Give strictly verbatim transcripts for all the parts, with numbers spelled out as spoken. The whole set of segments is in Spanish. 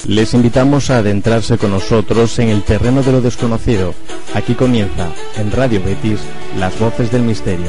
Les invitamos a adentrarse con nosotros en el terreno de lo desconocido. Aquí comienza, en Radio Betis, Las Voces del Misterio.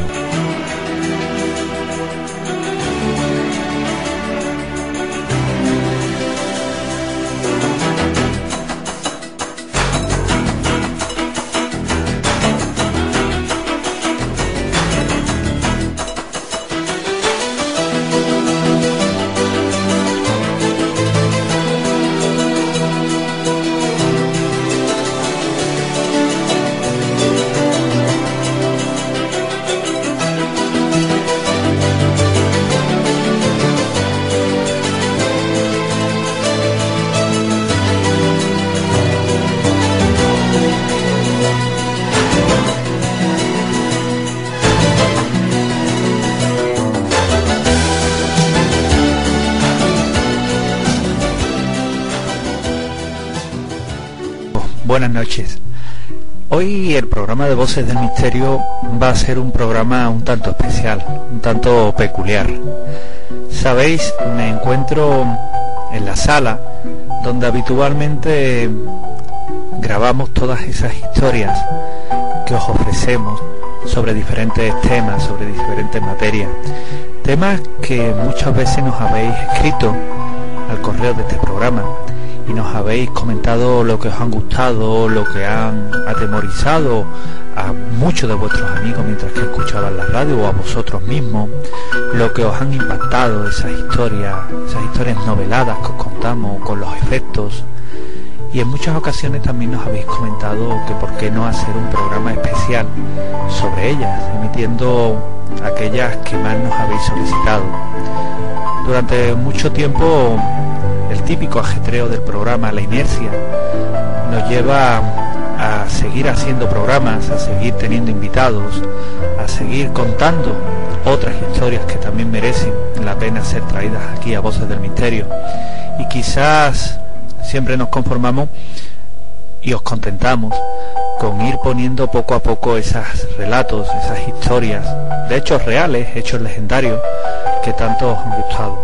Buenas noches. Hoy el programa de Voces del Misterio va a ser un programa un tanto especial, un tanto peculiar. Sabéis, me encuentro en la sala donde habitualmente grabamos todas esas historias que os ofrecemos sobre diferentes temas, sobre diferentes materias. Temas que muchas veces nos habéis escrito al correo de este programa y nos habéis comentado lo que os han gustado, lo que han atemorizado a muchos de vuestros amigos mientras que escuchaban la radio, o a vosotros mismos, lo que os han impactado, esas historias, esas historias noveladas que os contamos con los efectos. Y en muchas ocasiones también nos habéis comentado que por qué no hacer un programa especial sobre ellas, emitiendo aquellas que más nos habéis solicitado. Durante mucho tiempo el típico ajetreo del programa, la inercia, nos lleva a seguir haciendo programas, a seguir teniendo invitados, a seguir contando otras historias que también merecen la pena ser traídas aquí a Voces del Misterio. Y quizás siempre nos conformamos y os contentamos con ir poniendo poco a poco esos relatos, esas historias de hechos reales, hechos legendarios que tanto os han gustado.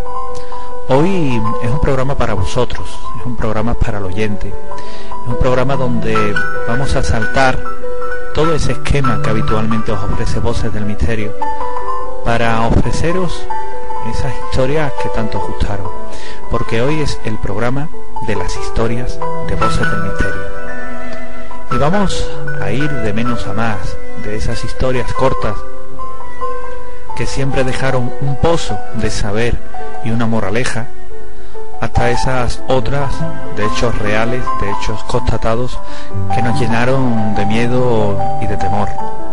Hoy es un programa para vosotros, es un programa para el oyente, es un programa donde vamos a saltar todo ese esquema que habitualmente os ofrece Voces del Misterio para ofreceros esas historias que tanto os gustaron, porque hoy es el programa de las historias de Voces del Misterio. Y vamos a ir de menos a más, de esas historias cortas que siempre dejaron un pozo de saber y una moraleja, hasta esas otras de hechos reales, de hechos constatados, que nos llenaron de miedo y de temor.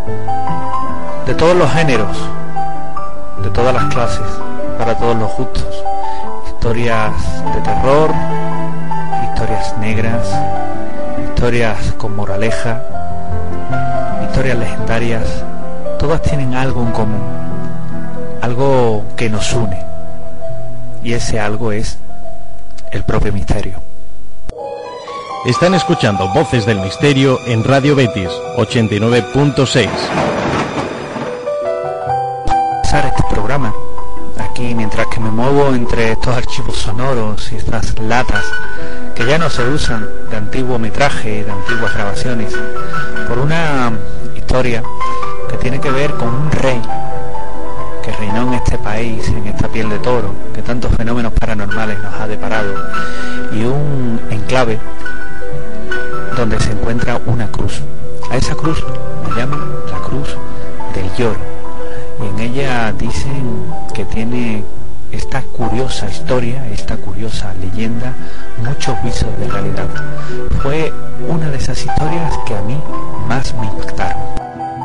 De todos los géneros, de todas las clases, para todos los gustos. Historias de terror, historias negras, historias con moraleja, historias legendarias. Todas tienen algo en común, algo que nos une, y ese algo es el propio misterio. Están escuchando Voces del Misterio en Radio Betis ochenta y nueve punto seis. Este programa aquí mientras que me muevo entre estos archivos sonoros y estas latas que ya no se usan, de antiguo metraje, de antiguas grabaciones, por una historia que tiene que ver con un rey que reinó en este país, en esta piel de toro, que tantos fenómenos paranormales nos ha deparado, y un enclave donde se encuentra una cruz. A esa cruz la llaman la Cruz del Lloro, y en ella dicen que tiene esta curiosa historia, esta curiosa leyenda, muchos visos de realidad. Fue una de esas historias que a mí más me impactaron.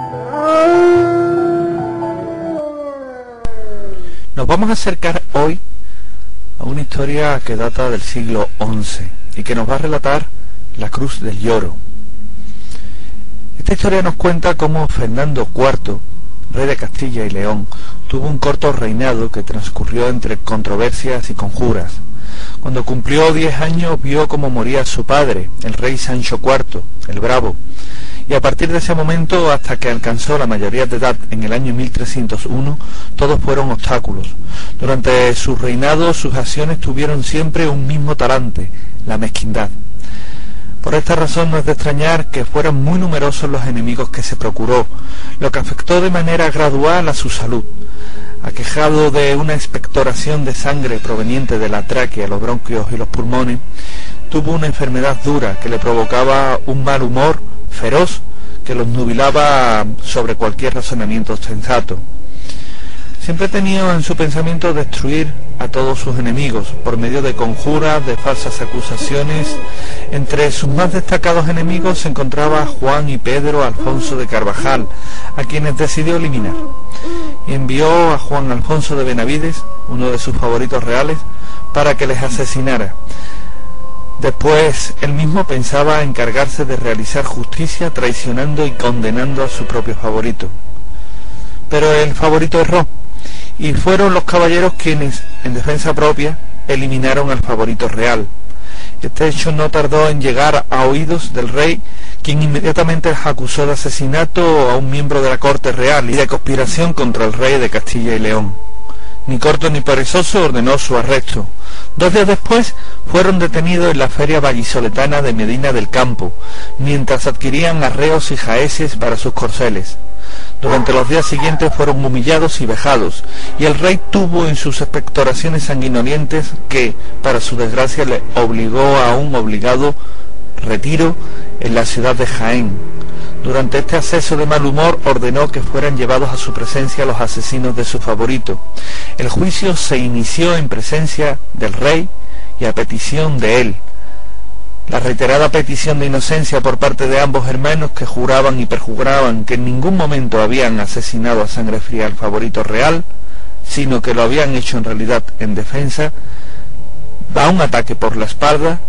Nos vamos a acercar hoy a una historia que data del siglo once y que nos va a relatar la Cruz del Lloro. Esta historia nos cuenta cómo Fernando cuarto, rey de Castilla y León, tuvo un corto reinado que transcurrió entre controversias y conjuras. Cuando cumplió diez años vio cómo moría su padre, el rey Sancho cuarto, el Bravo, y a partir de ese momento hasta que alcanzó la mayoría de edad en el año mil trescientos uno, todos fueron obstáculos. Durante su reinado sus acciones tuvieron siempre un mismo talante, la mezquindad. Por esta razón no es de extrañar que fueran muy numerosos los enemigos que se procuró, lo que afectó de manera gradual a su salud. Aquejado de una expectoración de sangre proveniente de la tráquea, los bronquios y los pulmones, tuvo una enfermedad dura que le provocaba un mal humor feroz que los nubilaba sobre cualquier razonamiento sensato. Siempre tenía en su pensamiento destruir a todos sus enemigos por medio de conjuras, de falsas acusaciones. Entre sus más destacados enemigos se encontraba Juan y Pedro Alfonso de Carvajal, a quienes decidió eliminar. Y envió a Juan Alfonso de Benavides, uno de sus favoritos reales, para que les asesinara. Después, él mismo pensaba encargarse de realizar justicia, traicionando y condenando a su propio favorito. Pero el favorito erró, y fueron los caballeros quienes, en defensa propia, eliminaron al favorito real. Este hecho no tardó en llegar a oídos del rey, quien inmediatamente les acusó de asesinato a un miembro de la corte real y de conspiración contra el rey de Castilla y León. Ni corto ni perezoso ordenó su arresto. Dos días después fueron detenidos en la feria vallisoletana de Medina del Campo, mientras adquirían arreos y jaeces para sus corceles. Durante los días siguientes fueron humillados y vejados, y el rey tuvo en sus expectoraciones sanguinolientes que, para su desgracia, le obligó a un obligado retiro en la ciudad de Jaén. Durante este acceso de mal humor ordenó que fueran llevados a su presencia los asesinos de su favorito. El juicio se inició en presencia del rey y a petición de él. La reiterada petición de inocencia por parte de ambos hermanos, que juraban y perjuraban que en ningún momento habían asesinado a sangre fría al favorito real, sino que lo habían hecho en realidad en defensa, a un ataque por la espalda,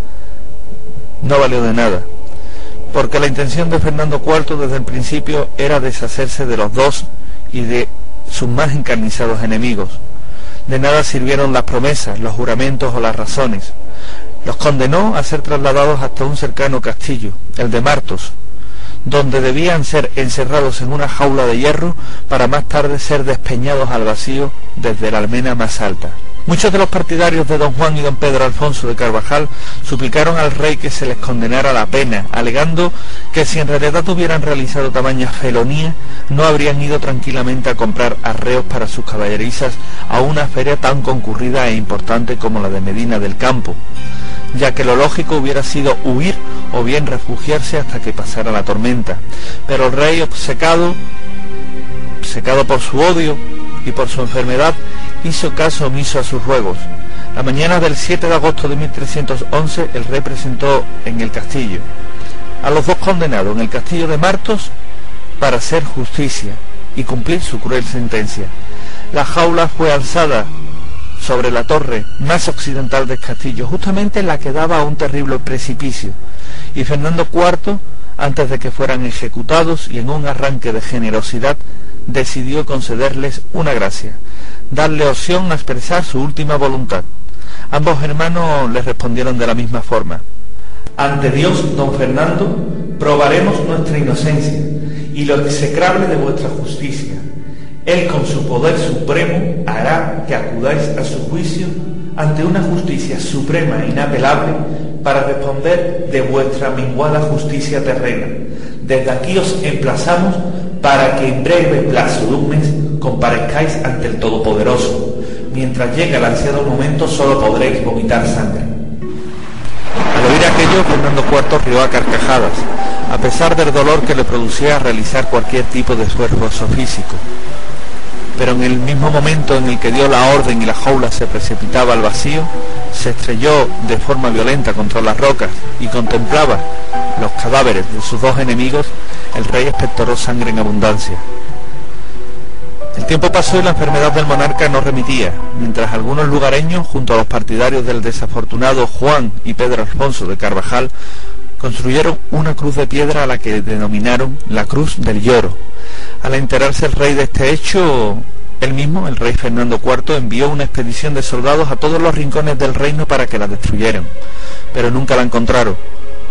no valió de nada, porque la intención de Fernando cuarto desde el principio era deshacerse de los dos y de sus más encarnizados enemigos. De nada sirvieron las promesas, los juramentos o las razones. Los condenó a ser trasladados hasta un cercano castillo, el de Martos, donde debían ser encerrados en una jaula de hierro para más tarde ser despeñados al vacío desde la almena más alta. Muchos de los partidarios de don Juan y don Pedro Alfonso de Carvajal suplicaron al rey que se les condenara la pena, alegando que si en realidad hubieran realizado tamaña felonía, no habrían ido tranquilamente a comprar arreos para sus caballerizas a una feria tan concurrida e importante como la de Medina del Campo, ya que lo lógico hubiera sido huir o bien refugiarse hasta que pasara la tormenta. Pero el rey, obcecado, secado por su odio y por su enfermedad, hizo caso omiso a sus ruegos. La mañana del siete de agosto de mil trescientos once el rey presentó en el castillo a los dos condenados en el castillo de Martos para hacer justicia y cumplir su cruel sentencia. La jaula fue alzada sobre la torre más occidental del castillo, justamente la que daba a un terrible precipicio, y Fernando cuarto, antes de que fueran ejecutados y en un arranque de generosidad, decidió concederles una gracia, darle opción a expresar su última voluntad. Ambos hermanos le respondieron de la misma forma: ante Dios, don Fernando, probaremos nuestra inocencia y lo execrable de vuestra justicia. Él con su poder supremo hará que acudáis a su juicio ante una justicia suprema e inapelable para responder de vuestra menguada justicia terrena. Desde aquí os emplazamos para que en breve plazo de un mes comparezcáis ante el Todopoderoso. Mientras llegue el ansiado momento solo podréis vomitar sangre. Al oír aquello, Fernando cuarto rió a carcajadas, a pesar del dolor que le producía realizar cualquier tipo de esfuerzo físico. Pero en el mismo momento en el que dio la orden y la jaula se precipitaba al vacío, se estrelló de forma violenta contra las rocas y contemplaba los cadáveres de sus dos enemigos. El rey expectoró sangre en abundancia. El tiempo pasó y la enfermedad del monarca no remitía, mientras algunos lugareños, junto a los partidarios del desafortunado Juan y Pedro Alfonso de Carvajal, construyeron una cruz de piedra a la que denominaron la Cruz del Lloro. Al enterarse el rey de este hecho, él mismo, el rey Fernando cuarto, envió una expedición de soldados a todos los rincones del reino para que la destruyeran, pero nunca la encontraron.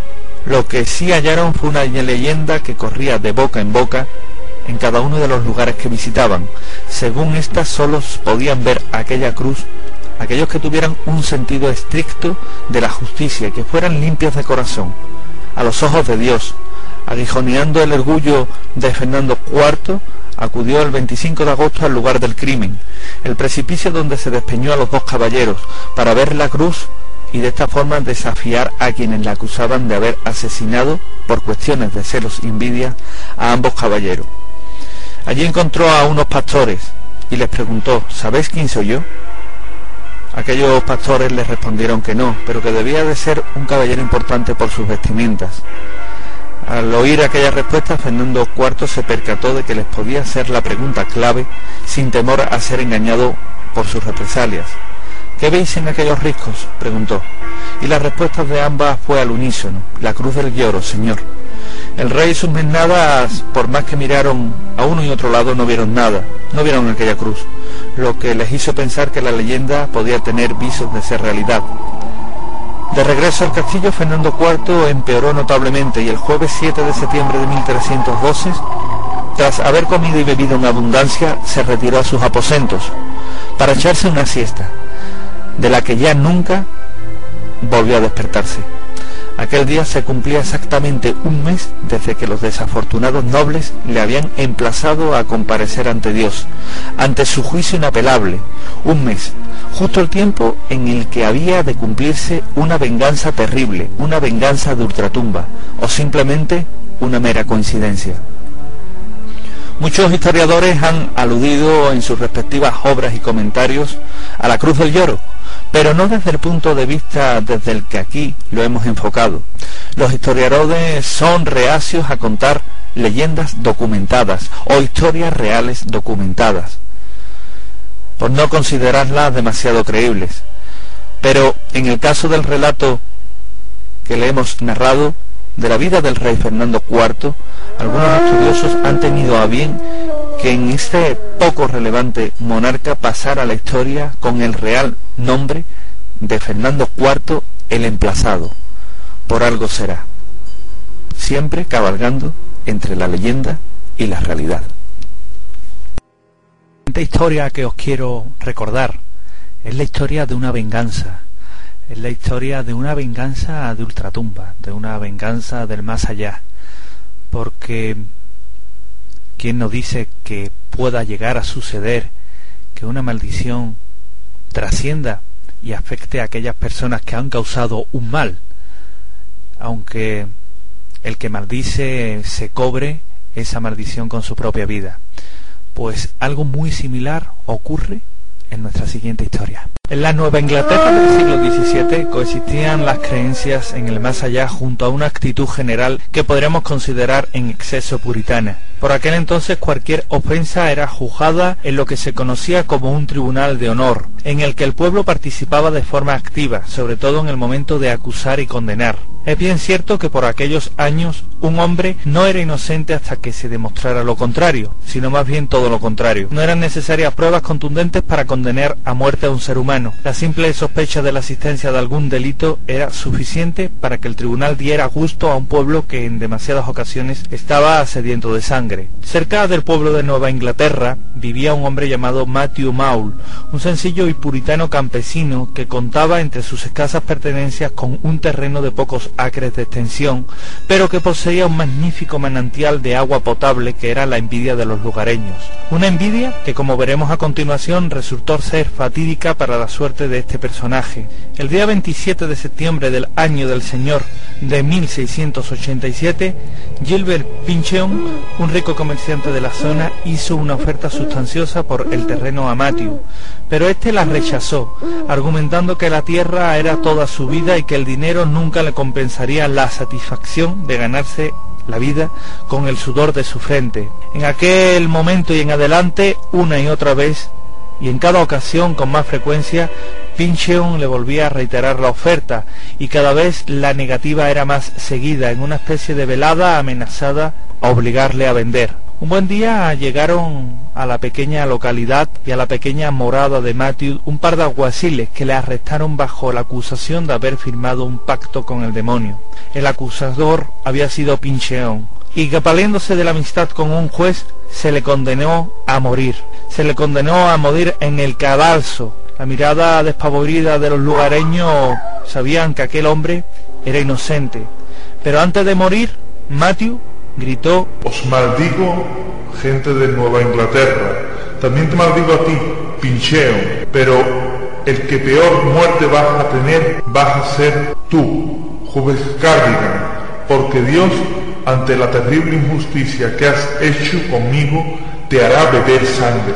Lo que sí hallaron fue una leyenda que corría de boca en boca en cada uno de los lugares que visitaban. Según esta, solo podían ver aquella cruz aquellos que tuvieran un sentido estricto de la justicia y que fueran limpios de corazón, a los ojos de Dios. Aguijoneando el orgullo de Fernando cuarto, acudió el veinticinco de agosto al lugar del crimen, el precipicio donde se despeñó a los dos caballeros, para ver la cruz y de esta forma desafiar a quienes la acusaban de haber asesinado, por cuestiones de celos e envidia, a ambos caballeros. Allí encontró a unos pastores y les preguntó: ¿sabéis quién soy yo? Aquellos pastores les respondieron que no, pero que debía de ser un caballero importante por sus vestimentas. Al oír aquella respuesta, Fernando cuarto se percató de que les podía hacer la pregunta clave sin temor a ser engañado por sus represalias. ¿Qué veis en aquellos riscos?, preguntó. Y la respuesta de ambas fue al unísono: la cruz del Lloro, señor. El rey y sus mesnadas, por más que miraron a uno y otro lado, no vieron nada, no vieron aquella cruz, lo que les hizo pensar que la leyenda podía tener visos de ser realidad. De regreso al castillo, Fernando cuarto empeoró notablemente y el jueves siete de septiembre de mil trescientos doce, tras haber comido y bebido en abundancia, se retiró a sus aposentos para echarse una siesta, de la que ya nunca volvió a despertarse. Aquel día se cumplía exactamente un mes desde que los desafortunados nobles le habían emplazado a comparecer ante Dios, ante su juicio inapelable. Un mes, justo el tiempo en el que había de cumplirse una venganza terrible, una venganza de ultratumba, o simplemente una mera coincidencia. Muchos historiadores han aludido en sus respectivas obras y comentarios a la Cruz del Lloro, pero no desde el punto de vista desde el que aquí lo hemos enfocado. Los historiadores son reacios a contar leyendas documentadas o historias reales documentadas, por no considerarlas demasiado creíbles. Pero en el caso del relato que le hemos narrado de la vida del rey Fernando cuarto, algunos estudiosos han tenido a bien que en este poco relevante monarca pasara a la historia con el real nombre de Fernando cuarto el Emplazado. Por algo será, siempre cabalgando entre la leyenda y la realidad. Esta historia que os quiero recordar es la historia de una venganza, es la historia de una venganza de ultratumba, de una venganza del más allá, porque ¿quién nos dice que pueda llegar a suceder que una maldición trascienda y afecte a aquellas personas que han causado un mal, aunque el que maldice se cobre esa maldición con su propia vida? Pues algo muy similar ocurre en nuestra siguiente historia. En la Nueva Inglaterra del siglo diecisiete coexistían las creencias en el más allá junto a una actitud general que podríamos considerar en exceso puritana. Por aquel entonces cualquier ofensa era juzgada en lo que se conocía como un tribunal de honor, en el que el pueblo participaba de forma activa, sobre todo en el momento de acusar y condenar. Es bien cierto que por aquellos años un hombre no era inocente hasta que se demostrara lo contrario, sino más bien todo lo contrario. No eran necesarias pruebas contundentes para condenar a muerte a un ser humano. La simple sospecha de la existencia de algún delito era suficiente para que el tribunal diera gusto a un pueblo que en demasiadas ocasiones estaba sediento de sangre. Cerca del pueblo de Nueva Inglaterra vivía un hombre llamado Matthew Maule, un sencillo y puritano campesino que contaba entre sus escasas pertenencias con un terreno de pocos acres de extensión, pero que poseía un magnífico manantial de agua potable que era la envidia de los lugareños. Una envidia que, como veremos a continuación, resultó ser fatídica para la suerte de este personaje. El día veintisiete de septiembre del año del Señor de mil seiscientos ochenta y siete, Gilbert Pincheon, un rico comerciante de la zona, hizo una oferta sustanciosa por el terreno a Matthew, pero éste la rechazó, argumentando que la tierra era toda su vida y que el dinero nunca le compensaría la satisfacción de ganarse la vida con el sudor de su frente. En aquel momento y en adelante, una y otra vez, y en cada ocasión con más frecuencia, Pincheon le volvía a reiterar la oferta, y cada vez la negativa era más seguida, en una especie de velada amenazada a obligarle a vender. Un buen día llegaron a la pequeña localidad y a la pequeña morada de Matthew un par de alguaciles que le arrestaron bajo la acusación de haber firmado un pacto con el demonio. El acusador había sido Pincheon, y que valiéndose de la amistad con un juez se le condenó a morir. Se le condenó a morir en el cadalso. La mirada despavorida de los lugareños sabían que aquel hombre era inocente. Pero antes de morir, Matthew gritó: «Os maldigo, gente de Nueva Inglaterra. También te maldigo a ti, Pincheon. Pero el que peor muerte vas a tener vas a ser tú, Juez Cardigan, porque Dios, ante la terrible injusticia que has hecho conmigo, te hará beber sangre».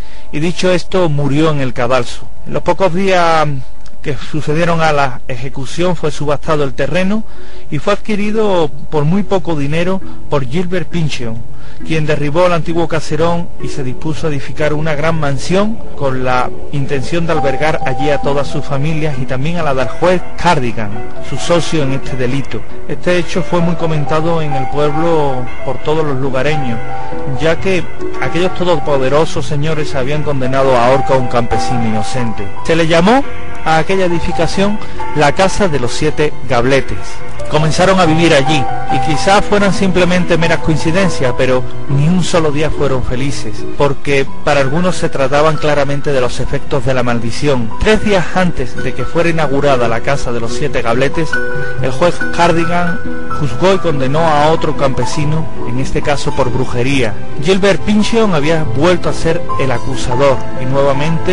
Y dicho esto, murió en el cadalso. En los pocos días que sucedieron a la ejecución fue subastado el terreno y fue adquirido por muy poco dinero por Gilbert Pincheon, quien derribó el antiguo caserón y se dispuso a edificar una gran mansión con la intención de albergar allí a todas sus familias y también a la del juez Cardigan, su socio en este delito. Este hecho fue muy comentado en el pueblo por todos los lugareños, ya que aquellos todopoderosos señores habían condenado a horca a un campesino inocente. Se le llamó a aquella edificación la Casa de los Siete Gabletes. Comenzaron a vivir allí, y quizás fueran simplemente meras coincidencias, pero ni un solo día fueron felices, porque para algunos se trataban claramente de los efectos de la maldición. Tres días antes de que fuera inaugurada la Casa de los Siete Gabletes, el juez Cardigan juzgó y condenó a otro campesino, en este caso por brujería. Gilbert Pincheon había vuelto a ser el acusador, y nuevamente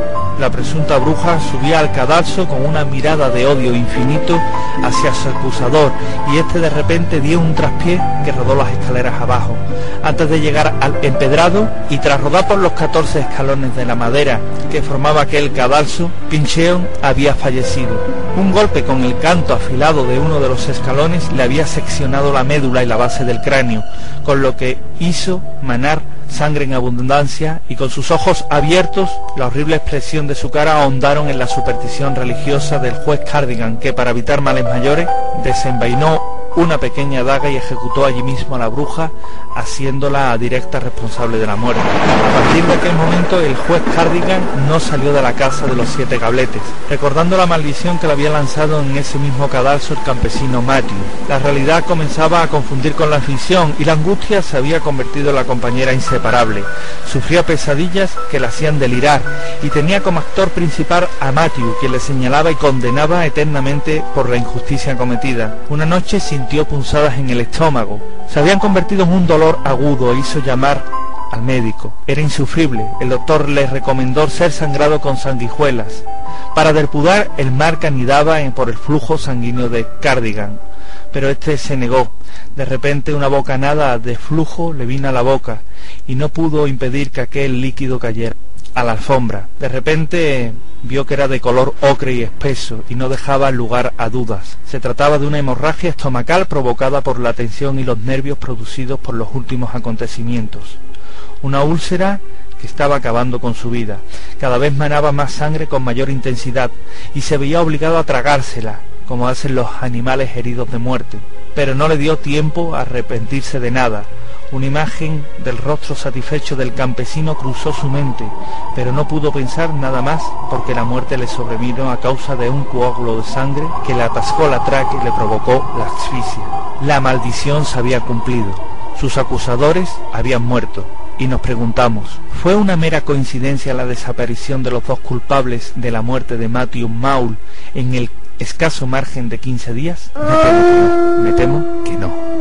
la presunta bruja subía al cadalso con una mirada de odio infinito hacia su acusador, y este de repente dio un traspié que rodó las escaleras abajo, antes de llegar al empedrado, y tras rodar por los catorce escalones de la madera que formaba aquel cadalso, Pincheon había fallecido. Un golpe con el canto afilado de uno de los escalones le había seccionado la médula y la base del cráneo, con lo que hizo manar sangre en abundancia, y con sus ojos abiertos, la horrible expresión de su cara ahondaron en la superstición religiosa del juez Cardigan, que para evitar males mayores desenvainó una pequeña daga y ejecutó allí mismo a la bruja, haciéndola directa responsable de la muerte. A partir de aquel momento el juez Cardigan no salió de la Casa de los Siete Gabletes, recordando la maldición que le había lanzado en ese mismo cadalso el campesino Matthew. La realidad comenzaba a confundir con la ficción, y la angustia se había convertido en la compañera inseparable. Sufría pesadillas que la hacían delirar, y tenía como actor principal a Matthew, quien le señalaba y condenaba eternamente por la injusticia cometida. Una noche sintió punzadas en el estómago. Se habían convertido en un dolor agudo e hizo llamar al médico. Era insufrible. El doctor le recomendó ser sangrado con sanguijuelas para depurar el mal que anidaba por el flujo sanguíneo de Cardigan, pero este se negó. De repente una bocanada de flujo le vino a la boca y no pudo impedir que aquel líquido cayera a la alfombra. De repente vio que era de color ocre y espeso y no dejaba lugar a dudas. Se trataba de una hemorragia estomacal provocada por la tensión y los nervios producidos por los últimos acontecimientos. Una úlcera que estaba acabando con su vida. Cada vez manaba más sangre con mayor intensidad y se veía obligado a tragársela, como hacen los animales heridos de muerte. Pero no le dio tiempo a arrepentirse de nada. Una imagen del rostro satisfecho del campesino cruzó su mente, pero no pudo pensar nada más porque la muerte le sobrevino a causa de un coágulo de sangre que le atascó la tráquea y le provocó la asfixia. La maldición se había cumplido. Sus acusadores habían muerto. Y nos preguntamos, ¿fue una mera coincidencia la desaparición de los dos culpables de la muerte de Matthew Maule en el escaso margen de quince días? Me temo que no. Me temo que no.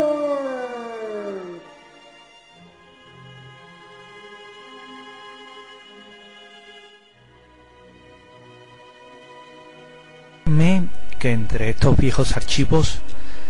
Que entre estos viejos archivos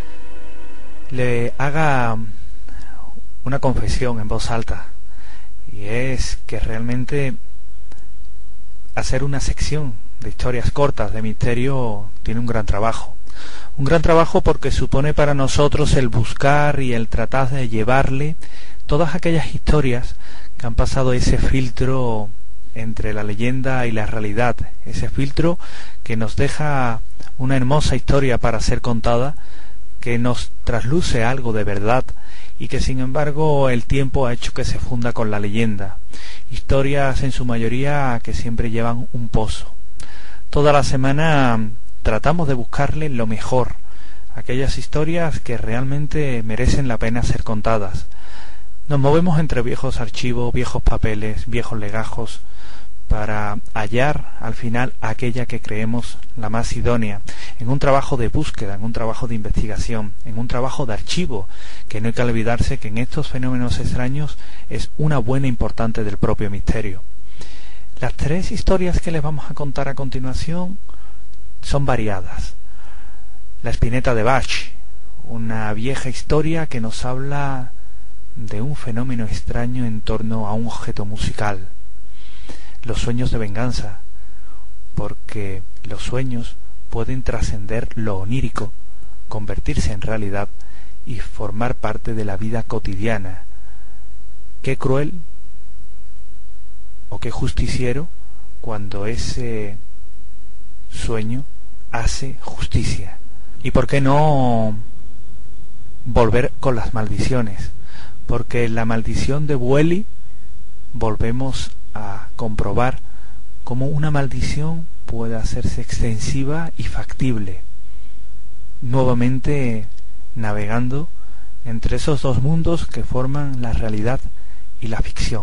le haga una confesión en voz alta, y es que realmente hacer una sección de historias cortas de misterio tiene un gran trabajo, un gran trabajo porque supone para nosotros el buscar y el tratar de llevarle todas aquellas historias que han pasado ese filtro entre la leyenda y la realidad, ese filtro que nos deja una hermosa historia para ser contada, que nos trasluce algo de verdad y que sin embargo el tiempo ha hecho que se funda con la leyenda. Historias en su mayoría que siempre llevan un pozo. Toda la semana tratamos de buscarle lo mejor, aquellas historias que realmente merecen la pena ser contadas. Nos movemos entre viejos archivos, viejos papeles, viejos legajos, para hallar al final aquella que creemos la más idónea, en un trabajo de búsqueda, en un trabajo de investigación, en un trabajo de archivo, que no hay que olvidarse que en estos fenómenos extraños es una buena importante del propio misterio. Las tres historias que les vamos a contar a continuación son variadas. La espineta de Bach, una vieja historia que nos habla de un fenómeno extraño en torno a un objeto musical. Los sueños de venganza, porque los sueños pueden trascender lo onírico, convertirse en realidad y formar parte de la vida cotidiana. Qué cruel o qué justiciero cuando ese sueño hace justicia. Y por qué no volver con las maldiciones, porque en la maldición de Buelli volvemos a comprobar cómo una maldición puede hacerse extensiva y factible, nuevamente navegando entre esos dos mundos que forman la realidad y la ficción.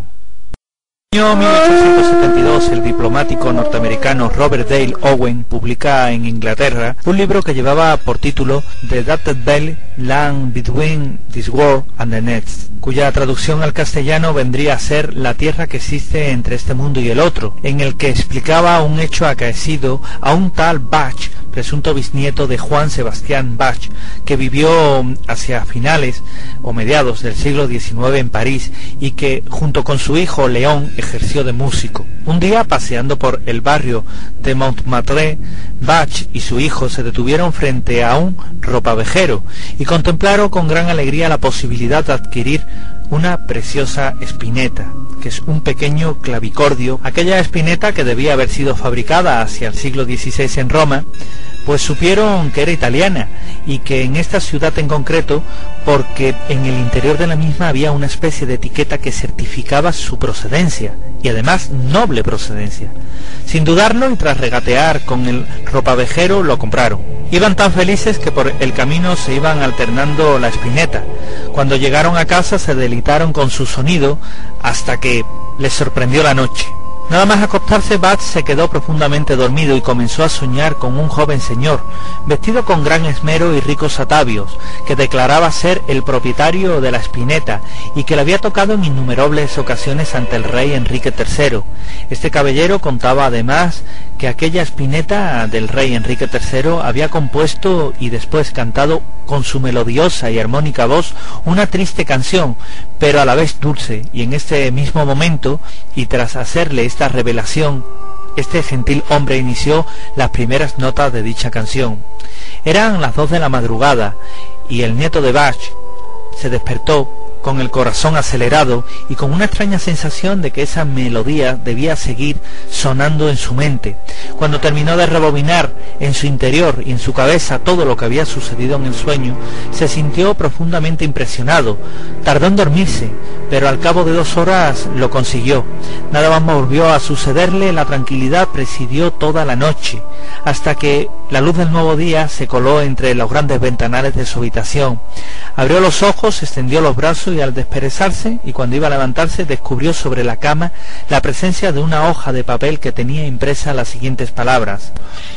En el año mil ochocientos setenta y dos, el diplomático norteamericano Robert Dale Owen publica en Inglaterra un libro que llevaba por título The Dotted Bell Land Between This World and the Next, cuya traducción al castellano vendría a ser La tierra que existe entre este mundo y el otro, en el que explicaba un hecho acaecido a un tal Bach, presunto bisnieto de Juan Sebastián Bach, que vivió hacia finales o mediados del siglo diecinueve en París y que, junto con su hijo León, ejerció de músico. Un día, paseando por el barrio de Montmartre, Bach y su hijo se detuvieron frente a un ropavejero y contemplaron con gran alegría la posibilidad de adquirir una preciosa espineta, que es un pequeño clavicordio, aquella espineta que debía haber sido fabricada hacia el siglo dieciséis en Roma, pues supieron que era italiana y que en esta ciudad en concreto, porque en el interior de la misma había una especie de etiqueta que certificaba su procedencia, y además noble procedencia. Sin dudarlo y tras regatear con el ropavejero lo compraron. Iban tan felices que por el camino se iban alternando la espineta. Cuando llegaron a casa se deleitaron con su sonido hasta que les sorprendió la noche. Nada más acostarse, Bach se quedó profundamente dormido y comenzó a soñar con un joven señor, vestido con gran esmero y ricos atavios, que declaraba ser el propietario de la espineta y que le había tocado en innumerables ocasiones ante el rey Enrique tercero. Este caballero contaba además que aquella espineta del rey Enrique tercero había compuesto y después cantado con su melodiosa y armónica voz una triste canción, pero a la vez dulce, y en este mismo momento, y tras hacerle esta revelación, este gentil hombre inició las primeras notas de dicha canción. Eran las dos de la madrugada, y el nieto de Bach se despertó con el corazón acelerado y con una extraña sensación de que esa melodía debía seguir sonando en su mente. Cuando terminó de rebobinar en su interior y en su cabeza todo lo que había sucedido en el sueño, se sintió profundamente impresionado. Tardó en dormirse, pero al cabo de dos horas lo consiguió. Nada más volvió a sucederle, la tranquilidad presidió toda la noche, hasta que la luz del nuevo día se coló entre los grandes ventanales de su habitación. Abrió los ojos, extendió los brazos y al desperezarse, y cuando iba a levantarse, descubrió sobre la cama la presencia de una hoja de papel que tenía impresa las siguientes palabras: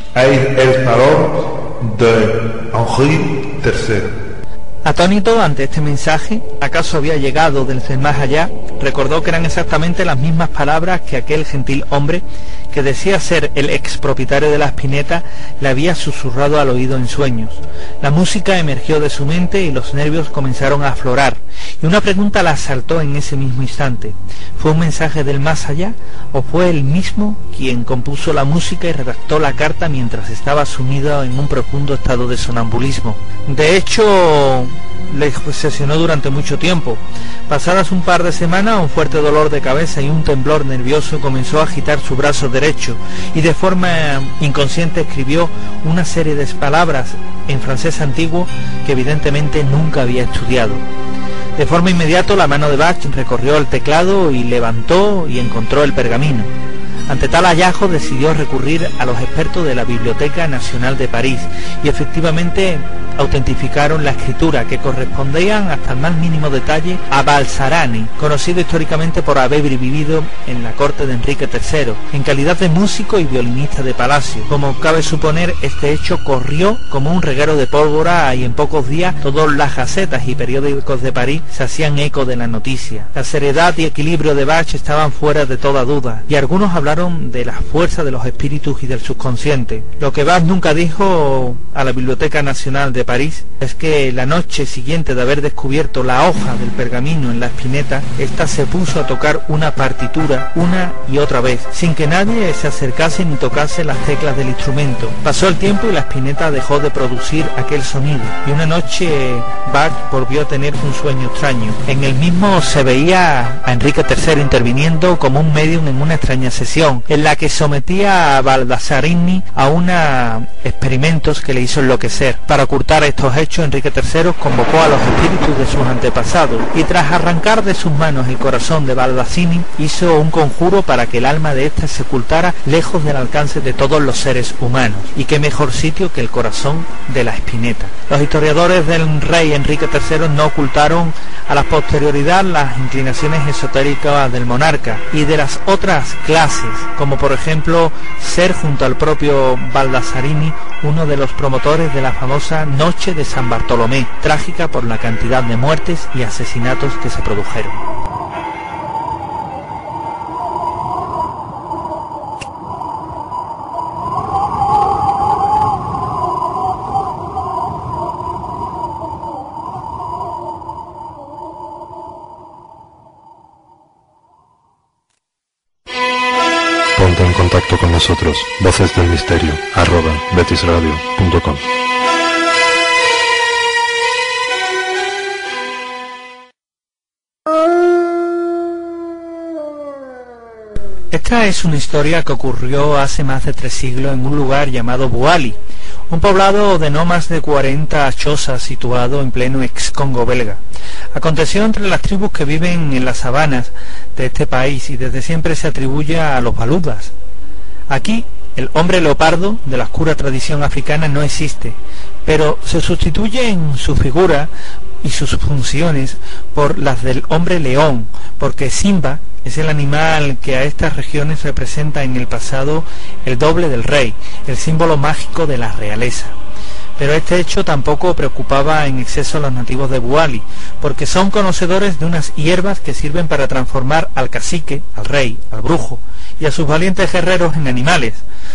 Es el parol de Henri tercero. Atónito ante este mensaje, ¿acaso había llegado desde el más allá? Recordó que eran exactamente las mismas palabras que aquel gentil hombre, que decía ser el expropietario de la espineta, le había susurrado al oído en sueños. La música emergió de su mente y los nervios comenzaron a aflorar, y una pregunta la asaltó en ese mismo instante: ¿fue un mensaje del más allá, o fue él mismo quien compuso la música y redactó la carta mientras estaba sumido en un profundo estado de sonambulismo? De hecho, le obsesionó durante mucho tiempo. Pasadas un par de semanas, un fuerte dolor de cabeza y un temblor nervioso comenzó a agitar su brazo derecho, y de forma inconsciente escribió una serie de palabras en francés antiguo que evidentemente nunca había estudiado. De forma inmediata la mano de Bach recorrió el teclado y levantó y encontró el pergamino. Ante tal hallazgo decidió recurrir a los expertos de la Biblioteca Nacional de París y efectivamente autentificaron la escritura, que correspondían hasta el más mínimo detalle a Balsarani, conocido históricamente por haber vivido en la corte de Enrique tercero, en calidad de músico y violinista de palacio. Como cabe suponer, este hecho corrió como un reguero de pólvora y en pocos días todas las gacetas y periódicos de París se hacían eco de la noticia. La seriedad y equilibrio de Bach estaban fuera de toda duda, y algunos hablaron de la fuerza de los espíritus y del subconsciente. Lo que Bach nunca dijo a la Biblioteca Nacional de París es que la noche siguiente de haber descubierto la hoja del pergamino en la espineta, ésta se puso a tocar una partitura una y otra vez, sin que nadie se acercase ni tocase las teclas del instrumento. Pasó el tiempo y la espineta dejó de producir aquel sonido, y una noche Bach volvió a tener un sueño extraño. En el mismo se veía a Enrique tercero interviniendo como un medium en una extraña sesión, en la que sometía a Baldasarini a unos experimentos que le hizo enloquecer. Para ocultar estos hechos, Enrique tercero convocó a los espíritus de sus antepasados y tras arrancar de sus manos el corazón de Baldassini, hizo un conjuro para que el alma de ésta se ocultara lejos del alcance de todos los seres humanos. Y qué mejor sitio que el corazón de la espineta. Los historiadores del rey Enrique tercero no ocultaron a la posterioridad las inclinaciones esotéricas del monarca y de las otras clases, como por ejemplo ser junto al propio Baldasarini uno de los promotores de la famosa Noche de San Bartolomé, trágica por la cantidad de muertes y asesinatos que se produjeron. Ponte en contacto con nosotros, voces del misterio, arroba betisradio punto com. Esta es una historia que ocurrió hace más de tres siglos en un lugar llamado Boali, un poblado de no más de cuarenta chozas situado en pleno ex-Congo belga. Aconteció entre las tribus que viven en las sabanas de este país y desde siempre se atribuye a los baludas. Aquí el hombre leopardo de la oscura tradición africana no existe, pero se sustituye en su figura y sus funciones por las del hombre león, porque Simba es el animal que a estas regiones representa en el pasado el doble del rey, el símbolo mágico de la realeza. Pero este hecho tampoco preocupaba en exceso a los nativos de Boali, porque son conocedores de unas hierbas que sirven para transformar al cacique, al rey, al brujo y a sus valientes guerreros en animales.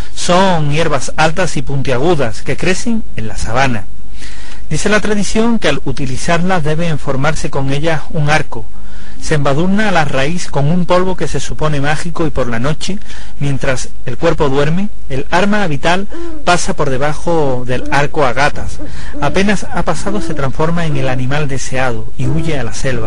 Son hierbas altas y puntiagudas que crecen en la sabana. Dice la tradición que al utilizarlas debe formarse con ellas un arco. Se embadurna a la raíz con un polvo que se supone mágico y por la noche, mientras el cuerpo duerme, el arma vital pasa por debajo del arco a gatas. Apenas ha pasado se transforma en el animal deseado y huye a la selva.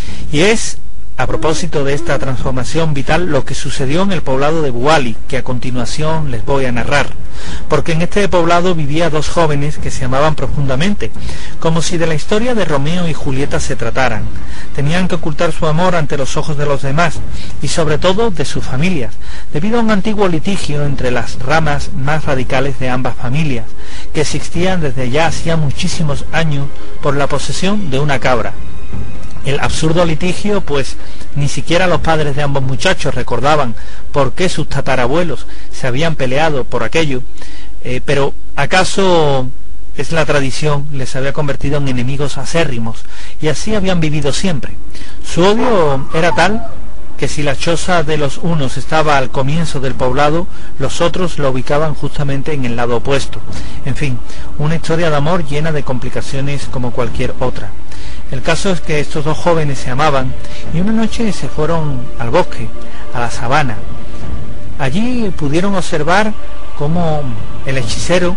Y es a propósito de esta transformación vital lo que sucedió en el poblado de Boali, que a continuación les voy a narrar, porque en este poblado vivía dos jóvenes que se amaban profundamente, como si de la historia de Romeo y Julieta se trataran. Tenían que ocultar su amor ante los ojos de los demás, y sobre todo de sus familias, debido a un antiguo litigio entre las ramas más radicales de ambas familias, que existían desde ya hacía muchísimos años por la posesión de una cabra. El absurdo litigio, pues ni siquiera los padres de ambos muchachos recordaban por qué sus tatarabuelos se habían peleado por aquello, eh, pero acaso es la tradición, les había convertido en enemigos acérrimos, y así habían vivido siempre. Su odio era tal que si la choza de los unos estaba al comienzo del poblado, los otros la ubicaban justamente en el lado opuesto. En fin, una historia de amor llena de complicaciones como cualquier otra. El caso es que estos dos jóvenes se amaban y una noche se fueron al bosque, a la sabana. Allí pudieron observar cómo el hechicero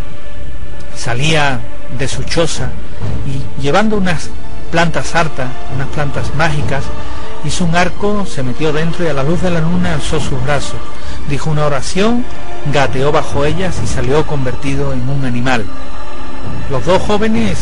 salía de su choza y llevando unas plantas hartas, unas plantas mágicas, hizo un arco, se metió dentro y a la luz de la luna alzó sus brazos, dijo una oración, gateó bajo ellas y salió convertido en un animal. Los dos jóvenes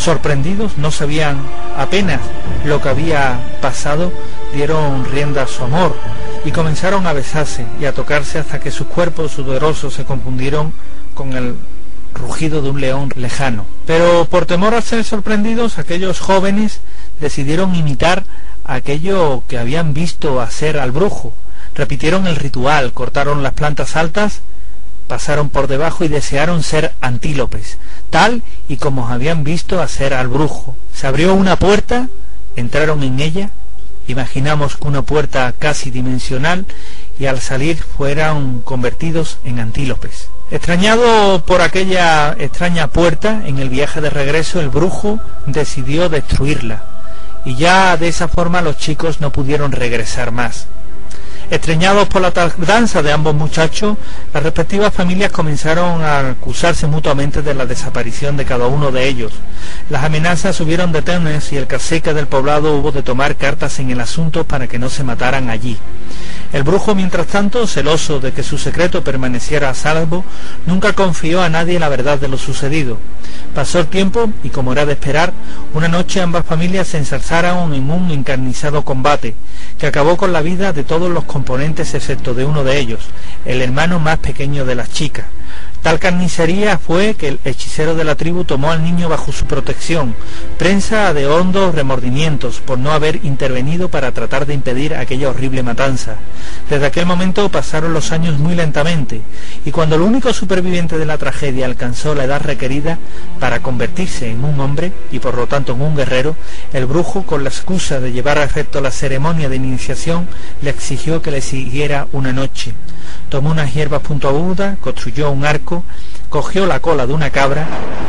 Sorprendidos, no sabían apenas lo que había pasado, dieron rienda a su amor y comenzaron a besarse y a tocarse hasta que sus cuerpos sudorosos se confundieron con el rugido de un león lejano. Pero por temor a ser sorprendidos, aquellos jóvenes decidieron imitar aquello que habían visto hacer al brujo. Repitieron el ritual, cortaron las plantas altas, pasaron por debajo y desearon ser antílopes, tal y como habían visto hacer al brujo. Se abrió una puerta, entraron en ella, imaginamos que una puerta casi dimensional, y al salir fueron convertidos en antílopes. Extrañado por aquella extraña puerta, en el viaje de regreso el brujo decidió destruirla, y ya de esa forma los chicos no pudieron regresar más. Extrañados por la tardanza de ambos muchachos, las respectivas familias comenzaron a acusarse mutuamente de la desaparición de cada uno de ellos. Las amenazas subieron de tonos y el cacique del poblado hubo de tomar cartas en el asunto para que no se mataran allí. El brujo, mientras tanto, celoso de que su secreto permaneciera a salvo, nunca confió a nadie la verdad de lo sucedido. Pasó el tiempo y, como era de esperar, una noche ambas familias se ensarzaron en un encarnizado combate, que acabó con la vida de todos los componentes excepto de uno de ellos, el hermano más pequeño de las chicas. Tal carnicería fue que el hechicero de la tribu tomó al niño bajo su protección, prensa de hondos remordimientos por no haber intervenido para tratar de impedir aquella horrible matanza. Desde aquel momento pasaron los años muy lentamente, y cuando el único superviviente de la tragedia alcanzó la edad requerida para convertirse en un hombre, y por lo tanto en un guerrero, el brujo, con la excusa de llevar a efecto la ceremonia de iniciación, le exigió que le siguiera una noche. Tomó unas hierbas puntiagudas, construyó un arco, cogió la cola de una cabra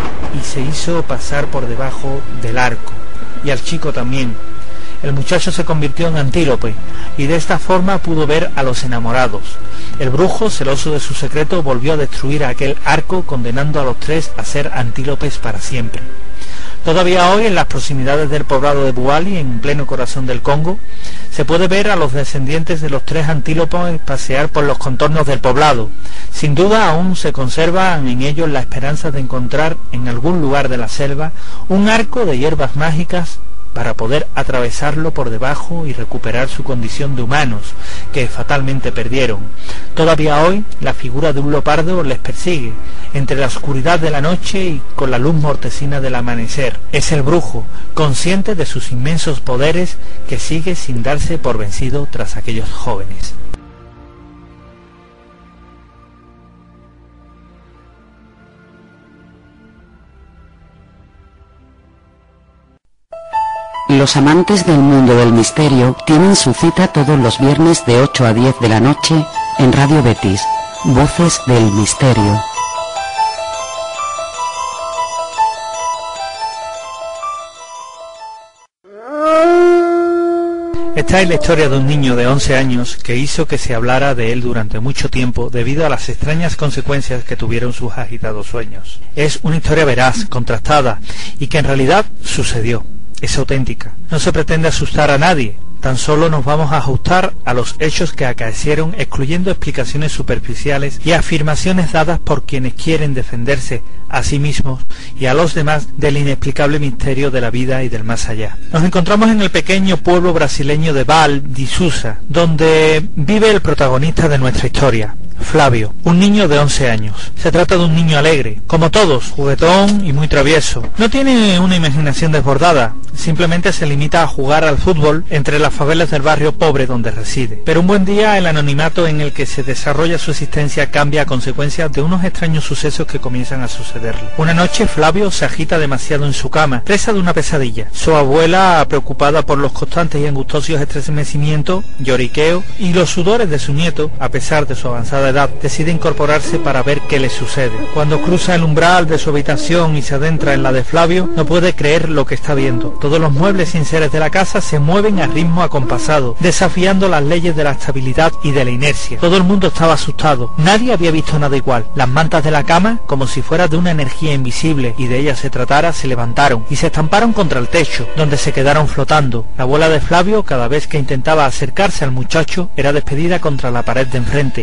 y se hizo pasar por debajo del arco, y al chico también. El muchacho se convirtió en antílope, y de esta forma pudo ver a los enamorados. El brujo, celoso de su secreto, volvió a destruir aquel arco, condenando a los tres a ser antílopes para siempre. Todavía hoy, en las proximidades del poblado de Buali, en pleno corazón del Congo, se puede ver a los descendientes de los tres antílopes pasear por los contornos del poblado. Sin duda aún se conservan en ellos la esperanza de encontrar en algún lugar de la selva un arco de hierbas mágicas para poder atravesarlo por debajo y recuperar su condición de humanos, que fatalmente perdieron. Todavía hoy la figura de un leopardo les persigue, entre la oscuridad de la noche y con la luz mortecina del amanecer. Es el brujo, consciente de sus inmensos poderes, que sigue sin darse por vencido tras aquellos jóvenes. Los amantes del mundo del misterio tienen su cita todos los viernes de ocho a diez de la noche en Radio Betis, Voces del Misterio. Esta es la historia de un niño de once años que hizo que se hablara de él durante mucho tiempo debido a las extrañas consecuencias que tuvieron sus agitados sueños. Es una historia veraz, contrastada, y que en realidad sucedió. Es auténtica. No se pretende asustar a nadie, tan solo nos vamos a ajustar a los hechos que acaecieron, excluyendo explicaciones superficiales y afirmaciones dadas por quienes quieren defenderse a sí mismos y a los demás del inexplicable misterio de la vida y del más allá. Nos encontramos en el pequeño pueblo brasileño de Val di Susa, donde vive el protagonista de nuestra historia, Flavio, un niño de once años. Se trata de un niño alegre, como todos, juguetón y muy travieso. No tiene una imaginación desbordada, simplemente se limita a jugar al fútbol entre las favelas del barrio pobre donde reside. Pero un buen día el anonimato en el que se desarrolla su existencia cambia a consecuencia de unos extraños sucesos que comienzan a sucederle. Una noche Flavio se agita demasiado en su cama, presa de una pesadilla. Su abuela, preocupada por los constantes y angustiosos estremecimientos, lloriqueo y los sudores de su nieto, a pesar de su avanzada edad, decide incorporarse para ver qué le sucede. Cuando cruza el umbral de su habitación y se adentra en la de Flavio, no puede creer lo que está viendo. Todos los muebles y enseres de la casa se mueven a ritmo acompasado, desafiando las leyes de la estabilidad y de la inercia. Todo el mundo estaba asustado. Nadie había visto nada igual. Las mantas de la cama, como si fuera de una energía invisible y de ella se tratara, se levantaron y se estamparon contra el techo, donde se quedaron flotando. La abuela de Flavio, cada vez que intentaba acercarse al muchacho, era despedida contra la pared de enfrente. Luego le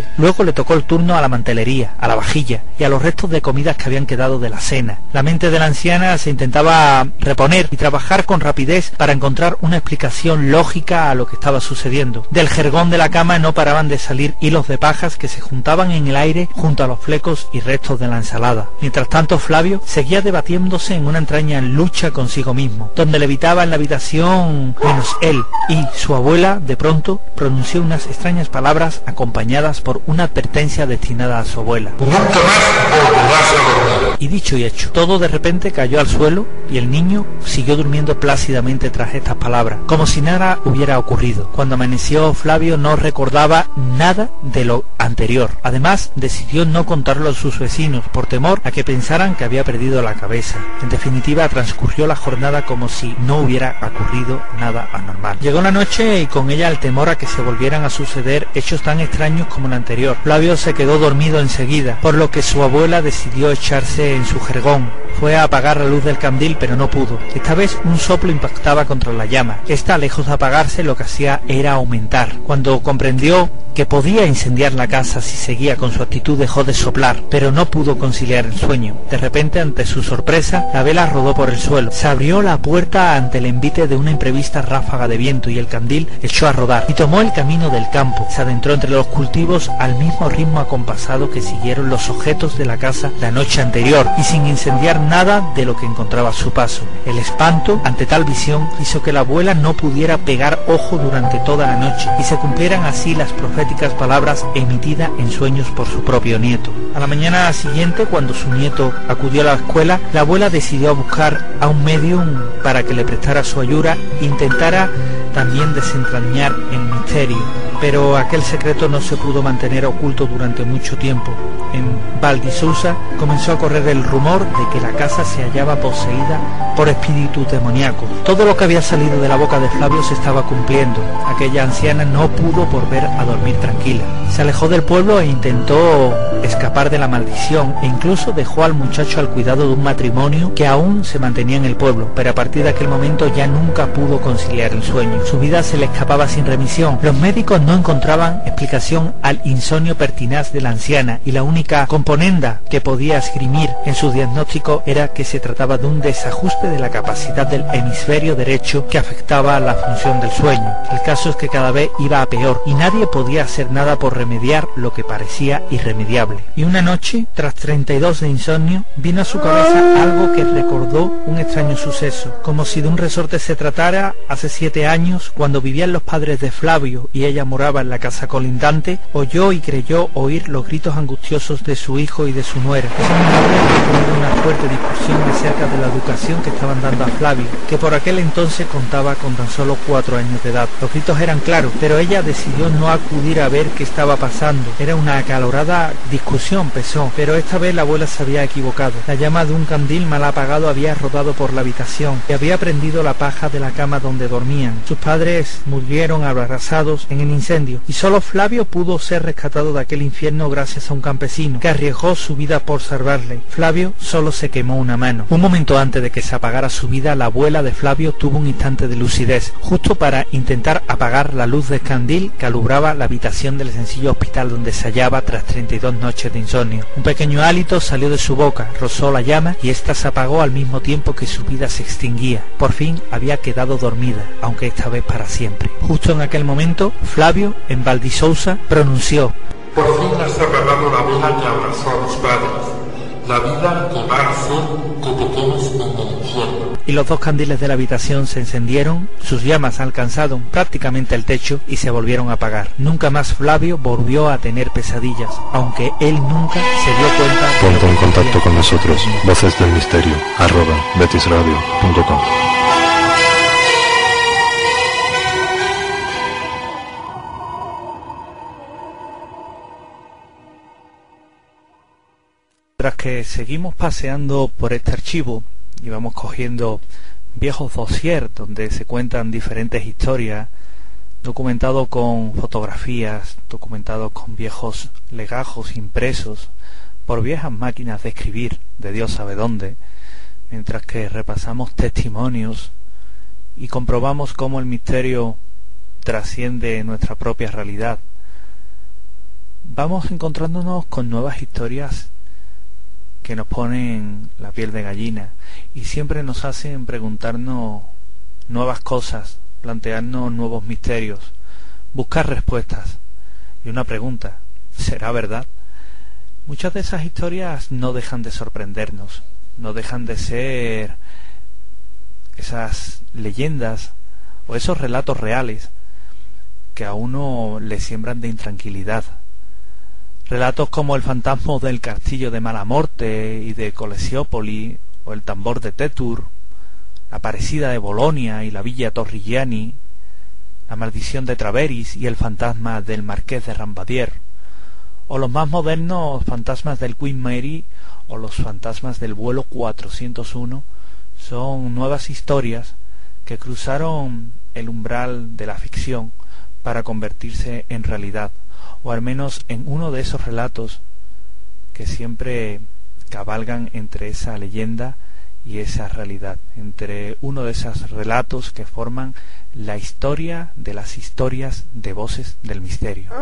le tocó el turno a la mantelería, a la vajilla y a los restos de comidas que habían quedado de la cena. La mente de la anciana se intentaba reponer y trabajar con rapidez para encontrar una explicación lógica a lo que estaba sucediendo. Del jergón de la cama no paraban de salir hilos de pajas que se juntaban en el aire junto a los flecos y restos de la ensalada. Mientras tanto, Flavio seguía debatiéndose en una entraña lucha consigo mismo, donde levitaba en la habitación menos él, y su abuela de pronto pronunció unas extrañas palabras acompañadas por una advertencia destinada a su abuela. Nunca más volverás a dormir. Y dicho y hecho, todo de repente cayó al suelo y el niño siguió durmiendo plácidamente tras estas palabras, como si nada hubiera ocurrido. Cuando amaneció, Flavio no recordaba nada de lo anterior. Además, decidió no contarlo a sus vecinos por temor a que pensaran que había perdido la cabeza. En definitiva, transcurrió la jornada como si no hubiera ocurrido nada anormal. Llegó la noche y con ella el temor a que se volvieran a suceder hechos tan extraños como el anterior. Flavio se quedó dormido enseguida, por lo que su abuela decidió echarse en su jergón. Fue a apagar la luz del candil, pero no pudo. Esta vez un soplo impactaba contra la llama. Esta, lejos de apagarse, lo que hacía era aumentar. Cuando comprendió que podía incendiar la casa si seguía con su actitud, dejó de soplar, pero no pudo conciliar el sueño. De repente, ante su sorpresa, la vela rodó por el suelo. Se abrió la puerta ante el envite de una imprevista ráfaga de viento y el candil echó a rodar y tomó el camino del campo. Se adentró entre los cultivos al mismo ritmo acompasado que siguieron los objetos de la casa la noche anterior y sin incendiar nada de lo que encontraba a su paso. El espanto ante tal visión hizo que la abuela no pudiera pegar ojo durante toda la noche y se cumplieran así las proféticas palabras emitidas en sueños por su propio nieto. A la mañana siguiente, cuando su nieto acudió a la escuela, la abuela decidió buscar a un medium para que le prestara su ayuda e intentara también desentrañar el misterio, pero aquel secreto no se pudo mantener oculto durante mucho tiempo. En Valdisousa comenzó a correr el rumor de que la casa se hallaba poseída por espíritus demoníacos. Todo lo que había salido de la boca de Flavio se estaba cumpliendo. Aquella anciana no pudo volver a dormir tranquila. Se alejó del pueblo e intentó escapar de la maldición e incluso dejó al muchacho al cuidado de un matrimonio que aún se mantenía en el pueblo, pero a partir de aquel momento ya nunca pudo conciliar el sueño. Su vida se le escapaba sin remisión. Los médicos no encontraban explicación al insomnio pertinaz de la anciana y la única componenda que podía esgrimir en su diagnóstico era que se trataba de un desajuste de la capacidad del hemisferio derecho que afectaba a la función del sueño. El caso es que cada vez iba a peor y nadie podía hacer nada por remediar lo que parecía irremediable. Y una noche, tras treinta y dos de insomnio, vino a su cabeza algo que recordó un extraño suceso, como si de un resorte se tratara. Hace siete años, cuando vivían los padres de Flavio y ella moraba en la casa colindante, oyó y creyó oír los gritos angustiosos de su hijo y de su nuera. Esa misma vez tuvo una fuerte discusión acerca de la educación que estaban dando a Flavio, que por aquel entonces contaba con tan solo cuatro años de edad. Los gritos eran claros, pero ella decidió no acudir a ver qué estaba pasando. Era una acalorada discusión, pensó, pero esta vez la abuela se había equivocado. La llama de un candil mal apagado había rodado por la habitación y había prendido la paja de la cama donde dormían. Sus padres murieron abrasados en el incendio y solo Flavio pudo ser rescatado de aquel infierno gracias a un campesino que arriesgó su vida por salvarle. Flavio solo se quemó una mano. Un momento antes de que se apagara su vida, la abuela de Flavio tuvo un instante de lucidez, justo para intentar apagar la luz del candil que alumbraba la habitación del sencillo hospital donde se hallaba tras treinta y dos noches de insomnio. Un pequeño hálito salió de su boca, rozó la llama y ésta se apagó al mismo tiempo que su vida se extinguía. Por fin había quedado dormida, aunque esta vez para siempre. Justo en aquel momento, Flavio, en Valdisousa, pronunció: Por fin has apagado la vela que abrazó a mis padres. La vida que va a hacer que te quedes en el infierno. Y los dos candiles de la habitación se encendieron, sus llamas alcanzaron prácticamente el techo y se volvieron a apagar. Nunca más Flavio volvió a tener pesadillas, aunque él nunca se dio cuenta. Ponte en contacto con nosotros, voces del misterio, arroba betisradio punto com. Tras que seguimos paseando por este archivo y vamos cogiendo viejos dossiers donde se cuentan diferentes historias, documentados con fotografías, documentados con viejos legajos impresos por viejas máquinas de escribir de Dios sabe dónde, mientras que repasamos testimonios y comprobamos cómo el misterio trasciende nuestra propia realidad, vamos encontrándonos con nuevas historias que nos ponen la piel de gallina y siempre nos hacen preguntarnos nuevas cosas, plantearnos nuevos misterios, buscar respuestas. Y una pregunta, ¿será verdad? Muchas de esas historias no dejan de sorprendernos, no dejan de ser esas leyendas o esos relatos reales que a uno le siembran de intranquilidad. Relatos como el fantasma del castillo de Malamorte y de Colesiópoli, o el tambor de Tétur, la parecida de Bolonia y la villa Torrigiani, la maldición de Traveris y el fantasma del marqués de Rambadier, o los más modernos fantasmas del Queen Mary o los fantasmas del vuelo cuatrocientos uno, son nuevas historias que cruzaron el umbral de la ficción para convertirse en realidad, o al menos en uno de esos relatos que siempre cabalgan entre esa leyenda y esa realidad, entre uno de esos relatos que forman la historia de las historias de Voces del Misterio.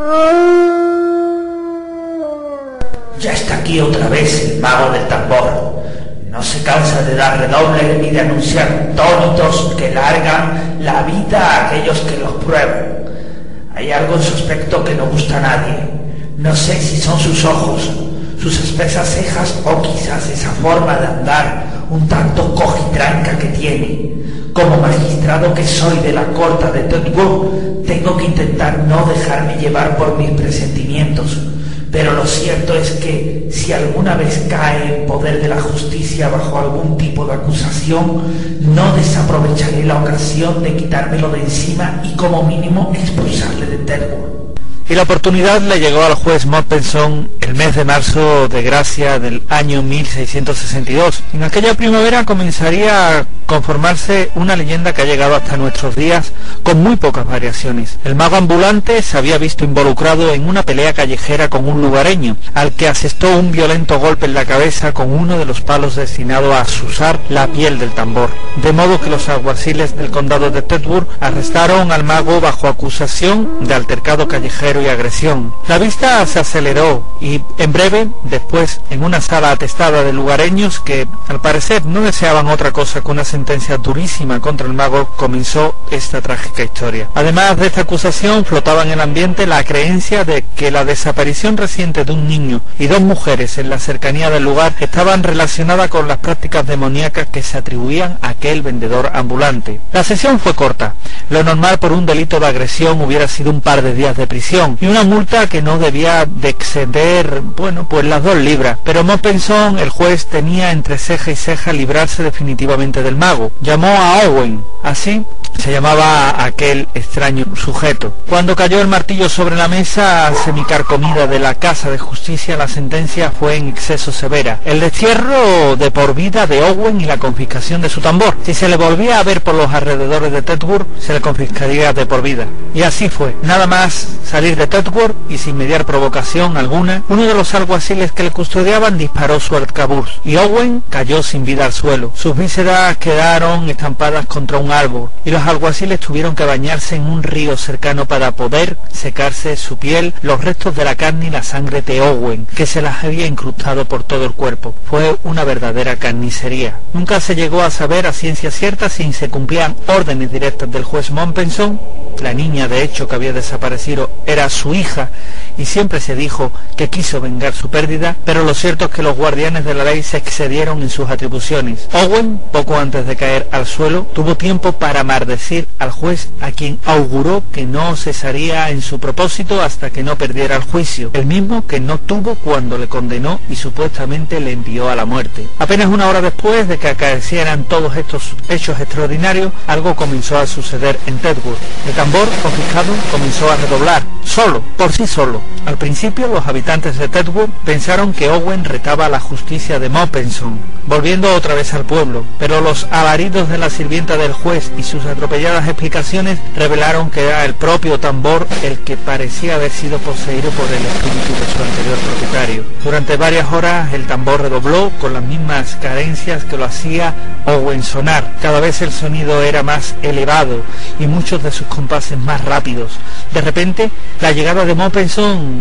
Ya está aquí otra vez el mago del tambor. No se cansa de dar redoble ni de anunciar tónitos que largan la vida a aquellos que los prueban. Hay algo en su aspecto que no gusta a nadie. No sé si son sus ojos, sus espesas cejas o quizás esa forma de andar un tanto cojitranca que tiene. Como magistrado que soy de la corte de Tedworth, tengo que intentar no dejarme llevar por mis presentimientos. Pero lo cierto es que si alguna vez cae en poder de la justicia bajo algún tipo de acusación, no desaprovecharé la ocasión de quitármelo de encima y como mínimo expulsarle de Tedworth. Y la oportunidad le llegó al juez Mompesson el mes de marzo de gracia del año mil seiscientos sesenta y dos. En aquella primavera comenzaría a conformarse una leyenda que ha llegado hasta nuestros días con muy pocas variaciones. El mago ambulante se había visto involucrado en una pelea callejera con un lugareño, al que asestó un violento golpe en la cabeza con uno de los palos destinado a asusar la piel del tambor. De modo que los alguaciles del condado de Tedworth arrestaron al mago bajo acusación de altercado callejero y agresión. La vista se aceleró y en breve, después, en una sala atestada de lugareños que al parecer no deseaban otra cosa que una sentencia durísima contra el mago, comenzó esta trágica historia. Además de esta acusación, flotaba en el ambiente la creencia de que la desaparición reciente de un niño y dos mujeres en la cercanía del lugar estaban relacionadas con las prácticas demoníacas que se atribuían a aquel vendedor ambulante. La sesión fue corta. Lo normal por un delito de agresión hubiera sido un par de días de prisión y una multa que no debía de exceder, bueno, pues las dos libras. Pero Mompesson, el juez, tenía entre ceja y ceja librarse definitivamente del mago. Llamó a Owen, así se llamaba aquel extraño sujeto. Cuando cayó el martillo sobre la mesa semicarcomida de la Casa de Justicia, la sentencia fue en exceso severa: el destierro de por vida de Owen y la confiscación de su tambor. Si se le volvía a ver por los alrededores de Tedworth, se le confiscaría de por vida. Y así fue. Nada más salir de Tedworth y sin mediar provocación alguna, uno de los alguaciles que le custodiaban disparó su arcabuz y Owen cayó sin vida al suelo. Sus vísceras quedaron estampadas contra un árbol y los alguaciles tuvieron que bañarse en un río cercano para poder secarse su piel los restos de la carne y la sangre de Owen, que se las había incrustado por todo el cuerpo. Fue una verdadera carnicería. Nunca se llegó a saber a ciencia cierta si se cumplían órdenes directas del juez Mompesson. La niña, de hecho, que había desaparecido era su hija y siempre se dijo que quiso vengar su pérdida, pero lo cierto es que los guardianes de la ley se excedieron en sus atribuciones. Owen, poco antes de caer al suelo, tuvo tiempo para maldecir al juez, a quien auguró que no cesaría en su propósito hasta que no perdiera el juicio, el mismo que no tuvo cuando le condenó y supuestamente le envió a la muerte. Apenas una hora después de que acaecieran todos estos hechos extraordinarios, algo comenzó a suceder en Tedworth. El tambor confiscado comenzó a redoblar, solo, por sí solo. Al principio los habitantes de Tedworth pensaron que Owen retaba a la justicia de Mompesson, volviendo otra vez al pueblo, pero los alaridos de la sirvienta del juez y sus atropelladas explicaciones revelaron que era el propio tambor el que parecía haber sido poseído por el espíritu de su anterior propietario. Durante varias horas el tambor redobló con las mismas carencias que lo hacía Owen sonar. Cada vez el sonido era más elevado y muchos de sus compases más rápidos. De repente, la llegada de Mompesson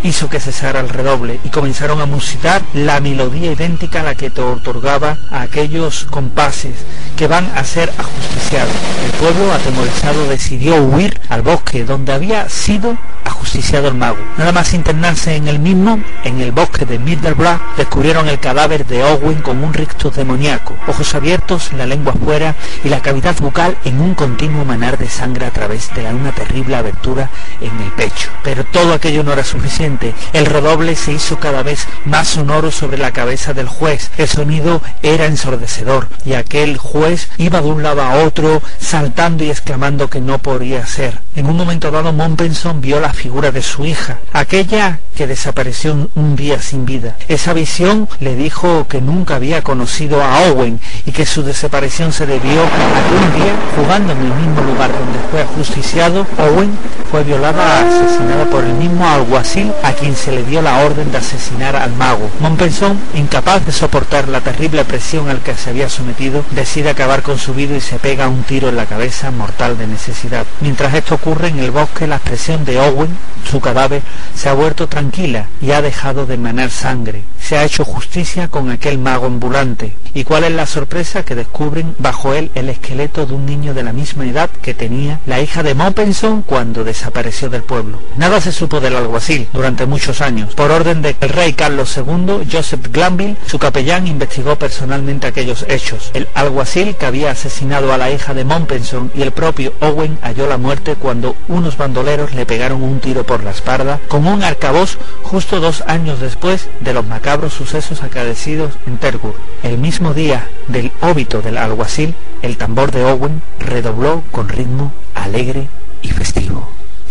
hizo que cesara el redoble y comenzaron a musicar la melodía idéntica a la que te otorgaba a aquellos compases que van a ser ajusticiados. El pueblo, atemorizado, decidió huir al bosque donde había sido ajusticiado el mago. Nada más internarse en el mismo, en el bosque de Middlebrough, descubrieron el cadáver de Owen con un rictus demoníaco, ojos abiertos, la lengua fuera y la cavidad bucal en un continuo manar de sangre a través de una terrible abertura en el pecho. Pero todo aquello no era suficiente. El redoble se hizo cada vez más sonoro sobre la cabeza del juez. El sonido era ensordecedor y aquel juez iba de un lado a otro saltando y exclamando que no podía ser. En un momento dado Mompesson vio la figura de su hija, aquella que desapareció un día sin vida. Esa visión le dijo que nunca había conocido a Owen y que su desaparición se debió a que un día, jugando en el mismo lugar donde fue ajusticiado, Owen fue violada y asesinada por el mismo alguacil a quien se le dio la orden de asesinar al mago. Mompesson, incapaz de soportar la terrible presión al que se había sometido, decide acabar con su vida y se pega un tiro en la cabeza mortal de necesidad. Mientras esto ocurre en el bosque, la expresión de Owen, su cadáver, se ha vuelto tranquila y ha dejado de emanar sangre. Se ha hecho justicia con aquel mago ambulante. ¿Y cuál es la sorpresa? Que descubren bajo él el esqueleto de un niño de la misma edad que tenía la hija de Mompesson cuando desapareció del pueblo. Nada se supo del alguacil durante muchos años. Por orden del rey Carlos segundo, Joseph Glanville, su capellán, investigó personalmente aquellos hechos. El alguacil que había asesinado a la hija de Mompesson y el propio Owen halló la muerte cuando unos bandoleros le pegaron un tiro por la espalda con un arcabuz justo dos años después de los macabros sucesos acaecidos en Tergur. El mismo día del óbito del alguacil, el tambor de Owen redobló con ritmo alegre y festivo.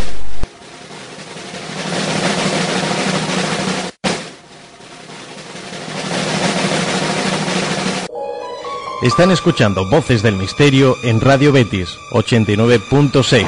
Están escuchando Voces del Misterio en Radio Betis ochenta y nueve punto seis.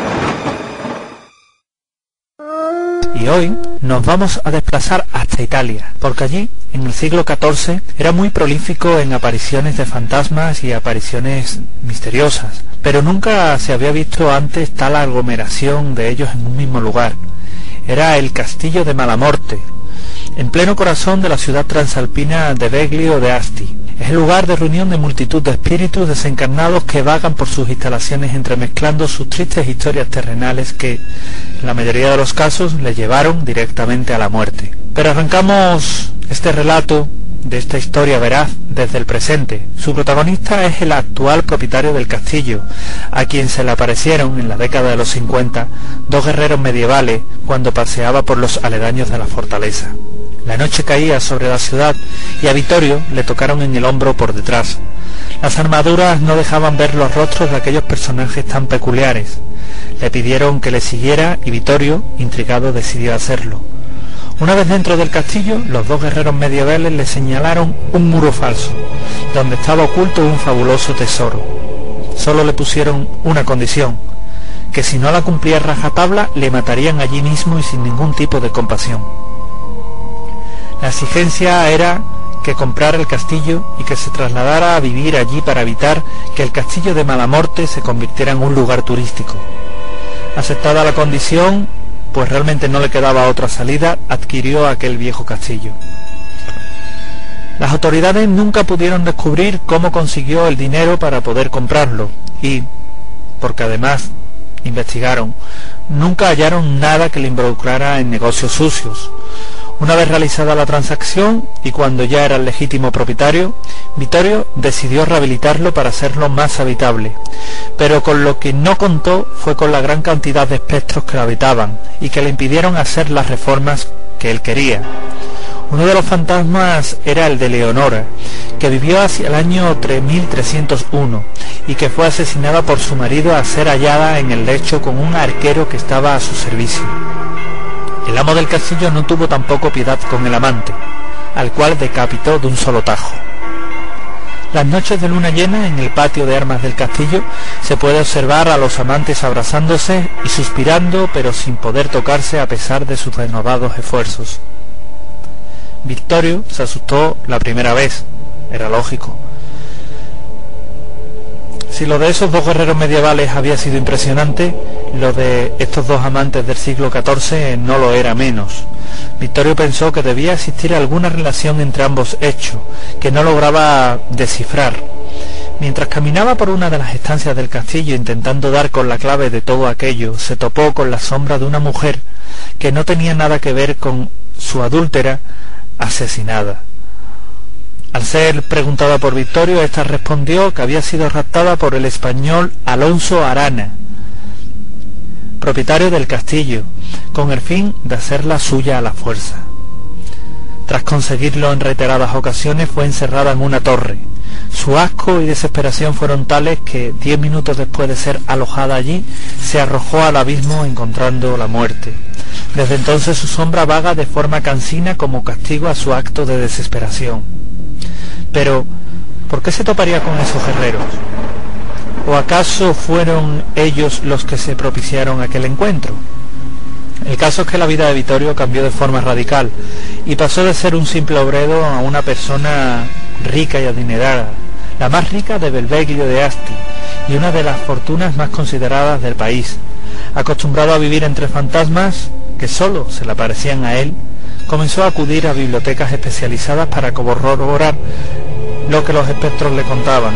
Y hoy nos vamos a desplazar hasta Italia, porque allí, en el siglo catorce, era muy prolífico en apariciones de fantasmas y apariciones misteriosas, pero nunca se había visto antes tal aglomeración de ellos en un mismo lugar. Era el castillo de Malamorte, en pleno corazón de la ciudad transalpina de Veglio de Asti. Es el lugar de reunión de multitud de espíritus desencarnados que vagan por sus instalaciones entremezclando sus tristes historias terrenales que, en la mayoría de los casos, les llevaron directamente a la muerte. Pero arrancamos este relato de esta historia veraz desde el presente. Su protagonista es el actual propietario del castillo, a quien se le aparecieron en la década de los cincuenta dos guerreros medievales cuando paseaba por los aledaños de la fortaleza. La noche caía sobre la ciudad y a Vittorio le tocaron en el hombro por detrás. Las armaduras no dejaban ver los rostros de aquellos personajes tan peculiares. Le pidieron que le siguiera y Vittorio, intrigado, decidió hacerlo. Una vez dentro del castillo, los dos guerreros medievales le señalaron un muro falso, donde estaba oculto un fabuloso tesoro. Solo le pusieron una condición, que si no la cumplía rajatabla, le matarían allí mismo y sin ningún tipo de compasión. La exigencia era que comprara el castillo y que se trasladara a vivir allí para evitar que el castillo de Malamorte se convirtiera en un lugar turístico. Aceptada la condición, pues realmente no le quedaba otra salida, adquirió aquel viejo castillo. Las autoridades nunca pudieron descubrir cómo consiguió el dinero para poder comprarlo y, porque además investigaron, nunca hallaron nada que le involucrara en negocios sucios. Una vez realizada la transacción y cuando ya era el legítimo propietario, Vittorio decidió rehabilitarlo para hacerlo más habitable, pero con lo que no contó fue con la gran cantidad de espectros que lo habitaban y que le impidieron hacer las reformas que él quería. Uno de los fantasmas era el de Leonora, que vivió hacia el año mil trescientos uno y que fue asesinada por su marido al ser hallada en el lecho con un arquero que estaba a su servicio. El amo del castillo no tuvo tampoco piedad con el amante, al cual decapitó de un solo tajo. Las noches de luna llena en el patio de armas del castillo se puede observar a los amantes abrazándose y suspirando, pero sin poder tocarse a pesar de sus renovados esfuerzos. Vittorio se asustó la primera vez, era lógico. Si lo de esos dos guerreros medievales había sido impresionante, lo de estos dos amantes del siglo catorce no lo era menos. Vittorio pensó que debía existir alguna relación entre ambos hechos, que no lograba descifrar. Mientras caminaba por una de las estancias del castillo intentando dar con la clave de todo aquello, se topó con la sombra de una mujer que no tenía nada que ver con su adúltera asesinada. Al ser preguntada por Vittorio, ésta respondió que había sido raptada por el español Alonso Arana, propietario del castillo, con el fin de hacerla suya a la fuerza. Tras conseguirlo en reiteradas ocasiones, fue encerrada en una torre. Su asco y desesperación fueron tales que, diez minutos después de ser alojada allí, se arrojó al abismo encontrando la muerte. Desde entonces su sombra vaga de forma cansina como castigo a su acto de desesperación. Pero, ¿por qué se toparía con esos guerreros? ¿O acaso fueron ellos los que se propiciaron aquel encuentro? El caso es que la vida de Vittorio cambió de forma radical y pasó de ser un simple obrero a una persona rica y adinerada, la más rica de Belveglio de Asti y una de las fortunas más consideradas del país. Acostumbrado a vivir entre fantasmas que solo se le aparecían a él, comenzó a acudir a bibliotecas especializadas para corroborar lo que los espectros le contaban.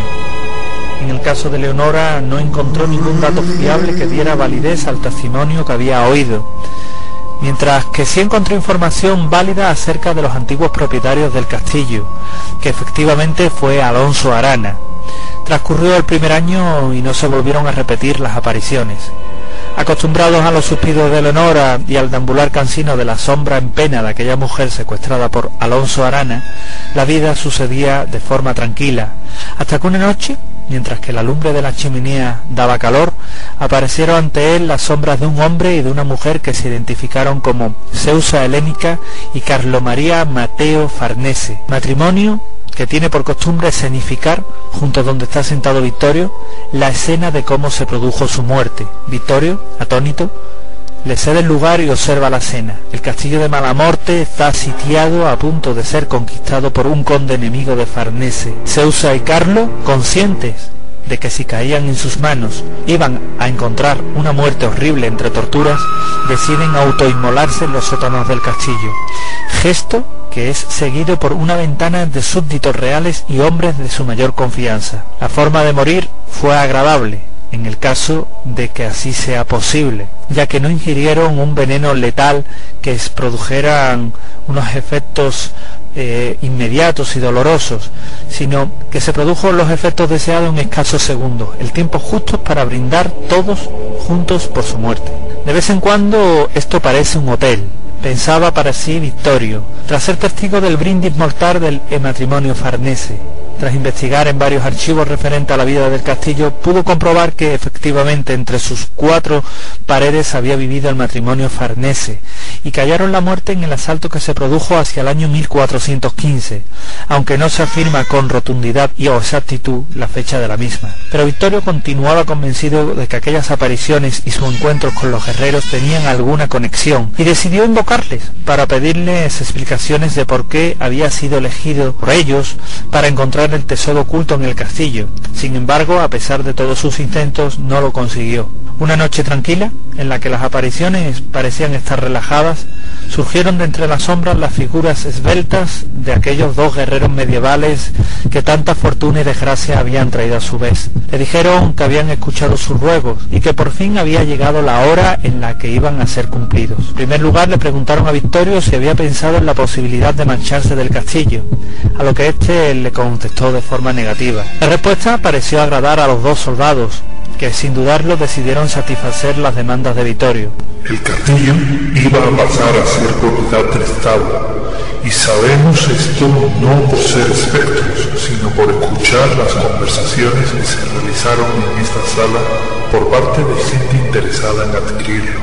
En el caso de Leonora no encontró ningún dato fiable que diera validez al testimonio que había oído, mientras que sí encontró información válida acerca de los antiguos propietarios del castillo, que efectivamente fue Alonso Arana. Transcurrió el primer año y no se volvieron a repetir las apariciones. Acostumbrados a los suspiros de Leonora y al deambular cansino de la sombra en pena de aquella mujer secuestrada por Alonso Arana, la vida sucedía de forma tranquila, hasta que una noche, mientras que la lumbre de la chimenea daba calor, aparecieron ante él las sombras de un hombre y de una mujer que se identificaron como Zeusa Helénica y Carlo María Mateo Farnese, matrimonio que tiene por costumbre escenificar, junto a donde está sentado Vittorio, la escena de cómo se produjo su muerte. Vittorio, atónito, le cede el lugar y observa la escena. El castillo de Malamorte está sitiado a punto de ser conquistado por un conde enemigo de Farnese. Zeusa y Carlo, conscientes de que si caían en sus manos iban a encontrar una muerte horrible entre torturas, deciden autoinmolarse en los sótanos del castillo, gesto que es seguido por una ventana de súbditos reales y hombres de su mayor confianza. La forma de morir fue agradable, en el caso de que así sea posible, ya que no ingirieron un veneno letal que produjeran unos efectos eh, inmediatos y dolorosos, sino que se produjo los efectos deseados en escasos segundos, el tiempo justo para brindar todos juntos por su muerte. De vez en cuando esto parece un hotel, pensaba para sí Vittorio, tras ser testigo del brindis mortal del matrimonio Farnese. Tras investigar en varios archivos referentes a la vida del castillo, pudo comprobar que efectivamente entre sus cuatro paredes había vivido el matrimonio Farnese, y que hallaron la muerte en el asalto que se produjo hacia el año mil cuatrocientos quince, aunque no se afirma con rotundidad y exactitud la fecha de la misma. Pero Vittorio continuaba convencido de que aquellas apariciones y sus encuentros con los guerreros tenían alguna conexión, y decidió invocarles para pedirles explicaciones de por qué había sido elegido por ellos para encontrar el tesoro oculto en el castillo. Sin embargo, a pesar de todos sus intentos, no lo consiguió. Una noche tranquila, en la que las apariciones parecían estar relajadas, surgieron de entre las sombras las figuras esbeltas de aquellos dos guerreros medievales que tanta fortuna y desgracia habían traído a su vez. Le dijeron que habían escuchado sus ruegos y que por fin había llegado la hora en la que iban a ser cumplidos. En primer lugar, le preguntaron a Vittorio si había pensado en la posibilidad de marcharse del castillo, a lo que éste le contestó de forma negativa. La respuesta pareció agradar a los dos soldados, que sin dudarlo decidieron satisfacer las demandas de Vittorio. El castillo iba a pasar a ser propiedad del Estado, y sabemos esto no por ser expertos, sino por escuchar las conversaciones que se realizaron en esta sala por parte de gente interesada en adquirirlo.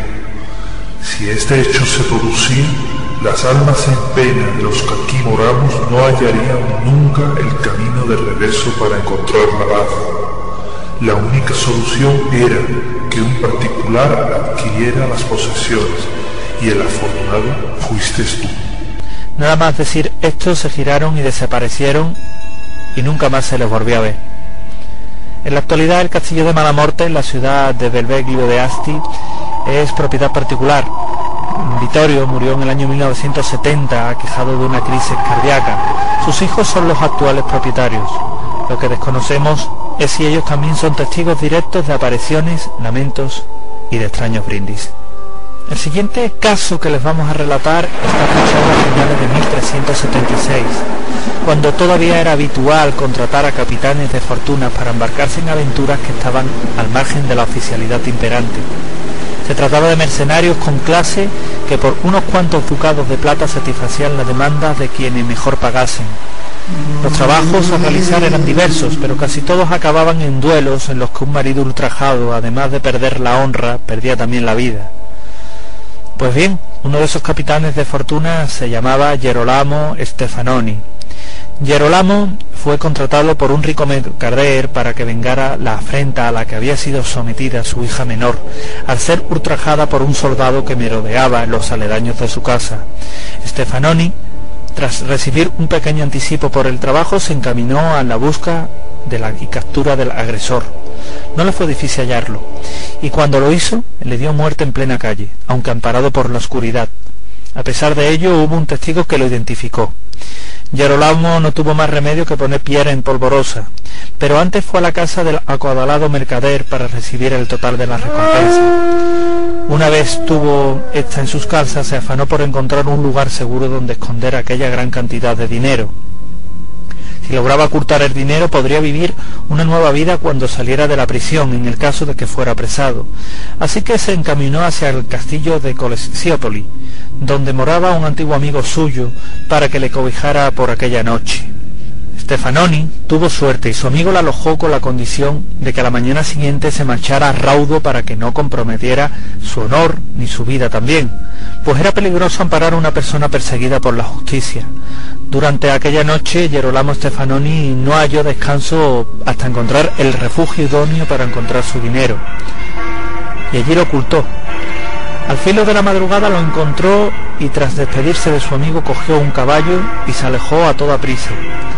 Si este hecho se producía, las almas en pena de los que aquí moramos no hallarían nunca el camino de regreso para encontrar la paz. La única solución era que un particular adquiriera las posesiones, y el afortunado fuiste tú. Nada más decir esto, se giraron y desaparecieron, y nunca más se les volvió a ver. En la actualidad, el castillo de Malamorte, en la ciudad de Belveglio de Asti, es propiedad particular, Vittorio murió en el año mil novecientos setenta aquejado de una crisis cardíaca. Sus hijos son los actuales propietarios. Lo que desconocemos es si ellos también son testigos directos de apariciones, lamentos y de extraños brindis. El siguiente caso que les vamos a relatar está fechado a finales de mil trescientos setenta y seis, cuando todavía era habitual contratar a capitanes de fortuna para embarcarse en aventuras que estaban al margen de la oficialidad imperante. Se trataba de mercenarios con clase que por unos cuantos ducados de plata satisfacían las demandas de quienes mejor pagasen. Los trabajos a realizar eran diversos, pero casi todos acababan en duelos en los que un marido ultrajado, además de perder la honra, perdía también la vida. Pues bien, uno de esos capitanes de fortuna se llamaba Gerolamo Stefanoni. Gerolamo fue contratado por un rico mercader para que vengara la afrenta a la que había sido sometida su hija menor, al ser ultrajada por un soldado que merodeaba en los aledaños de su casa. Stefanoni, tras recibir un pequeño anticipo por el trabajo, se encaminó a la busca de la y captura del agresor. No le fue difícil hallarlo, y cuando lo hizo, le dio muerte en plena calle, aunque amparado por la oscuridad. A pesar de ello, hubo un testigo que lo identificó. Gerolamo no tuvo más remedio que poner piedra en polvorosa, pero antes fue a la casa del acaudalado mercader para recibir el total de la recompensa. Una vez tuvo esta en sus calzas, se afanó por encontrar un lugar seguro donde esconder aquella gran cantidad de dinero. Si lograba ocultar el dinero, podría vivir una nueva vida cuando saliera de la prisión, en el caso de que fuera apresado. Así que se encaminó hacia el castillo de Colesiopoli, donde moraba un antiguo amigo suyo, para que le cobijara por aquella noche. Stefanoni tuvo suerte y su amigo la alojó con la condición de que a la mañana siguiente se marchara raudo para que no comprometiera su honor ni su vida también, pues era peligroso amparar a una persona perseguida por la justicia. Durante aquella noche Gerolamo Stefanoni no halló descanso hasta encontrar el refugio idóneo para encontrar su dinero, y allí lo ocultó. Al filo de la madrugada lo encontró y tras despedirse de su amigo cogió un caballo y se alejó a toda prisa.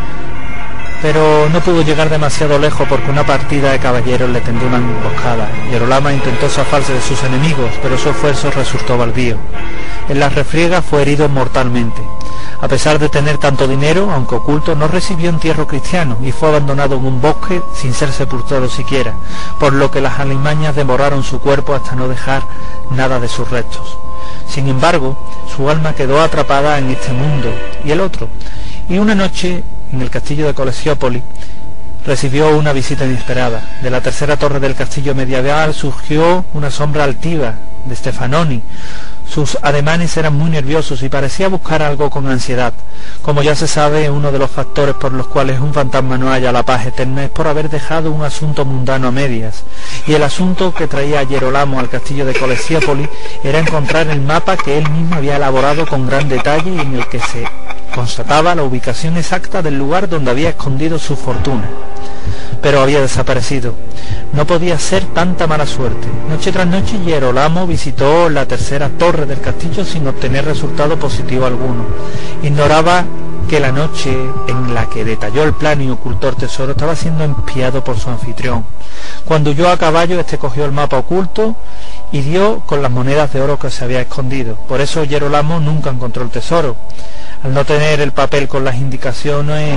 Pero no pudo llegar demasiado lejos porque una partida de caballeros le tendió una emboscada. Gerolamo intentó zafarse de sus enemigos, pero su esfuerzo resultó baldío. En la refriega fue herido mortalmente. A pesar de tener tanto dinero, aunque oculto, no recibió entierro cristiano y fue abandonado en un bosque sin ser sepultado siquiera, por lo que las alimañas devoraron su cuerpo hasta no dejar nada de sus restos. Sin embargo, su alma quedó atrapada en este mundo y el otro, y una noche en el castillo de Colesiopoli recibió una visita inesperada. De la tercera torre del castillo medieval surgió una sombra altiva de Stefanoni. Sus ademanes eran muy nerviosos y parecía buscar algo con ansiedad. Como ya se sabe, uno de los factores por los cuales un fantasma no halla la paz eterna es por haber dejado un asunto mundano a medias, y el asunto que traía a Gerolamo al castillo de Colesiopoli era encontrar el mapa que él mismo había elaborado con gran detalle y en el que se constataba la ubicación exacta del lugar donde había escondido su fortuna. Pero había desaparecido. No podía ser tanta mala suerte. Noche tras noche Gerolamo visitó la tercera torre del castillo sin obtener resultado positivo alguno. Ignoraba que la noche en la que detalló el plan y ocultó el tesoro estaba siendo espiado por su anfitrión. Cuando huyó a caballo, este cogió el mapa oculto y dio con las monedas de oro que se había escondido. Por eso Gerolamo nunca encontró el tesoro. Al no tener el papel con las indicaciones,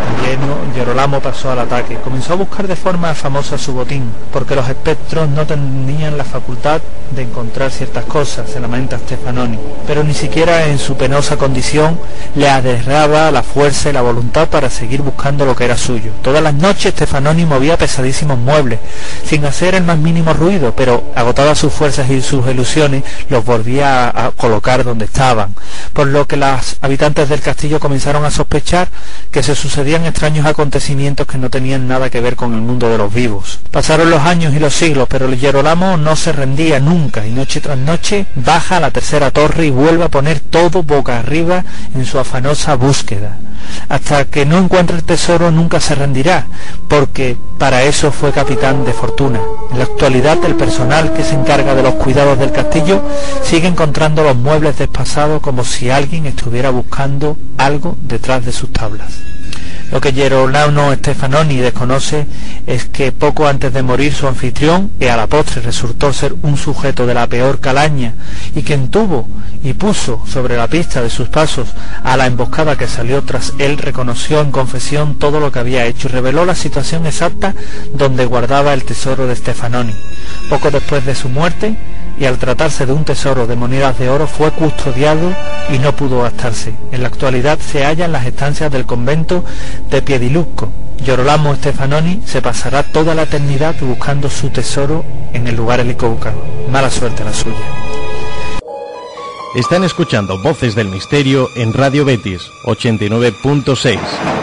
Gerolamo pasó al ataque. Comenzó a buscar de forma famosa su botín, porque los espectros no tenían la facultad de encontrar ciertas cosas, se lamenta Stefanoni, pero ni siquiera en su penosa condición le aderraba la fuerza y la voluntad para seguir buscando lo que era suyo. Todas las noches Stefanoni movía pesadísimos muebles, sin hacer el más mínimo ruido, pero agotadas sus fuerzas y sus ilusiones, los volvía a, a colocar donde estaban, por lo que las habitantes del castillo comenzaron a sospechar que se sucedían extraños acontecimientos que no tenían nada que ver con el mundo de los vivos. Pasaron los años y los siglos, pero el Gerolamo no se rendía nunca, y noche tras noche baja a la tercera torre y vuelve a poner todo boca arriba en su afanosa búsqueda. Hasta que no encuentre el tesoro nunca se rendirá, porque para eso fue capitán de fortuna. En la actualidad el personal que se encarga de los cuidados del castillo sigue encontrando los muebles despasados como si alguien estuviera buscando algo detrás de sus tablas. Lo que Gerolamo Stefanoni desconoce es que poco antes de morir su anfitrión, que a la postre resultó ser un sujeto de la peor calaña y quien tuvo y puso sobre la pista de sus pasos a la emboscada que salió tras él, reconoció en confesión todo lo que había hecho y reveló la situación exacta donde guardaba el tesoro de Stefanoni. Poco después de su muerte, y al tratarse de un tesoro de monedas de oro, fue custodiado y no pudo gastarse. En la actualidad se halla en las estancias del convento de Piediluco. Gerolamo Stefanoni se pasará toda la eternidad buscando su tesoro en el lugar equivocado. Mala suerte la suya. Están escuchando Voces del Misterio en Radio Betis ochenta y nueve punto seis.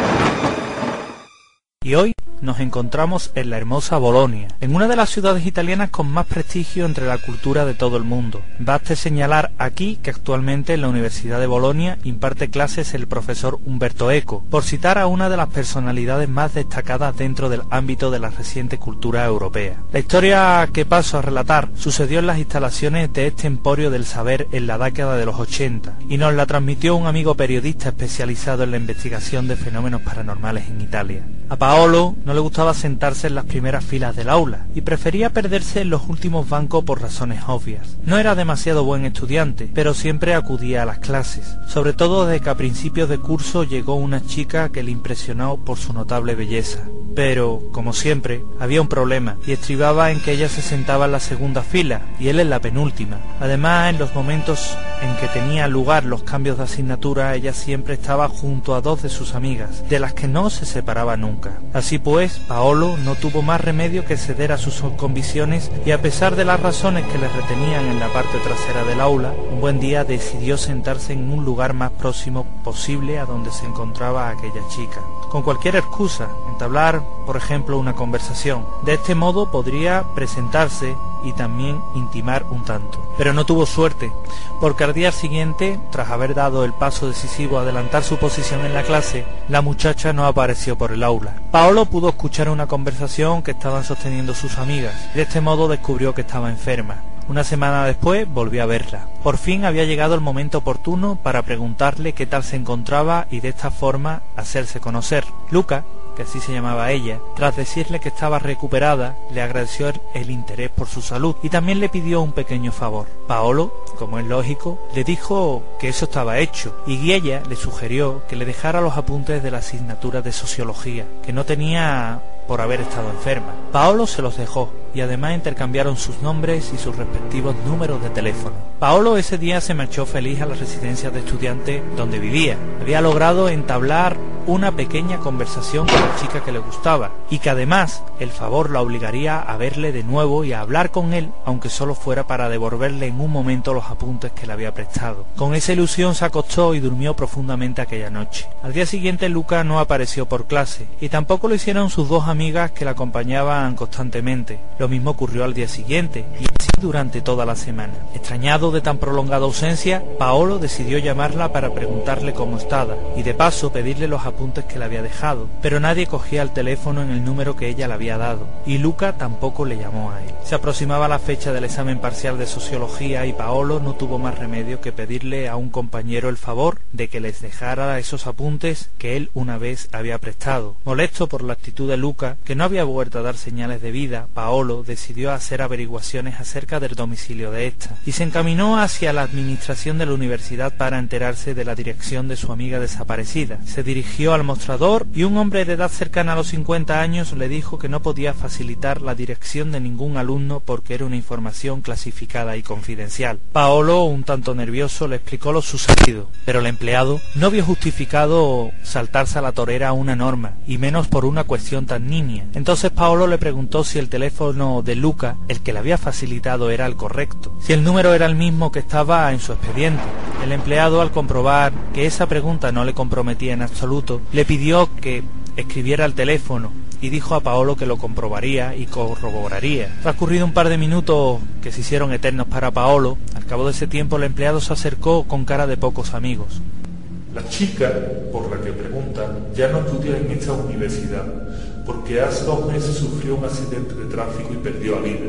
Y hoy nos encontramos en la hermosa Bolonia, en una de las ciudades italianas con más prestigio entre la cultura de todo el mundo. Baste señalar aquí que actualmente en la Universidad de Bolonia imparte clases el profesor Umberto Eco, por citar a una de las personalidades más destacadas dentro del ámbito de la reciente cultura europea. La historia que paso a relatar sucedió en las instalaciones de este emporio del saber en la década de los ochenta, y nos la transmitió un amigo periodista especializado en la investigación de fenómenos paranormales en Italia. A Paolo no le gustaba sentarse en las primeras filas del aula y prefería perderse en los últimos bancos por razones obvias. No era demasiado buen estudiante, pero siempre acudía a las clases, sobre todo desde que a principios de curso llegó una chica que le impresionó por su notable belleza. Pero, como siempre, había un problema, y estribaba en que ella se sentaba en la segunda fila y él en la penúltima. Además, en los momentos en que tenía lugar los cambios de asignatura, ella siempre estaba junto a dos de sus amigas, de las que no se separaba nunca. Así pues, Paolo no tuvo más remedio que ceder a sus convicciones y, a pesar de las razones que le retenían en la parte trasera del aula, un buen día decidió sentarse en un lugar más próximo posible a donde se encontraba aquella chica. Con cualquier excusa, entablar, por ejemplo, una conversación. De este modo podría presentarse y también intimar un tanto. Pero no tuvo suerte, porque al día siguiente, tras haber dado el paso decisivo a adelantar su posición en la clase, la muchacha no apareció por el aula. Paolo pudo escuchar una conversación que estaban sosteniendo sus amigas, y de este modo descubrió que estaba enferma. Una semana después volvió a verla. Por fin había llegado el momento oportuno para preguntarle qué tal se encontraba y de esta forma hacerse conocer. Luca, que así se llamaba ella, tras decirle que estaba recuperada, le agradeció el interés por su salud y también le pidió un pequeño favor. Paolo, como es lógico, le dijo que eso estaba hecho, y ella le sugirió que le dejara los apuntes de la asignatura de sociología, que no tenía por haber estado enferma. Paolo se los dejó, y además intercambiaron sus nombres y sus respectivos números de teléfono. Paolo ese día se marchó feliz a la residencia de estudiantes donde vivía. Había logrado entablar una pequeña conversación con la chica que le gustaba, y que además el favor la obligaría a verle de nuevo y a hablar con él, aunque solo fuera para devolverle en un momento los apuntes que le había prestado. Con esa ilusión se acostó y durmió profundamente aquella noche. Al día siguiente Luca no apareció por clase, y tampoco lo hicieron sus dos amigas que la acompañaban constantemente. Lo mismo ocurrió al día siguiente, y así durante toda la semana. Extrañado de tan prolongada ausencia, Paolo decidió llamarla para preguntarle cómo estaba, y de paso pedirle los apuntes que le había dejado, pero nadie cogía el teléfono en el número que ella le había dado, y Luca tampoco le llamó a él. Se aproximaba la fecha del examen parcial de sociología y Paolo no tuvo más remedio que pedirle a un compañero el favor de que les dejara esos apuntes que él una vez había prestado. Molesto por la actitud de Luca, que no había vuelto a dar señales de vida, Paolo decidió hacer averiguaciones acerca del domicilio de esta, y se encaminó hacia la administración de la universidad para enterarse de la dirección de su amiga desaparecida. Se dirigió al mostrador y un hombre de edad cercana a los cincuenta años le dijo que no podía facilitar la dirección de ningún alumno porque era una información clasificada y confidencial. Paolo, un tanto nervioso, le explicó lo sucedido, pero el empleado no vio justificado saltarse a la torera a una norma, y menos por una cuestión tan nimia. Entonces Paolo le preguntó si el teléfono de Luca, el que le había facilitado, era el correcto, si el número era el mismo que estaba en su expediente. El empleado, al comprobar que esa pregunta no le comprometía en absoluto, le pidió que escribiera el teléfono y dijo a Paolo que lo comprobaría y corroboraría. Transcurrido un par de minutos que se hicieron eternos para Paolo, al cabo de ese tiempo el empleado se acercó con cara de pocos amigos. La chica, por la que preguntan, ya no estudia en esta universidad, porque hace dos meses sufrió un accidente de tráfico y perdió la vida.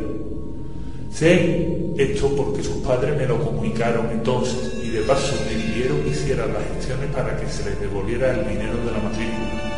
Sé esto porque sus padres me lo comunicaron entonces, y de paso me pidieron que hiciera las gestiones para que se les devolviera el dinero de la matrícula.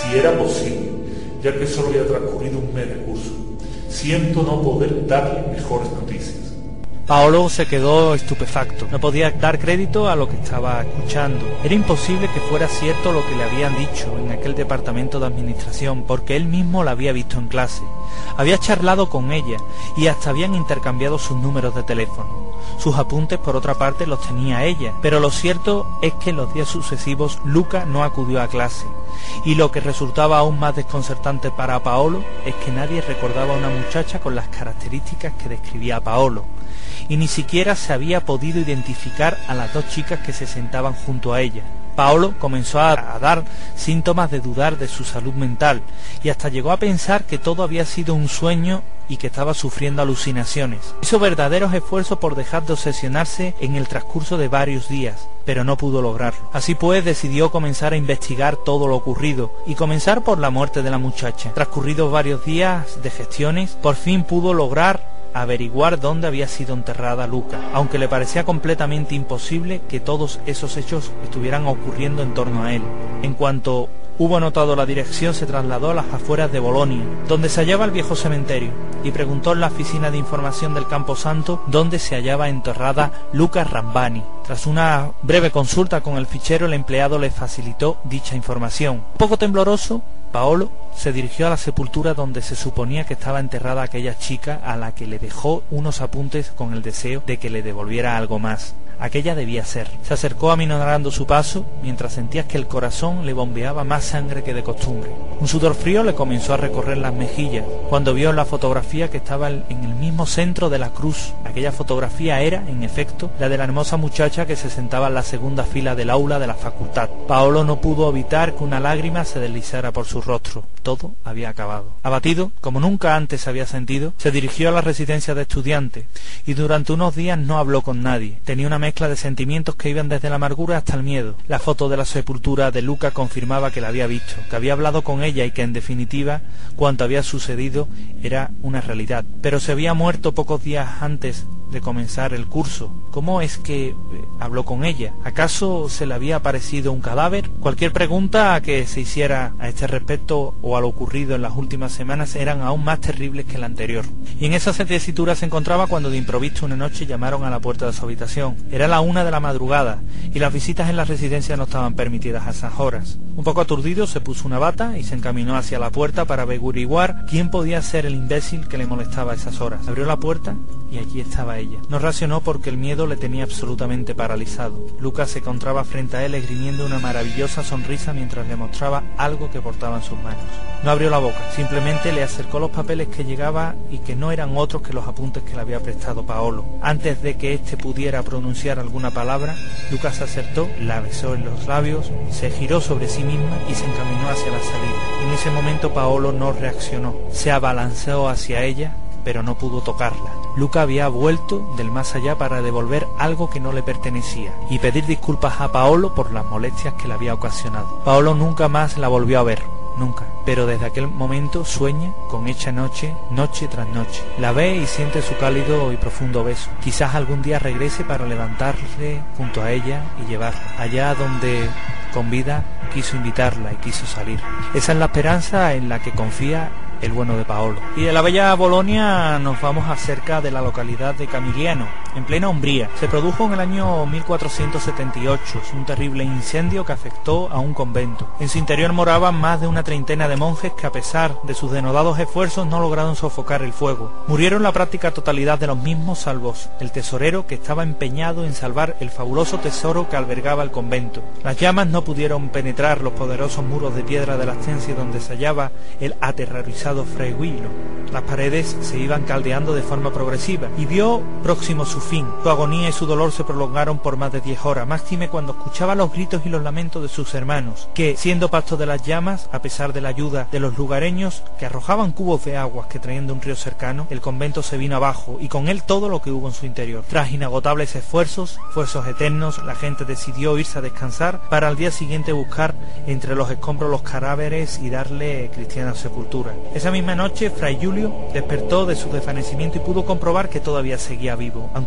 si era posible, ya que solo había transcurrido un mes de curso. Siento no poder darle mejores noticias. Paolo se quedó estupefacto. No podía dar crédito a lo que estaba escuchando. Era imposible que fuera cierto lo que le habían dicho en aquel departamento de administración, porque él mismo la había visto en clase. Había charlado con ella y hasta habían intercambiado sus números de teléfono. Sus apuntes, por otra parte, los tenía ella, pero lo cierto es que en los días sucesivos Luca no acudió a clase. Y lo que resultaba aún más desconcertante para Paolo es que nadie recordaba a una muchacha con las características que describía Paolo. Y ni siquiera se había podido identificar a las dos chicas que se sentaban junto a ella. Paolo comenzó a dar síntomas de dudar de su salud mental y hasta llegó a pensar que todo había sido un sueño y que estaba sufriendo alucinaciones. Hizo verdaderos esfuerzos por dejar de obsesionarse en el transcurso de varios días, pero no pudo lograrlo. Así pues, decidió comenzar a investigar todo lo ocurrido y comenzar por la muerte de la muchacha. Transcurridos varios días de gestiones, por fin pudo lograr averiguar dónde había sido enterrada Luca, aunque le parecía completamente imposible que todos esos hechos estuvieran ocurriendo en torno a él. En cuanto hubo notado la dirección, se trasladó a las afueras de Bolonia, donde se hallaba el viejo cementerio, y preguntó en la oficina de información del Camposanto dónde se hallaba enterrada Luca Rambani. Tras una breve consulta con el fichero, el empleado le facilitó dicha información. Un poco tembloroso, Paolo se dirigió a la sepultura donde se suponía que estaba enterrada aquella chica, a la que le dejó unos apuntes con el deseo de que le devolviera algo más. Aquella debía ser. Se acercó aminorando su paso, mientras sentía que el corazón le bombeaba más sangre que de costumbre. Un sudor frío le comenzó a recorrer las mejillas cuando vio en la fotografía que estaba en el mismo centro de la cruz. Aquella fotografía era, en efecto, la de la hermosa muchacha que se sentaba en la segunda fila del aula de la facultad. Paolo no pudo evitar que una lágrima se deslizara por su rostro. Todo había acabado. Abatido, como nunca antes había sentido, se dirigió a la residencia de estudiantes y durante unos días no habló con nadie. Tenía una mezcla de sentimientos que iban desde la amargura hasta el miedo. La foto de la sepultura de Luca confirmaba que la había visto, que había hablado con ella y que en definitiva cuanto había sucedido era una realidad. Pero se había muerto pocos días antes de comenzar el curso. ¿Cómo es que eh, habló con ella? ¿Acaso se le había aparecido un cadáver? Cualquier pregunta que se hiciera a este respecto o a lo ocurrido en las últimas semanas eran aún más terribles que la anterior. Y en esa tesitura se encontraba cuando de improviso una noche llamaron a la puerta de su habitación. Era la una de la madrugada y las visitas en la residencia no estaban permitidas a esas horas. Un poco aturdido se puso una bata y se encaminó hacia la puerta para averiguar quién podía ser el imbécil que le molestaba a esas horas. Abrió la puerta y allí estaba ella. No reaccionó porque el miedo le tenía absolutamente paralizado. Lucas se encontraba frente a él esgrimiendo una maravillosa sonrisa mientras le mostraba algo que portaba en sus manos. No abrió la boca, simplemente le acercó los papeles que llevaba y que no eran otros que los apuntes que le había prestado Paolo. Antes de que éste pudiera pronunciar alguna palabra, Lucas se acercó, la besó en los labios, se giró sobre sí misma y se encaminó hacia la salida. En ese momento Paolo no reaccionó, se abalanzó hacia ella, pero no pudo tocarla. Luca había vuelto del más allá para devolver algo que no le pertenecía y pedir disculpas a Paolo por las molestias que le había ocasionado. Paolo nunca más la volvió a ver, nunca, pero desde aquel momento sueña con ella noche, noche tras noche. La ve y siente su cálido y profundo beso. Quizás algún día regrese para levantarse junto a ella y llevarla allá donde con vida quiso invitarla y quiso salir. Esa es la esperanza en la que confía el bueno de Paolo. Y de la bella Bolonia nos vamos acerca de la localidad de Camigliano, en plena Umbría. Se produjo en el año mil cuatrocientos setenta y ocho un terrible incendio que afectó a un convento. En su interior moraban más de una treintena de monjes que, a pesar de sus denodados esfuerzos, no lograron sofocar el fuego. Murieron la práctica totalidad de los mismos, salvo el tesorero, que estaba empeñado en salvar el fabuloso tesoro que albergaba el convento. Las llamas no pudieron penetrar los poderosos muros de piedra de la estancia donde se hallaba el aterrorizado Fray Guilo. Las paredes se iban caldeando de forma progresiva y vio próximo su fin. Su agonía y su dolor se prolongaron por más de diez horas, máxime cuando escuchaba los gritos y los lamentos de sus hermanos, que, siendo pasto de las llamas, a pesar de la ayuda de los lugareños, que arrojaban cubos de aguas que traían de un río cercano, el convento se vino abajo, y con él todo lo que hubo en su interior. Tras inagotables esfuerzos, esfuerzos eternos, la gente decidió irse a descansar para al día siguiente buscar entre los escombros los cadáveres y darle cristiana sepultura. Esa misma noche, Fray Julio despertó de su desvanecimiento y pudo comprobar que todavía seguía vivo, aunque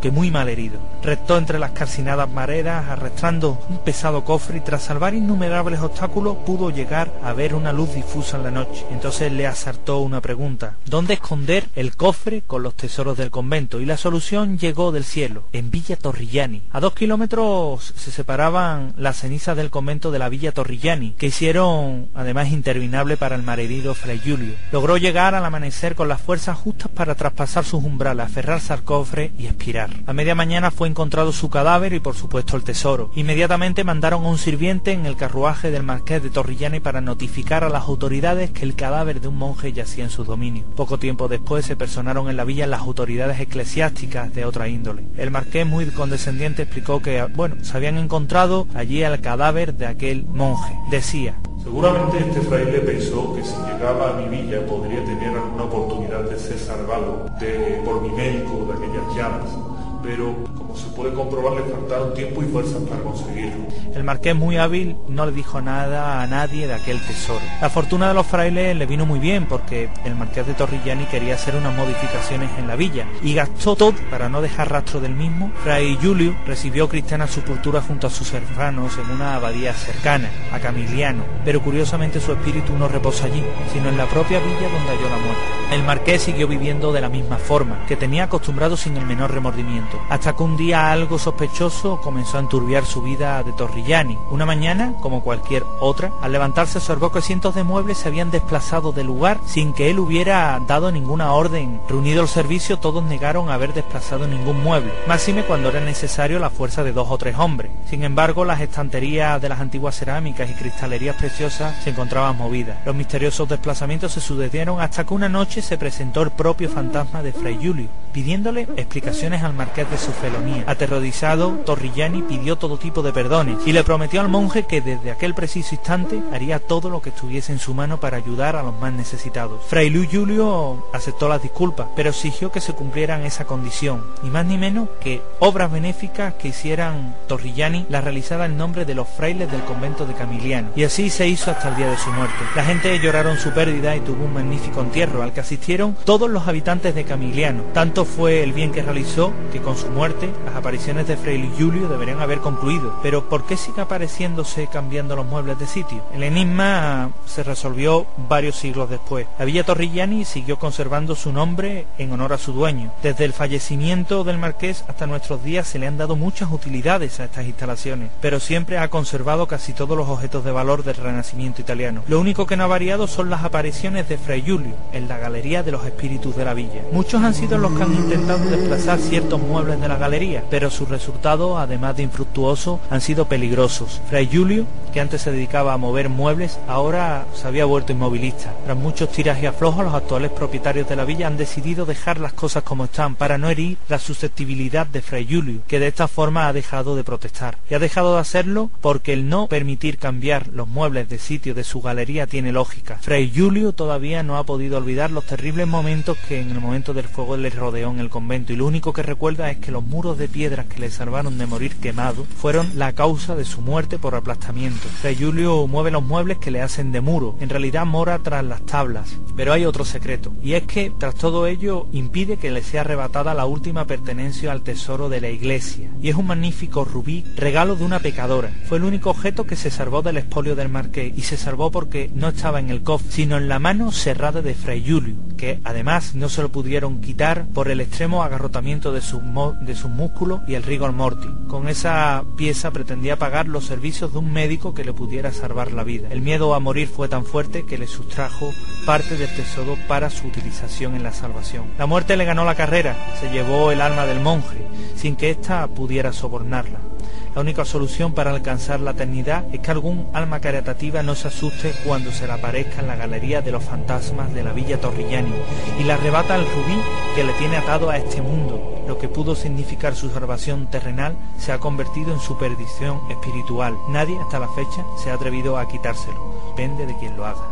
aunque muy mal herido. Rectó entre las calcinadas mareras, arrastrando un pesado cofre, y tras salvar innumerables obstáculos pudo llegar a ver una luz difusa en la noche. Entonces le asaltó una pregunta: ¿dónde esconder el cofre con los tesoros del convento? Y la solución llegó del cielo: en Villa Torrigiani. A dos kilómetros se separaban las cenizas del convento de la Villa Torrigiani, que hicieron además interminable para el malherido Fray Giulio. Logró llegar al amanecer con las fuerzas justas para traspasar sus umbrales, aferrarse al cofre y expirar. A media mañana fue encontrado su cadáver y por supuesto el tesoro. Inmediatamente mandaron a un sirviente en el carruaje del marqués de Torrigiani para notificar a las autoridades que el cadáver de un monje yacía en sus dominios. Poco tiempo después se personaron en la villa las autoridades eclesiásticas de otra índole. El marqués, muy condescendiente, explicó que, bueno, se habían encontrado allí el cadáver de aquel monje. Decía: seguramente este fraile pensó que si llegaba a mi villa podría tener alguna oportunidad de ser salvado de, por mi médico de aquellas llamas, pero como se puede comprobar le faltaron tiempo y fuerzas para conseguirlo. El marqués, muy hábil, no le dijo nada a nadie de aquel tesoro. La fortuna de los frailes le vino muy bien porque el marqués de Torrigiani quería hacer unas modificaciones en la villa y gastó todo para no dejar rastro del mismo. Fray Giulio recibió cristiana sepultura junto a sus hermanos en una abadía cercana, a Camiliano, pero curiosamente su espíritu no reposa allí, sino en la propia villa donde halló la muerte. El marqués siguió viviendo de la misma forma, que tenía acostumbrado sin el menor remordimiento, hasta que un día algo sospechoso comenzó a enturbiar su vida de Torrigiani. Una mañana, como cualquier otra, al levantarse observó que cientos de muebles se habían desplazado del lugar sin que él hubiera dado ninguna orden. Reunido el servicio, todos negaron haber desplazado ningún mueble, máxime cuando era necesario la fuerza de dos o tres hombres. Sin embargo, las estanterías de las antiguas cerámicas y cristalerías preciosas se encontraban movidas. Los misteriosos desplazamientos se sucedieron hasta que una noche se presentó el propio fantasma de Fray Giulio, pidiéndole explicaciones al marqués de su felonía. Aterrorizado, Torrigiani pidió todo tipo de perdones y le prometió al monje que desde aquel preciso instante haría todo lo que estuviese en su mano para ayudar a los más necesitados. Fray Giulio aceptó las disculpas, pero exigió que se cumplieran esa condición, ni más ni menos que obras benéficas que hicieran Torrigiani las realizaba en nombre de los frailes del convento de Camiliano, y así se hizo hasta el día de su muerte. La gente lloraron su pérdida y tuvo un magnífico entierro al que asistieron todos los habitantes de Camiliano. Tanto fue el bien que realizó que con su muerte las apariciones de Fray Giulio deberían haber concluido. Pero ¿por qué sigue apareciéndose cambiando los muebles de sitio? El enigma se resolvió varios siglos después. La Villa Torrigiani siguió conservando su nombre en honor a su dueño. Desde el fallecimiento del marqués hasta nuestros días se le han dado muchas utilidades a estas instalaciones, pero siempre ha conservado casi todos los objetos de valor del Renacimiento italiano. Lo único que no ha variado son las apariciones de Fray Giulio en la Galería de los Espíritus de la Villa. Muchos han sido los que han intentado desplazar ciertos muebles de la galería, pero sus resultados, además de infructuosos, han sido peligrosos. Fray Giulio, que antes se dedicaba a mover muebles, ahora se había vuelto inmovilista. Tras muchos tiras y aflojos, los actuales propietarios de la villa han decidido dejar las cosas como están para no herir la susceptibilidad de Fray Giulio, que de esta forma ha dejado de protestar. Y ha dejado de hacerlo porque el no permitir cambiar los muebles de sitio de su galería tiene lógica. Fray Giulio todavía no ha podido olvidar los terribles momentos que en el momento del fuego le rodeó en el convento, y lo único que recuerda es que los muros de piedras que le salvaron de morir quemado fueron la causa de su muerte por aplastamiento. Fray Giulio mueve los muebles que le hacen de muro, en realidad mora tras las tablas, pero hay otro secreto, y es que tras todo ello impide que le sea arrebatada la última pertenencia al tesoro de la iglesia, y es un magnífico rubí, regalo de una pecadora. Fue el único objeto que se salvó del expolio del marqués, y se salvó porque no estaba en el cofre, sino en la mano cerrada de Fray Giulio, que además no se lo pudieron quitar por el extremo agarrotamiento de sus de sus músculos y el rigor mortis. Con esa pieza pretendía pagar los servicios de un médico que le pudiera salvar la vida. El miedo a morir fue tan fuerte que le sustrajo parte del tesoro para su utilización en la salvación. La muerte le ganó la carrera, se llevó el alma del monje, sin que ésta pudiera sobornarla. La única solución para alcanzar la eternidad es que algún alma caritativa no se asuste cuando se le aparezca en la galería de los fantasmas de la Villa Torrigiani y le arrebata el rubí que le tiene atado a este mundo. Lo que pudo significar su salvación terrenal se ha convertido en su perdición espiritual. Nadie hasta la fecha se ha atrevido a quitárselo. Depende de quien lo haga.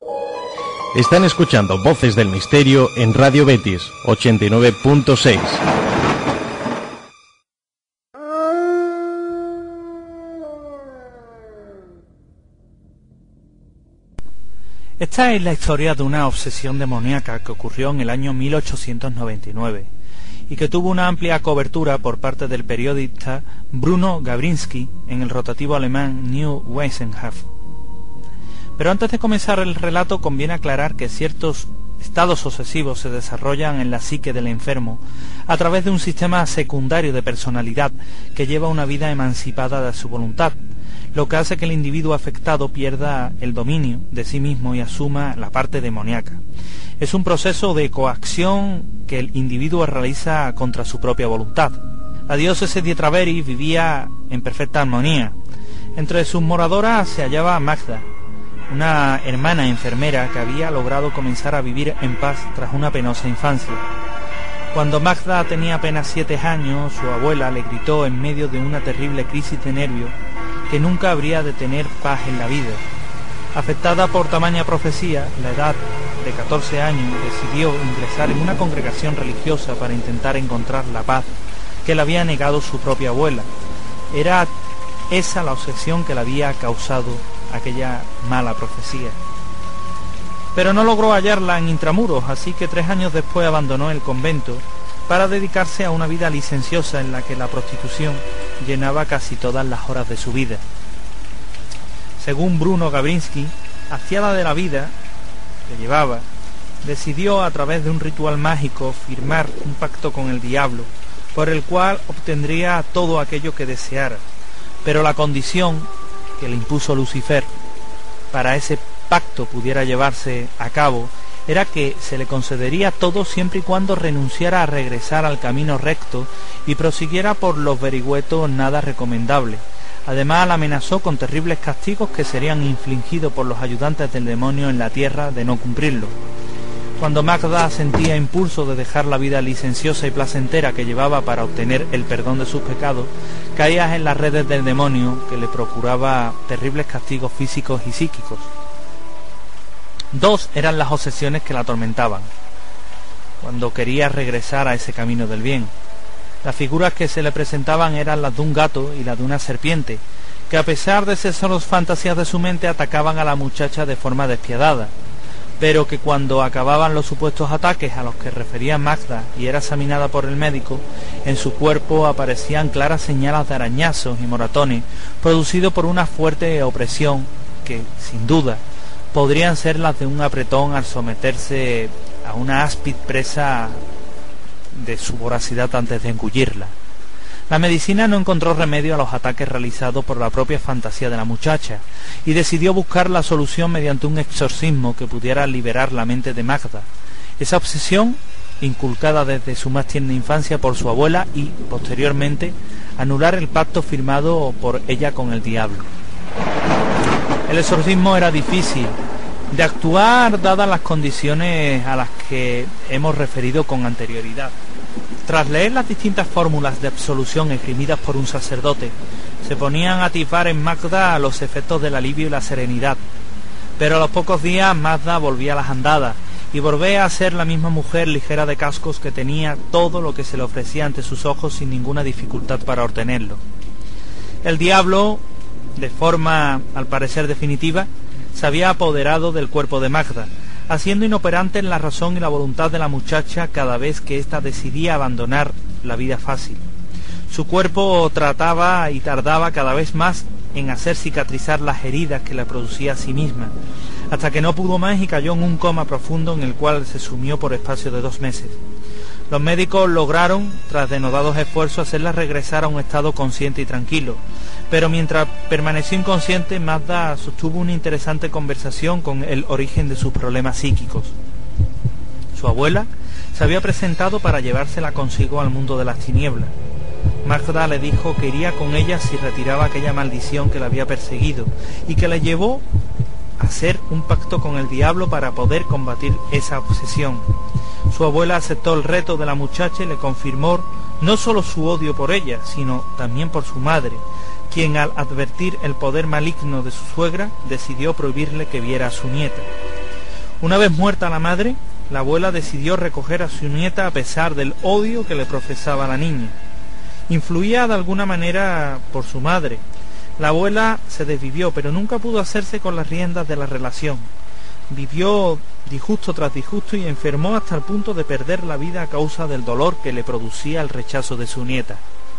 Están escuchando Voces del Misterio en Radio Betis ochenta y nueve punto seis. Esta es la historia de una obsesión demoníaca que ocurrió en el año mil ochocientos noventa y nueve y que tuvo una amplia cobertura por parte del periodista Bruno Gawrinski en el rotativo alemán Neue Wissenschaft. Pero antes de comenzar el relato conviene aclarar que ciertos estados obsesivos se desarrollan en la psique del enfermo a través de un sistema secundario de personalidad que lleva una vida emancipada de su voluntad, lo que hace que el individuo afectado pierda el dominio de sí mismo y asuma la parte demoníaca. Es un proceso de coacción que el individuo realiza contra su propia voluntad. La diócesis de Traberi vivía en perfecta armonía. Entre sus moradoras se hallaba Magda, una hermana enfermera que había logrado comenzar a vivir en paz tras una penosa infancia. Cuando Magda tenía apenas siete años, su abuela le gritó en medio de una terrible crisis de nervios que nunca habría de tener paz en la vida. Afectada por tamaña profecía, la edad de catorce años decidió ingresar en una congregación religiosa para intentar encontrar la paz que le había negado su propia abuela. Era esa la obsesión que le había causado aquella mala profecía. Pero no logró hallarla en intramuros, así que tres años después abandonó el convento para dedicarse a una vida licenciosa en la que la prostitución llenaba casi todas las horas de su vida. Según Bruno Gawrinski, hastiada de la vida que llevaba, decidió a través de un ritual mágico firmar un pacto con el diablo, por el cual obtendría todo aquello que deseara, pero la condición que le impuso Lucifer para ese pacto pudiera llevarse a cabo era que se le concedería todo siempre y cuando renunciara a regresar al camino recto y prosiguiera por los vericuetos nada recomendables. Además, la amenazó con terribles castigos que serían infligidos por los ayudantes del demonio en la tierra de no cumplirlo. Cuando Magda sentía impulso de dejar la vida licenciosa y placentera que llevaba para obtener el perdón de sus pecados, caía en las redes del demonio que le procuraba terribles castigos físicos y psíquicos. Dos eran las obsesiones que la atormentaban cuando quería regresar a ese camino del bien. Las figuras que se le presentaban eran las de un gato y las de una serpiente, que a pesar de ser solo fantasías de su mente atacaban a la muchacha de forma despiadada, pero que cuando acababan los supuestos ataques a los que refería Magda y era examinada por el médico, en su cuerpo aparecían claras señales de arañazos y moratones producidos por una fuerte opresión que, sin duda, podrían ser las de un apretón al someterse a una áspid presa de su voracidad antes de engullirla. La medicina no encontró remedio a los ataques realizados por la propia fantasía de la muchacha y decidió buscar la solución mediante un exorcismo que pudiera liberar la mente de Magda. Esa obsesión, inculcada desde su más tierna infancia por su abuela y, posteriormente, anular el pacto firmado por ella con el diablo. El exorcismo era difícil de actuar dadas las condiciones a las que hemos referido con anterioridad. Tras leer las distintas fórmulas de absolución esgrimidas por un sacerdote, se ponían a atisbar en Magda los efectos del alivio y la serenidad. Pero a los pocos días Magda volvía a las andadas y volvía a ser la misma mujer ligera de cascos que tenía todo lo que se le ofrecía ante sus ojos sin ninguna dificultad para obtenerlo. El diablo, de forma al parecer definitiva, se había apoderado del cuerpo de Magda, haciendo inoperantes la razón y la voluntad de la muchacha cada vez que ésta decidía abandonar la vida fácil. Su cuerpo trataba y tardaba cada vez más en hacer cicatrizar las heridas que le producía a sí misma, hasta que no pudo más y cayó en un coma profundo en el cual se sumió por espacio de dos meses. Los médicos lograron, tras denodados esfuerzos, hacerla regresar a un estado consciente y tranquilo, pero mientras permaneció inconsciente, Magda sostuvo una interesante conversación con el origen de sus problemas psíquicos. Su abuela se había presentado para llevársela consigo al mundo de las tinieblas. Magda le dijo que iría con ella si retiraba aquella maldición que la había perseguido y que le llevó a hacer un pacto con el diablo para poder combatir esa obsesión. Su abuela aceptó el reto de la muchacha y le confirmó no solo su odio por ella, sino también por su madre, quien al advertir el poder maligno de su suegra decidió prohibirle que viera a su nieta. Una vez muerta la madre, la abuela decidió recoger a su nieta a pesar del odio que le profesaba la niña. Influía de alguna manera por su madre. La abuela se desvivió, pero nunca pudo hacerse con las riendas de la relación. vivió disgusto tras disgusto y enfermó hasta el punto de perder la vida a causa del dolor que le producía el rechazo de su nieta.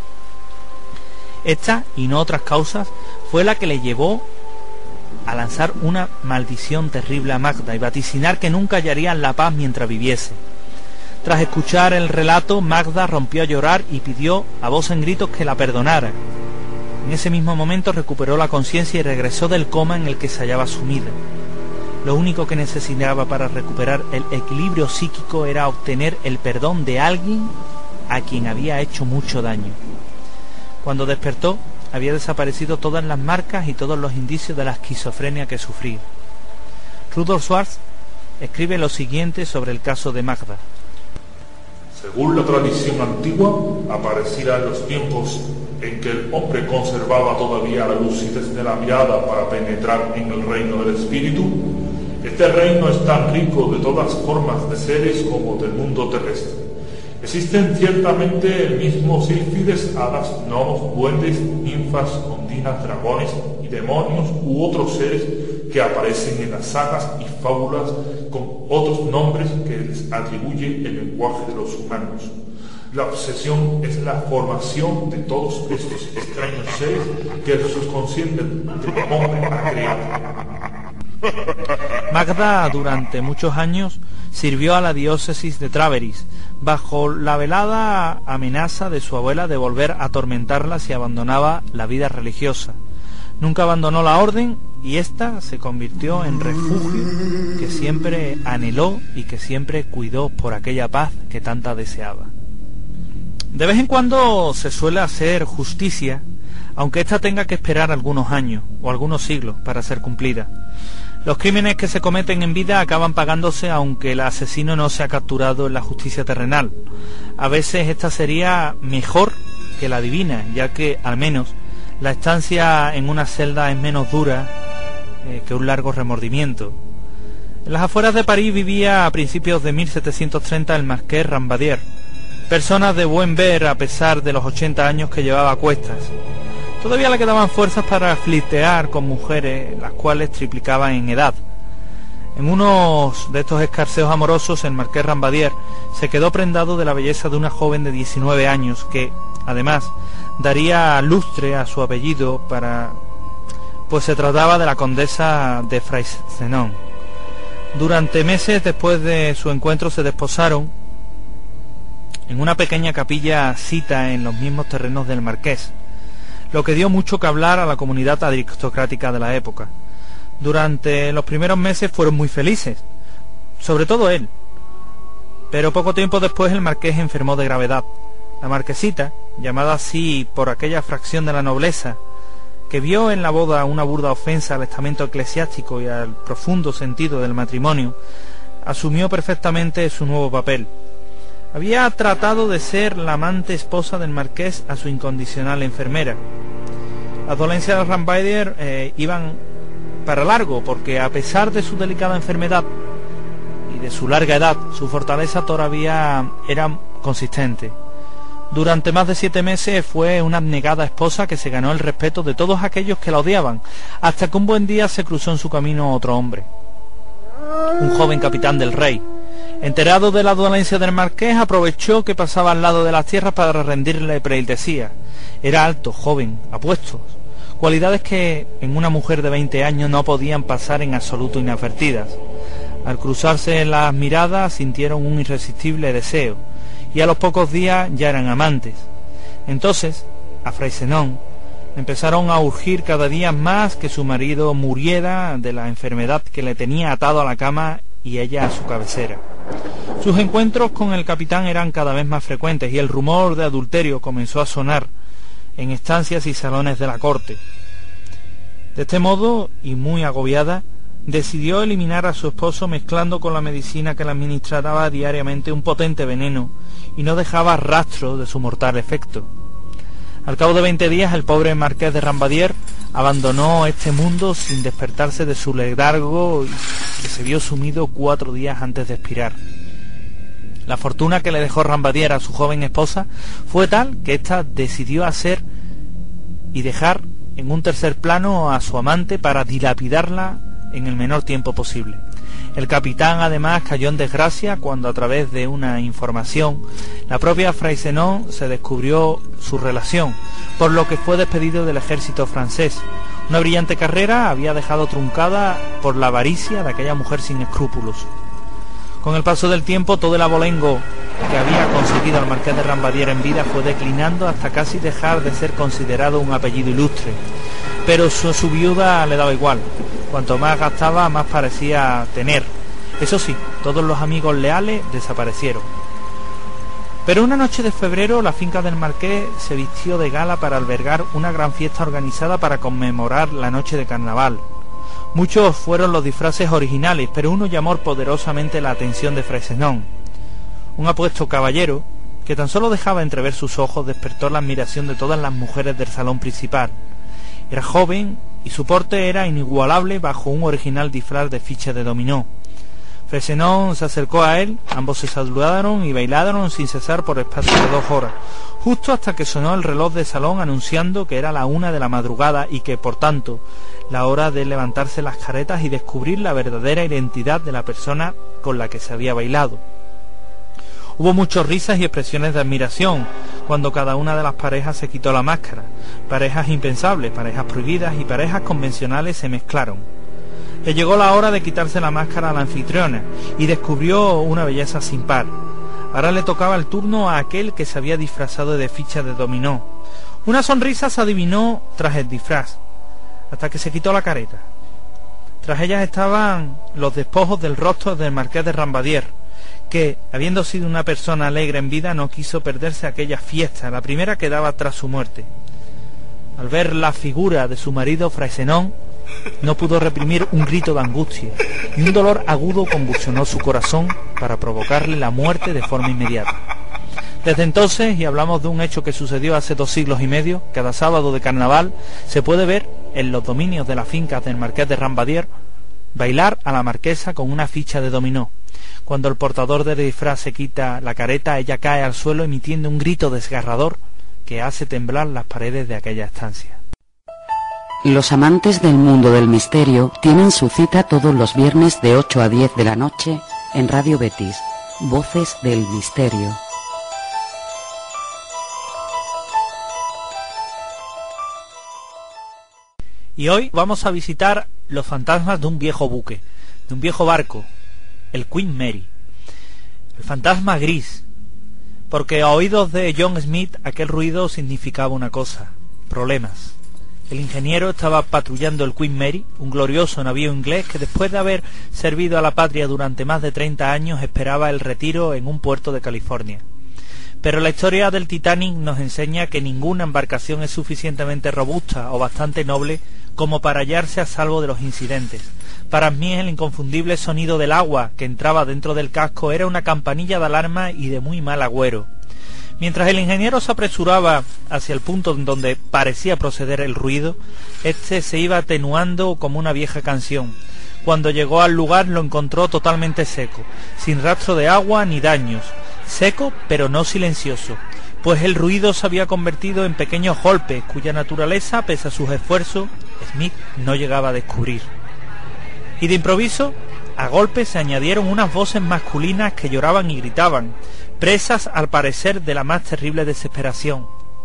Esta, y no otras causas, fue la que le llevó a lanzar una maldición terrible a Magda y vaticinar que nunca hallarían la paz mientras viviese. Tras escuchar el relato, Magda rompió a llorar y pidió a voz en gritos que la perdonara. En ese mismo momento recuperó la conciencia y regresó del coma en el que se hallaba sumida. Lo único que necesitaba para recuperar el equilibrio psíquico era obtener el perdón de alguien a quien había hecho mucho daño. Cuando despertó, había desaparecido todas las marcas y todos los indicios de la esquizofrenia que sufría. Rudolf Schwarz escribe lo siguiente sobre el caso de Magda. Según la tradición antigua, aparecida en los tiempos en que el hombre conservaba todavía la lucidez de la mirada para penetrar en el reino del espíritu, este reino es tan rico de todas formas de seres como del mundo terrestre. Existen ciertamente el mismo sílfides, hadas, gnomos, duendes, ninfas, ondinas, dragones y demonios u otros seres que aparecen en las sagas y fábulas con otros nombres que les atribuye el lenguaje de los humanos. La obsesión es la formación de todos estos extraños seres que el subconsciente del hombre ha creado. Magda durante muchos años sirvió a la diócesis de Traveris, bajo la velada amenaza de su abuela de volver a atormentarla si abandonaba la vida religiosa. Nunca abandonó la orden y ésta se convirtió en refugio que siempre anheló y que siempre cuidó por aquella paz que tanta deseaba. De vez en cuando se suele hacer justicia, aunque ésta tenga que esperar algunos años o algunos siglos para ser cumplida. Los crímenes que se cometen en vida acaban pagándose aunque el asesino no sea capturado en la justicia terrenal. A veces esta sería mejor que la divina, ya que al menos la estancia en una celda es menos dura eh, que un largo remordimiento. En las afueras de París vivía a principios de mil setecientos treinta el marqués Rambadier, persona de buen ver a pesar de los ochenta años que llevaba a cuestas. Todavía le quedaban fuerzas para flirtear con mujeres, las cuales triplicaban en edad. En uno de estos escarceos amorosos, el marqués Rambadier se quedó prendado de la belleza de una joven de diecinueve años que, además, daría lustre a su apellido para... pues se trataba de la condesa de Freycinet. Durante meses después de su encuentro se desposaron en una pequeña capilla sita en los mismos terrenos del marqués, lo que dio mucho que hablar a la comunidad aristocrática de la época. Durante los primeros meses fueron muy felices, sobre todo él, pero poco tiempo después el marqués enfermó de gravedad. La marquesita, llamada así por aquella fracción de la nobleza, que vio en la boda una burda ofensa al estamento eclesiástico y al profundo sentido del matrimonio, asumió perfectamente su nuevo papel. Había tratado de ser la amante esposa del marqués a su incondicional enfermera. Las dolencias de Rambadier eh, iban para largo, porque a pesar de su delicada enfermedad y de su larga edad, su fortaleza todavía era consistente. Durante más de siete meses fue una abnegada esposa que se ganó el respeto de todos aquellos que la odiaban, hasta que un buen día se cruzó en su camino otro hombre, un joven capitán del rey. Enterado de la dolencia del marqués, aprovechó que pasaba al lado de las tierras para rendirle pleitesía. Era alto, joven, apuesto, cualidades que en una mujer de veinte años no podían pasar en absoluto inadvertidas. Al cruzarse las miradas sintieron un irresistible deseo, y a los pocos días ya eran amantes. Entonces, a Freycinet empezaron a urgir cada día más que su marido muriera de la enfermedad que le tenía atado a la cama y ella a su cabecera. Sus encuentros con el capitán eran cada vez más frecuentes y el rumor de adulterio comenzó a sonar en estancias y salones de la corte. De este modo, y muy agobiada, decidió eliminar a su esposo mezclando con la medicina que le administraba diariamente un potente veneno y no dejaba rastro de su mortal efecto. Al cabo de veinte días, el pobre marqués de Rambadier abandonó este mundo sin despertarse de su letargo y se vio sumido cuatro días antes de expirar. La fortuna que le dejó Rambadier a su joven esposa fue tal que ésta decidió hacer y dejar en un tercer plano a su amante para dilapidarla en el menor tiempo posible. El capitán además cayó en desgracia cuando, a través de una información, la propia Freycinet se descubrió su relación, por lo que fue despedido del ejército francés. Una brillante carrera había dejado truncada por la avaricia de aquella mujer sin escrúpulos. Con el paso del tiempo, todo el abolengo que había conseguido el marqués de Rambadier en vida fue declinando hasta casi dejar de ser considerado un apellido ilustre. Pero su, su viuda le daba igual. Cuanto más gastaba, más parecía tener. Eso sí, todos los amigos leales desaparecieron. Pero una noche de febrero, la finca del marqués se vistió de gala para albergar una gran fiesta organizada para conmemorar la noche de carnaval. Muchos fueron los disfraces originales, pero uno llamó poderosamente la atención de Freycinet. Un apuesto caballero, que tan solo dejaba entrever sus ojos, despertó la admiración de todas las mujeres del salón principal. Era joven y su porte era inigualable bajo un original disfraz de ficha de dominó. Freycinet se acercó a él, ambos se saludaron y bailaron sin cesar por espacio de dos horas, justo hasta que sonó el reloj de salón anunciando que era la una de la madrugada y que, por tanto, la hora de levantarse las caretas y descubrir la verdadera identidad de la persona con la que se había bailado. Hubo muchas risas y expresiones de admiración cuando cada una de las parejas se quitó la máscara. Parejas impensables, parejas prohibidas y parejas convencionales se mezclaron. Le llegó la hora de quitarse la máscara a la anfitriona y descubrió una belleza sin par. Ahora le tocaba el turno a aquel que se había disfrazado de ficha de dominó. Una sonrisa se adivinó tras el disfraz, hasta que se quitó la careta. Tras ellas estaban los despojos del rostro del marqués de Rambadier, que, habiendo sido una persona alegre en vida, no quiso perderse aquella fiesta, la primera que daba tras su muerte. Al ver la figura de su marido Freycinet, no pudo reprimir un grito de angustia, y un dolor agudo convulsionó su corazón para provocarle la muerte de forma inmediata. Desde entonces, y hablamos de un hecho que sucedió hace dos siglos y medio, cada sábado de carnaval se puede ver en los dominios de las fincas del marqués de Rambadier bailar a la marquesa con una ficha de dominó. Cuando el portador del disfraz se quita la careta, ella cae al suelo emitiendo un grito desgarrador que hace temblar las paredes de aquella estancia. Los amantes del mundo del misterio tienen su cita todos los viernes de ocho a diez de la noche en Radio Betis, Voces del Misterio. Y hoy vamos a visitar los fantasmas de un viejo buque, de un viejo barco, el Queen Mary. El fantasma gris, porque a oídos de John Smith aquel ruido significaba una cosa: problemas. El ingeniero estaba patrullando el Queen Mary, un glorioso navío inglés que, después de haber servido a la patria durante más de treinta años, esperaba el retiro en un puerto de California. Pero la historia del Titanic nos enseña que ninguna embarcación es suficientemente robusta o bastante noble como para hallarse a salvo de los incidentes. Para mí, el inconfundible sonido del agua que entraba dentro del casco era una campanilla de alarma y de muy mal agüero. Mientras el ingeniero se apresuraba hacia el punto en donde parecía proceder el ruido, este se iba atenuando como una vieja canción. Cuando llegó al lugar lo encontró totalmente seco, sin rastro de agua ni daños. Seco, pero no silencioso, pues el ruido se había convertido en pequeños golpes cuya naturaleza, pese a sus esfuerzos, Smith no llegaba a descubrir. Y de improviso, a golpes se añadieron unas voces masculinas que lloraban y gritaban, presas al parecer de la más terrible desesperación.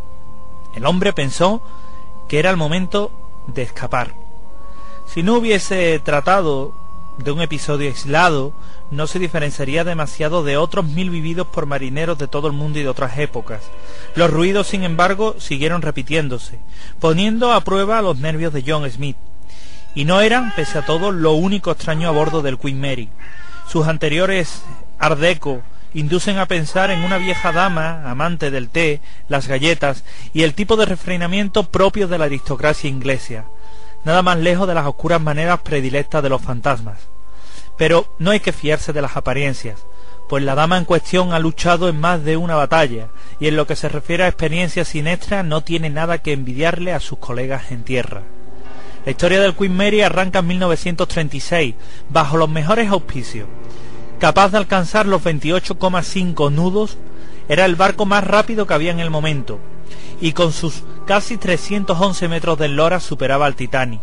El hombre pensó que era el momento de escapar. Si no hubiese tratado de un episodio aislado, no se diferenciaría demasiado de otros mil vividos por marineros de todo el mundo y de otras épocas. Los ruidos, sin embargo, siguieron repitiéndose, poniendo a prueba los nervios de John Smith. Y no eran, pese a todo, lo único extraño a bordo del Queen Mary. Sus anteriores Art Deco inducen a pensar en una vieja dama, amante del té, las galletas y el tipo de refrenamiento propio de la aristocracia inglesa, nada más lejos de las oscuras maneras predilectas de los fantasmas. Pero no hay que fiarse de las apariencias, pues la dama en cuestión ha luchado en más de una batalla, y en lo que se refiere a experiencias siniestras no tiene nada que envidiarle a sus colegas en tierra. La historia del Queen Mary arranca en mil novecientos treinta y seis, bajo los mejores auspicios. Capaz de alcanzar los veintiocho coma cinco nudos, era el barco más rápido que había en el momento, y con sus casi trescientos once metros de eslora superaba al Titanic.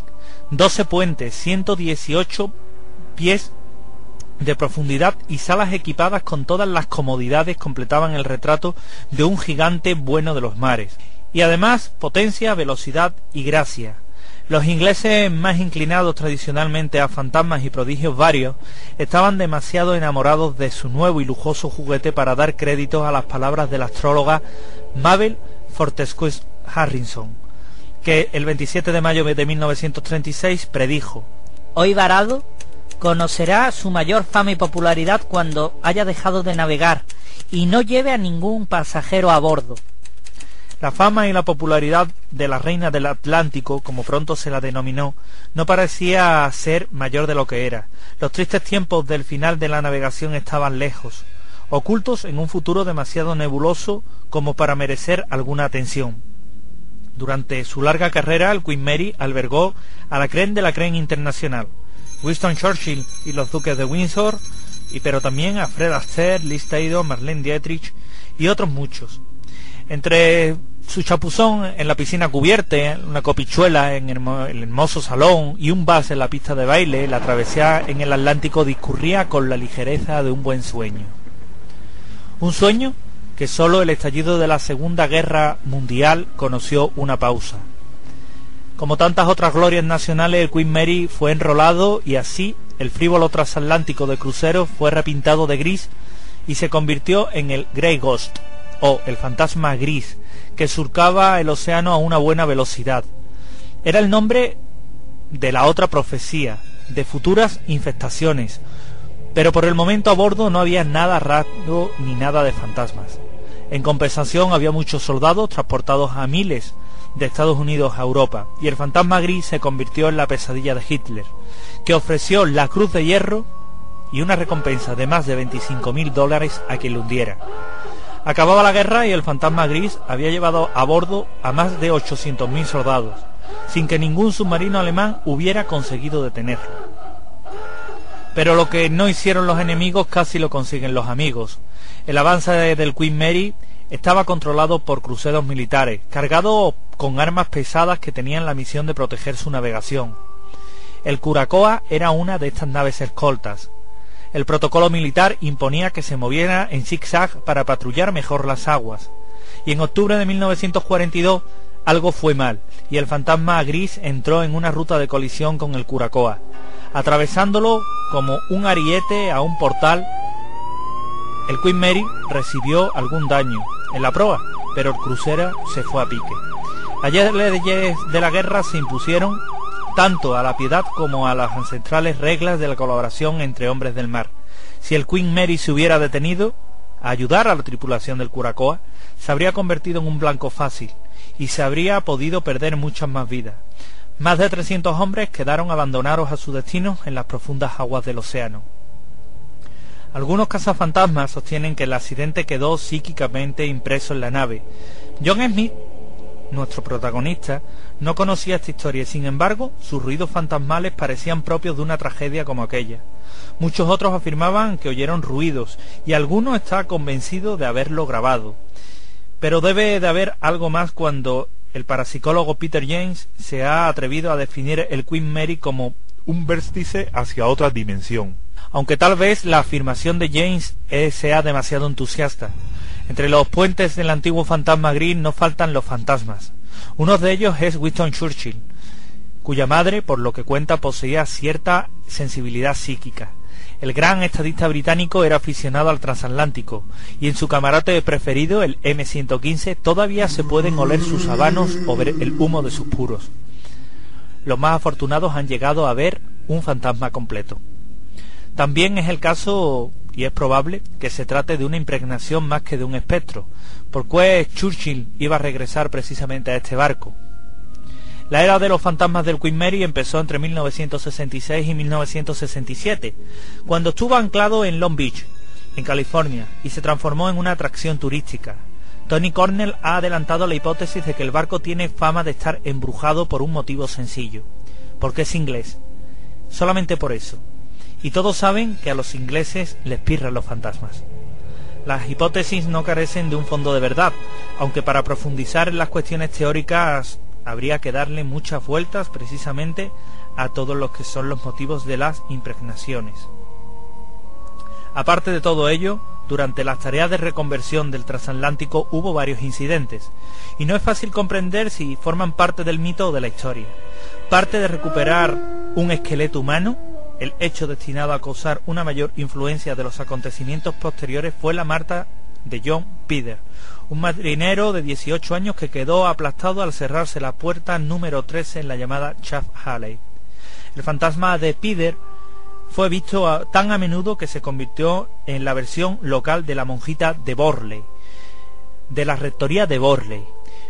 doce puentes, ciento dieciocho pies de profundidad y salas equipadas con todas las comodidades completaban el retrato de un gigante bueno de los mares. Y además potencia, velocidad y gracia. Los ingleses, más inclinados tradicionalmente a fantasmas y prodigios varios, estaban demasiado enamorados de su nuevo y lujoso juguete para dar crédito a las palabras de la astróloga Mabel Fortescue Harrison, que el veintisiete de mayo de mil novecientos treinta y seis predijo: «Hoy varado conocerá su mayor fama y popularidad cuando haya dejado de navegar y no lleve a ningún pasajero a bordo». La fama y la popularidad de la reina del Atlántico, como pronto se la denominó, no parecía ser mayor de lo que era. Los tristes tiempos del final de la navegación estaban lejos, ocultos en un futuro demasiado nebuloso como para merecer alguna atención. Durante su larga carrera, el Queen Mary albergó a la crème de la crème internacional, Winston Churchill y los duques de Windsor, y pero también a Fred Astaire, Liz Taylor, Marlene Dietrich y otros muchos. Entre su chapuzón en la piscina cubierta, una copichuela en el hermoso salón y un vals en la pista de baile, la travesía en el Atlántico discurría con la ligereza de un buen sueño. Un sueño que sólo el estallido de la Segunda Guerra Mundial conoció una pausa. Como tantas otras glorias nacionales, el Queen Mary fue enrolado y así el frívolo transatlántico de cruceros fue repintado de gris y se convirtió en el Grey Ghost, o el fantasma gris, que surcaba el océano a una buena velocidad. Era el nombre de la otra profecía, de futuras infestaciones, pero por el momento a bordo no había nada raro ni nada de fantasmas. En compensación había muchos soldados transportados a miles de Estados Unidos a Europa, y el fantasma gris se convirtió en la pesadilla de Hitler, que ofreció la Cruz de Hierro y una recompensa de más de veinticinco mil dólares a quien lo hundiera. Acababa la guerra y el fantasma gris había llevado a bordo a más de ochocientos mil soldados, sin que ningún submarino alemán hubiera conseguido detenerlo. Pero lo que no hicieron los enemigos casi lo consiguen los amigos. El avance del Queen Mary estaba controlado por cruceros militares, cargados con armas pesadas que tenían la misión de proteger su navegación. El Curacoa era una de estas naves escoltas. El protocolo militar imponía que se moviera en zigzag para patrullar mejor las aguas. Y en octubre de mil novecientos cuarenta y dos algo fue mal, y el fantasma gris entró en una ruta de colisión con el Curacoa, atravesándolo como un ariete a un portal. El Queen Mary recibió algún daño en la proa, pero el crucero se fue a pique. Las leyes de la guerra se impusieron tanto a la piedad como a las ancestrales reglas de la colaboración entre hombres del mar. Si el Queen Mary se hubiera detenido a ayudar a la tripulación del Curacoa, se habría convertido en un blanco fácil y se habría podido perder muchas más vidas. Más de trescientos hombres quedaron abandonados a su destino en las profundas aguas del océano. Algunos cazafantasmas sostienen que el accidente quedó psíquicamente impreso en la nave. John Smith, nuestro protagonista, no conocía esta historia y sin embargo sus ruidos fantasmales parecían propios de una tragedia como aquella. Muchos otros afirmaban que oyeron ruidos y alguno está convencido de haberlo grabado. Pero debe de haber algo más cuando el parapsicólogo Peter James se ha atrevido a definir el Queen Mary como un vértice hacia otra dimensión. Aunque tal vez la afirmación de James sea demasiado entusiasta. Entre los puentes del antiguo fantasma gris no faltan los fantasmas. Uno de ellos es Winston Churchill, cuya madre, por lo que cuenta, poseía cierta sensibilidad psíquica. El gran estadista británico era aficionado al transatlántico, y en su camarote preferido, el eme ciento quince, todavía se pueden oler sus habanos o ver el humo de sus puros. Los más afortunados han llegado a ver un fantasma completo. También es el caso, y es probable, que se trate de una impregnación más que de un espectro, porque Churchill iba a regresar precisamente a este barco. La era de los fantasmas del Queen Mary empezó entre mil novecientos sesenta y seis y mil novecientos sesenta y siete, cuando estuvo anclado en Long Beach, en California, y se transformó en una atracción turística. Tony Cornell ha adelantado la hipótesis de que el barco tiene fama de estar embrujado por un motivo sencillo, porque es inglés. Solamente por eso. Y todos saben que a los ingleses les pirran los fantasmas. Las hipótesis no carecen de un fondo de verdad, aunque para profundizar en las cuestiones teóricas habría que darle muchas vueltas precisamente a todos los que son los motivos de las impregnaciones. Aparte de todo ello, durante las tareas de reconversión del transatlántico hubo varios incidentes, y no es fácil comprender si forman parte del mito o de la historia. Parte de recuperar un esqueleto humano, el hecho destinado a causar una mayor influencia de los acontecimientos posteriores fue la Marta de John Pider, un marinero de dieciocho años que quedó aplastado al cerrarse la puerta número trece en la llamada Shaft Halley. El fantasma de Pider fue visto a, tan a menudo que se convirtió en la versión local de la monjita de Borley, de la rectoría de Borley.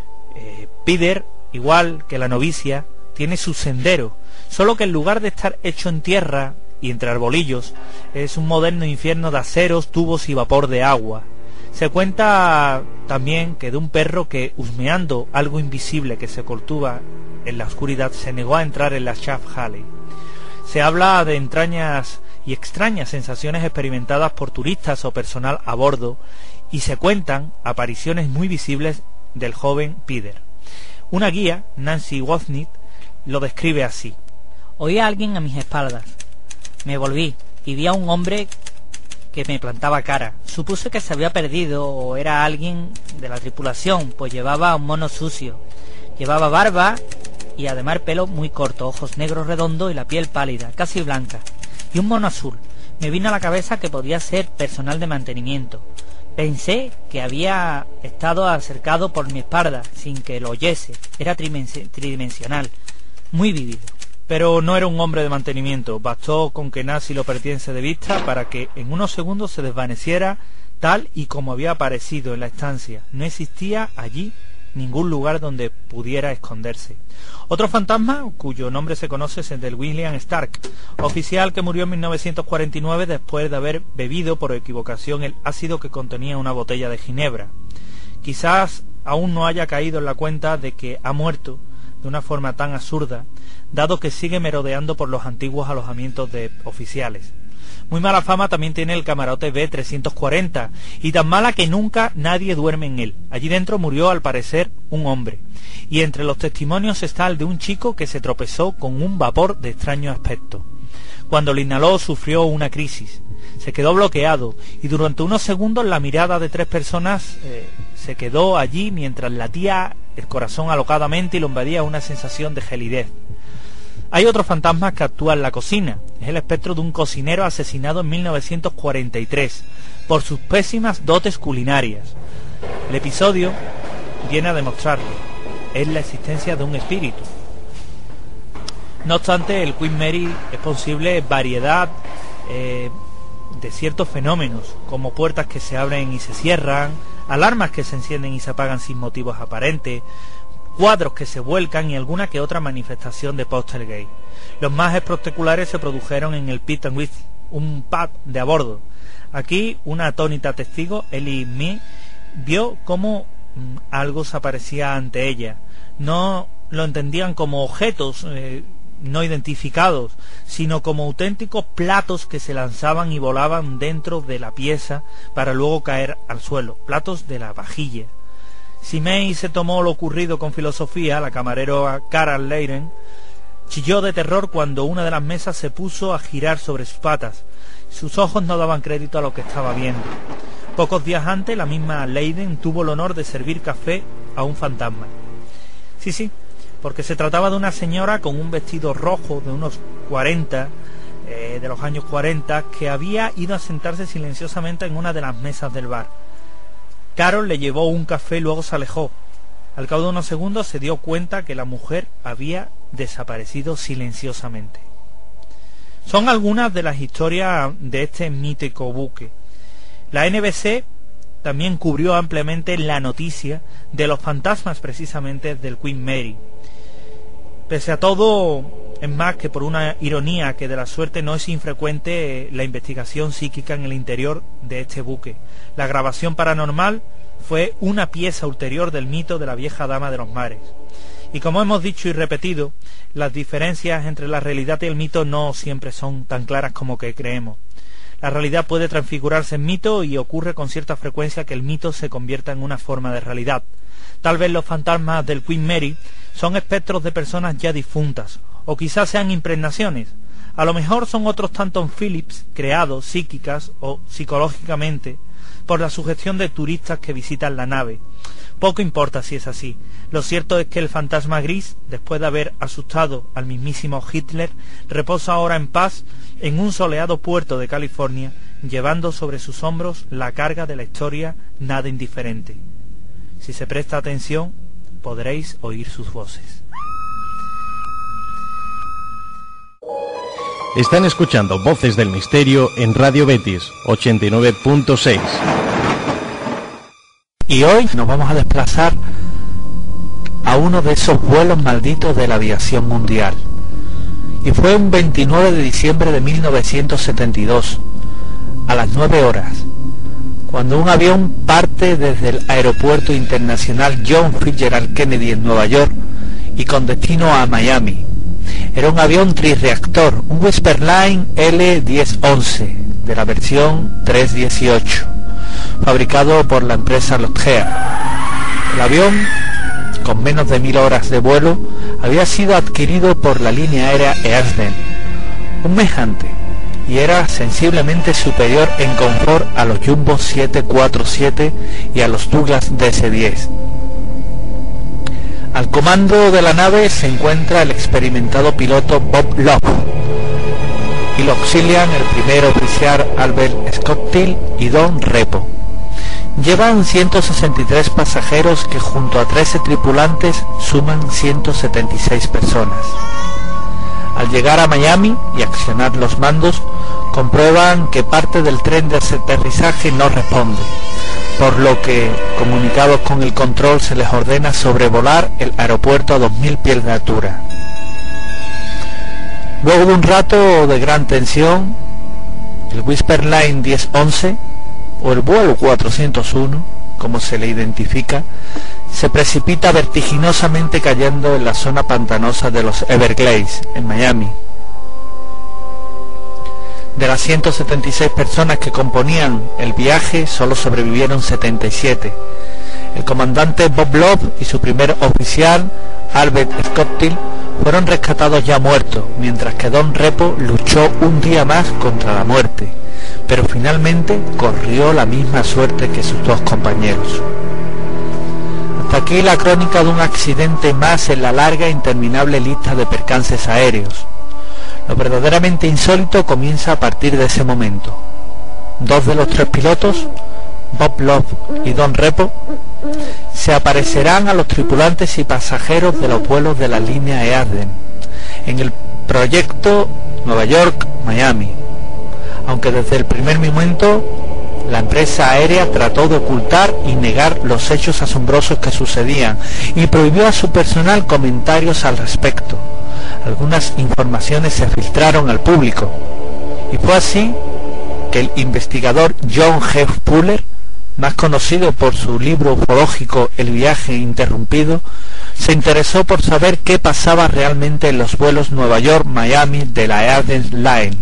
Eh, Pider, igual que la novicia, tiene su sendero, solo que en lugar de estar hecho en tierra y entre arbolillos, es un moderno infierno de aceros, tubos y vapor de agua. Se cuenta también que de un perro que, husmeando algo invisible que se ocultaba en la oscuridad, se negó a entrar en la Shaft Halley. Se habla de entrañas y extrañas sensaciones experimentadas por turistas o personal a bordo, y se cuentan apariciones muy visibles del joven Pider. Una guía, Nancy Wozniak, lo describe así: oí a alguien a mis espaldas. Me volví y vi a un hombre que me plantaba cara. Supuse que se había perdido o era alguien de la tripulación, pues llevaba un mono sucio. Llevaba barba y además pelo muy corto, ojos negros redondos y la piel pálida, casi blanca, y un mono azul. Me vino a la cabeza que podía ser personal de mantenimiento. Pensé que había estado acercado por mi espalda sin que lo oyese. Era tridimensional, muy vívido. Pero no era un hombre de mantenimiento. Bastó con que Nancy lo perdiese de vista para que en unos segundos se desvaneciera tal y como había aparecido en la estancia. No existía allí ningún lugar donde pudiera esconderse. Otro fantasma, cuyo nombre se conoce, es el del William Stark, oficial que murió en mil novecientos cuarenta y nueve después de haber bebido por equivocación el ácido que contenía una botella de ginebra. Quizás aún no haya caído en la cuenta de que ha muerto de una forma tan absurda, dado que sigue merodeando por los antiguos alojamientos de oficiales. Muy mala fama también tiene el camarote B trescientos cuarenta, y tan mala que nunca nadie duerme en él. Allí dentro murió al parecer un hombre, y entre los testimonios está el de un chico que se tropezó con un vapor de extraño aspecto. Cuando lo inhaló sufrió una crisis, se quedó bloqueado, y durante unos segundos la mirada de tres personas eh, se quedó allí mientras latía el corazón alocadamente y lo invadía una sensación de gelidez. Hay otro fantasma que actúa en la cocina. Es el espectro de un cocinero asesinado en mil novecientos cuarenta y tres por sus pésimas dotes culinarias. El episodio viene a demostrarlo. Es la existencia de un espíritu. No obstante, el Queen Mary es posible variedad eh, de ciertos fenómenos, como puertas que se abren y se cierran, alarmas que se encienden y se apagan sin motivos aparentes, cuadros que se vuelcan y alguna que otra manifestación de poltergeist. Los más espectaculares se produjeron en el Pit and Whisky, un pub de a bordo. Aquí una atónita testigo, Ellie Mee, vio cómo mm, algo se aparecía ante ella. No lo entendían como objetos eh, no identificados, sino como auténticos platos que se lanzaban y volaban dentro de la pieza para luego caer al suelo, platos de la vajilla. Si May se tomó lo ocurrido con filosofía, la camarera Carol Leiren chilló de terror cuando una de las mesas se puso a girar sobre sus patas. Sus ojos no daban crédito a lo que estaba viendo. Pocos días antes, la misma Leiren tuvo el honor de servir café a un fantasma. Sí, sí, porque se trataba de una señora con un vestido rojo de unos cuarenta, eh, de los años cuarenta, que había ido a sentarse silenciosamente en una de las mesas del bar. Carol le llevó un café y luego se alejó. Al cabo de unos segundos se dio cuenta que la mujer había desaparecido silenciosamente. Son algunas de las historias de este mítico buque. La N B C también cubrió ampliamente la noticia de los fantasmas precisamente del Queen Mary. Pese a todo, es más que por una ironía que de la suerte no es infrecuente la investigación psíquica en el interior de este buque. La grabación paranormal fue una pieza ulterior del mito de la vieja dama de los mares. Y como hemos dicho y repetido, las diferencias entre la realidad y el mito no siempre son tan claras como que creemos. La realidad puede transfigurarse en mito y ocurre con cierta frecuencia que el mito se convierta en una forma de realidad. Tal vez los fantasmas del Queen Mary son espectros de personas ya difuntas, o quizás sean impregnaciones. A lo mejor son otros tantos Phillips creados psíquicas o psicológicamente por la sugestión de turistas que visitan la nave. Poco importa si es así. Lo cierto es que el fantasma gris, después de haber asustado al mismísimo Hitler, reposa ahora en paz en un soleado puerto de California, llevando sobre sus hombros la carga de la historia nada indiferente. Si se presta atención, podréis oír sus voces. Están escuchando Voces del Misterio en Radio Betis ochenta y nueve punto seis. Y hoy nos vamos a desplazar a uno de esos vuelos malditos de la aviación mundial. Y fue un veintinueve de diciembre de mil novecientos setenta y dos, a las nueve horas, cuando un avión parte desde el Aeropuerto Internacional John Fitzgerald Kennedy en Nueva York y con destino a Miami. Era un avión trirreactor, un Whisperline L diez once de la versión tres dieciocho, fabricado por la empresa Lockheed. El avión, con menos de mil horas de vuelo, había sido adquirido por la línea aérea Easden un mes antes, y era sensiblemente superior en confort a los Jumbo siete cuarenta y siete y a los Douglas D S diez. Al comando de la nave se encuentra el experimentado piloto Bob Love y lo auxilian el primer oficial Albert Scott Till y Don Repo. Llevan ciento sesenta y tres pasajeros que junto a trece tripulantes suman ciento setenta y seis personas. Al llegar a Miami y accionar los mandos, comprueban que parte del tren de aterrizaje no responde, por lo que, comunicados con el control, se les ordena sobrevolar el aeropuerto a dos mil pies de altura. Luego de un rato de gran tensión, el Whisperline diez once, o el vuelo cuatrocientos uno, como se le identifica, se precipita vertiginosamente cayendo en la zona pantanosa de los Everglades, en Miami. De las ciento setenta y seis personas que componían el viaje, solo sobrevivieron setenta y siete. El comandante Bob Love y su primer oficial, Albert Scott Till, fueron rescatados ya muertos, mientras que Don Repo luchó un día más contra la muerte, pero finalmente corrió la misma suerte que sus dos compañeros. Hasta aquí la crónica de un accidente más en la larga e interminable lista de percances aéreos. Lo verdaderamente insólito comienza a partir de ese momento. Dos de los tres pilotos, Bob Love y Don Repo, se aparecerán a los tripulantes y pasajeros de los vuelos de la línea Easden en el proyecto Nueva York-Miami, aunque desde el primer momento la empresa aérea trató de ocultar y negar los hechos asombrosos que sucedían y prohibió a su personal comentarios al respecto. Algunas informaciones se filtraron al público, y fue así que el investigador John G. Fuller, más conocido por su libro ufológico El viaje interrumpido, se interesó por saber qué pasaba realmente en los vuelos Nueva York-Miami de la Easden Line,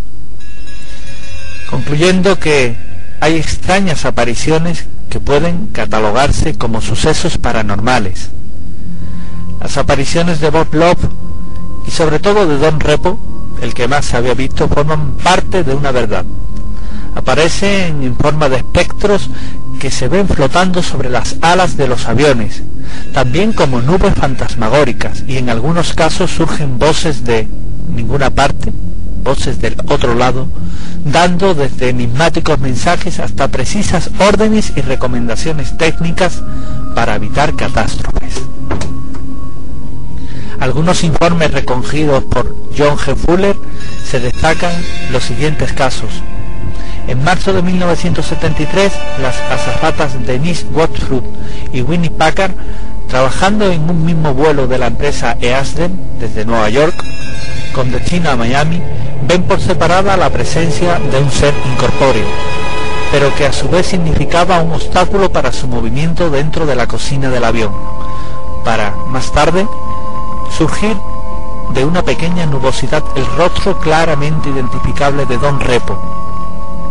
concluyendo que hay extrañas apariciones que pueden catalogarse como sucesos paranormales. Las apariciones de Bob Love y sobre todo de Don Repo, el que más se había visto, forman parte de una verdad. Aparecen en forma de espectros que se ven flotando sobre las alas de los aviones, también como nubes fantasmagóricas, y en algunos casos surgen voces de ninguna parte, voces del otro lado, dando desde enigmáticos mensajes hasta precisas órdenes y recomendaciones técnicas para evitar catástrofes. Algunos informes recogidos por John G. Fuller se destacan los siguientes casos. En marzo de mil novecientos setenta y tres, las azafatas Denise Watford y Winnie Packard, trabajando en un mismo vuelo de la empresa Easden desde Nueva York con destino a Miami, ven por separada la presencia de un ser incorpóreo, pero que a su vez significaba un obstáculo para su movimiento dentro de la cocina del avión, para, más tarde, surgir de una pequeña nubosidad el rostro claramente identificable de Don Repo,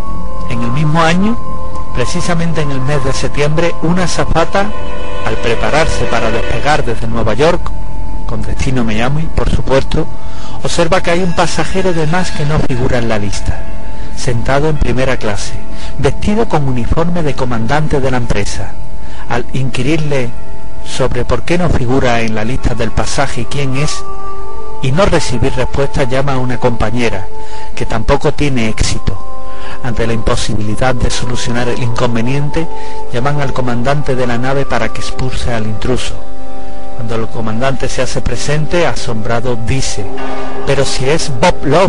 año, precisamente en el mes de septiembre, una azafata, al prepararse para despegar desde Nueva York, con destino Miami, por supuesto, observa que hay un pasajero de más que no figura en la lista, sentado en primera clase, vestido con uniforme de comandante de la empresa. Al inquirirle sobre por qué no figura en la lista del pasaje y quién es, y no recibir respuesta, llama a una compañera, que tampoco tiene éxito. Ante la imposibilidad de solucionar el inconveniente, llaman al comandante de la nave para que expulse al intruso. Cuando el comandante se hace presente, asombrado dice: «Pero si es Bob Love».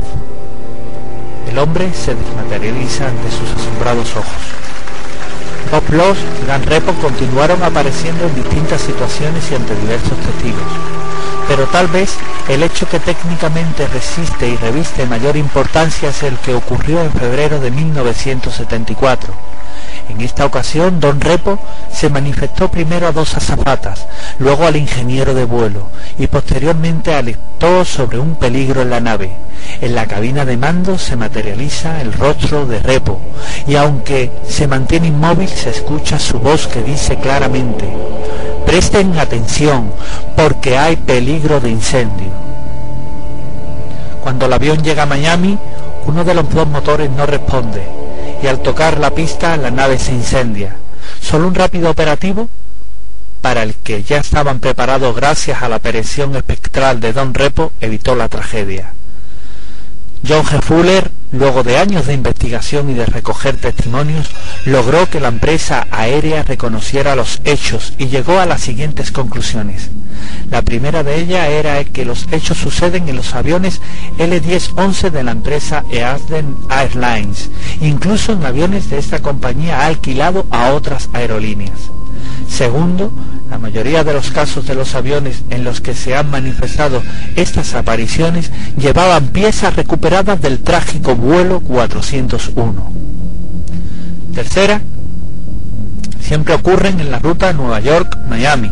El hombre se desmaterializa ante sus asombrados ojos. Bob Love y Dan Repo continuaron apareciendo en distintas situaciones y ante diversos testigos. Pero tal vez el hecho que técnicamente resiste y reviste mayor importancia es el que ocurrió en febrero de mil novecientos setenta y cuatro. En esta ocasión, Don Repo se manifestó primero a dos azafatas, luego al ingeniero de vuelo, y posteriormente alertó sobre un peligro en la nave. En la cabina de mando se materializa el rostro de Repo, y aunque se mantiene inmóvil, se escucha su voz que dice claramente: «Presten atención, porque hay peligro de incendio». Cuando el avión llega a Miami, uno de los dos motores no responde, y al tocar la pista la nave se incendia. Solo un rápido operativo, para el que ya estaban preparados gracias a la aparición espectral de Don Repo, evitó la tragedia. John G. Fuller, luego de años de investigación y de recoger testimonios, logró que la empresa aérea reconociera los hechos y llegó a las siguientes conclusiones. La primera de ellas era que los hechos suceden en los aviones L diez once de la empresa Eastern Airlines, incluso en aviones de esta compañía ha alquilado a otras aerolíneas. Segundo, la mayoría de los casos de los aviones en los que se han manifestado estas apariciones llevaban piezas recuperadas del trágico vuelo cuatrocientos uno. Tercera, siempre ocurren en la ruta Nueva York-Miami.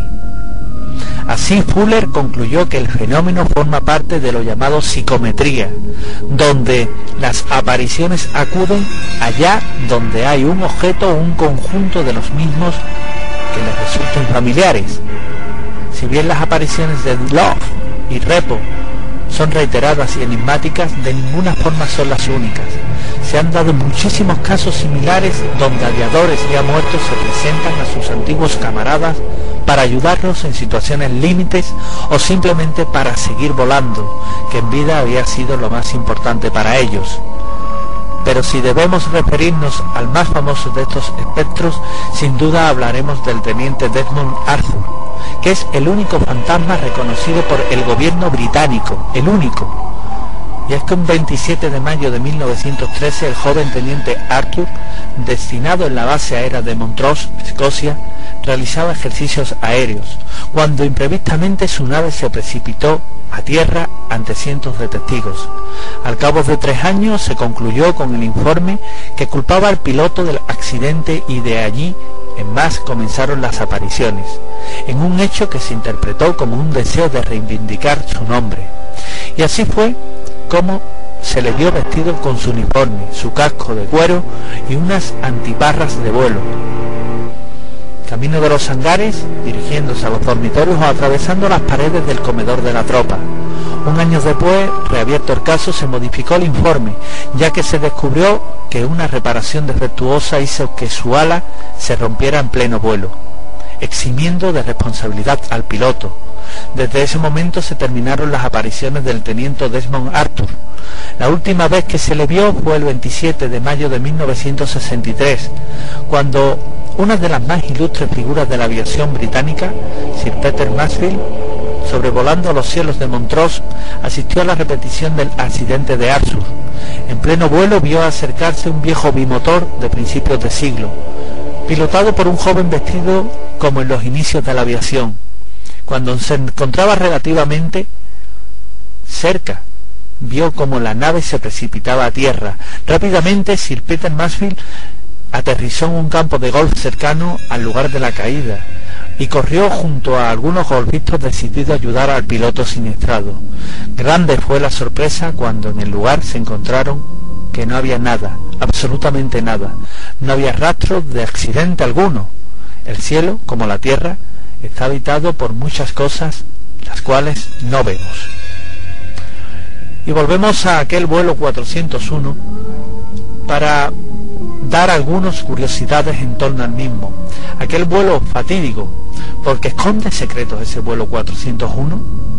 Así Fuller concluyó que el fenómeno forma parte de lo llamado psicometría, donde las apariciones acuden allá donde hay un objeto o un conjunto de los mismos que les resulten familiares. Si bien las apariciones de Love y Repo son reiteradas y enigmáticas, de ninguna forma son las únicas. Se han dado muchísimos casos similares donde aviadores ya muertos se presentan a sus antiguos camaradas para ayudarlos en situaciones límites o simplemente para seguir volando, que en vida había sido lo más importante para ellos. Pero si debemos referirnos al más famoso de estos espectros, sin duda hablaremos del teniente Desmond Arthur, que es el único fantasma reconocido por el gobierno británico, el único. Y es que un veintisiete de mayo de mil novecientos trece el joven teniente Arthur, destinado en la base aérea de Montrose, Escocia, realizaba ejercicios aéreos, cuando imprevistamente su nave se precipitó a tierra ante cientos de testigos. Al cabo de tres años se concluyó con el informe que culpaba al piloto del accidente y de allí en más comenzaron las apariciones, en un hecho que se interpretó como un deseo de reivindicar su nombre. Y así fue como se le vio vestido con su uniforme, su casco de cuero y unas antiparras de vuelo, camino de los hangares, dirigiéndose a los dormitorios o atravesando las paredes del comedor de la tropa. Un año después, reabierto el caso, se modificó el informe, ya que se descubrió que una reparación defectuosa hizo que su ala se rompiera en pleno vuelo, eximiendo de responsabilidad al piloto. Desde ese momento se terminaron las apariciones del teniente Desmond Arthur. La última vez que se le vio fue el veintisiete de mayo de mil novecientos sesenta y tres, cuando una de las más ilustres figuras de la aviación británica, Sir Peter Maxfield, sobrevolando los cielos de Montrose, asistió a la repetición del accidente de Arthur. En pleno vuelo vio acercarse un viejo bimotor de principios de siglo, pilotado por un joven vestido como en los inicios de la aviación. Cuando se encontraba relativamente cerca, vio como la nave se precipitaba a tierra. Rápidamente Sir Peter Maxfield aterrizó en un campo de golf cercano al lugar de la caída y corrió junto a algunos golfistas decididos a ayudar al piloto siniestrado. Grande fue la sorpresa cuando en el lugar se encontraron que no había nada, absolutamente nada. No había rastros de accidente alguno. El cielo, como la tierra, está habitado por muchas cosas, las cuales no vemos. Y volvemos a aquel vuelo cuatrocientos uno para dar algunas curiosidades en torno al mismo. Aquel vuelo fatídico, porque esconde secretos ese vuelo cuatrocientos uno.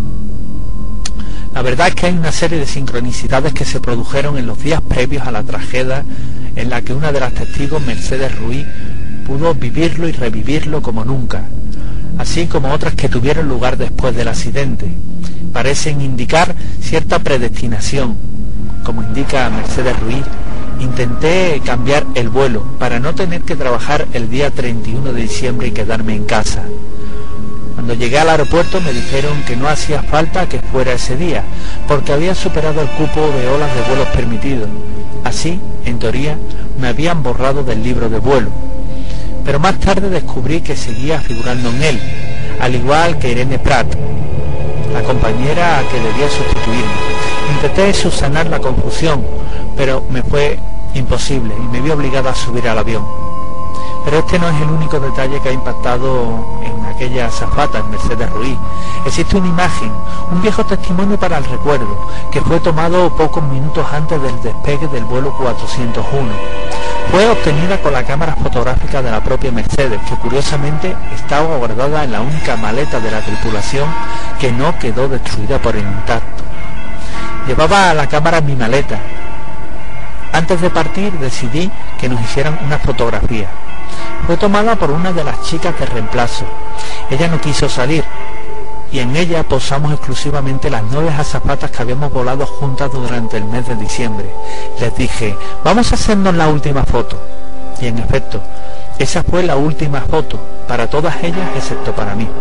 La verdad es que hay una serie de sincronicidades que se produjeron en los días previos a la tragedia, en la que una de las testigos, Mercedes Ruiz, pudo vivirlo y revivirlo como nunca, así como otras que tuvieron lugar después del accidente. Parecen indicar cierta predestinación. Como indica Mercedes Ruiz, intenté cambiar el vuelo para no tener que trabajar el día treinta y uno de diciembre y quedarme en casa. Cuando llegué al aeropuerto me dijeron que no hacía falta que fuera ese día, porque había superado el cupo de horas de vuelos permitidos. Así, en teoría, me habían borrado del libro de vuelo. Pero más tarde descubrí que seguía figurando en él, al igual que Irene Prat, la compañera que debía sustituirme. Intenté subsanar la confusión, pero me fue imposible y me vi obligado a subir al avión. Pero este no es el único detalle que ha impactado en aquella azafata, en Mercedes Ruiz. Existe una imagen, un viejo testimonio para el recuerdo, que fue tomado pocos minutos antes del despegue del vuelo cuatrocientos uno. Fue obtenida con la cámara fotográfica de la propia Mercedes, que curiosamente estaba guardada en la única maleta de la tripulación que no quedó destruida por el impacto. Llevaba la cámara en mi maleta. Antes de partir decidí que nos hicieran una fotografía. Fue tomada por una de las chicas de reemplazo. Ella no quiso salir, y en ella posamos exclusivamente las nueve azafatas que habíamos volado juntas durante el mes de diciembre. Les dije, vamos a hacernos la última foto. Y en efecto, esa fue la última foto, para todas ellas excepto para mí.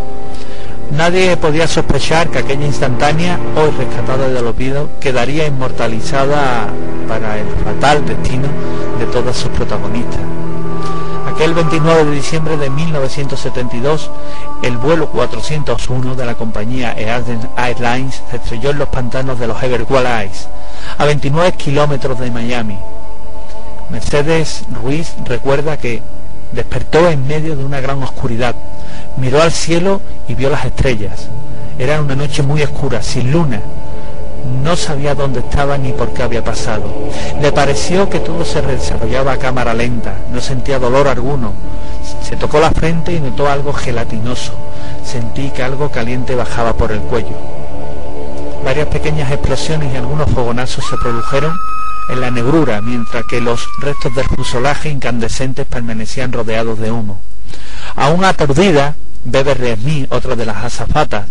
Nadie podía sospechar que aquella instantánea, hoy rescatada del olvido, quedaría inmortalizada para el fatal destino de todas sus protagonistas. Aquel veintinueve de diciembre de mil novecientos setenta y dos, el vuelo cuatrocientos uno de la compañía Eastern Airlines se estrelló en los pantanos de los Everglades, a veintinueve kilómetros de Miami. Mercedes Ruiz recuerda que despertó en medio de una gran oscuridad, miró al cielo y vio las estrellas. Era una noche muy oscura, sin luna. No sabía dónde estaba ni por qué había pasado. Le pareció que todo se desarrollaba a cámara lenta, no sentía dolor alguno. Se tocó la frente y notó algo gelatinoso. Sentí que algo caliente bajaba por el cuello. Varias pequeñas explosiones y algunos fogonazos se produjeron en la negrura, mientras que los restos del fuselaje incandescentes permanecían rodeados de humo. Aún aturdida, Beverly Smith, otra de las azafatas,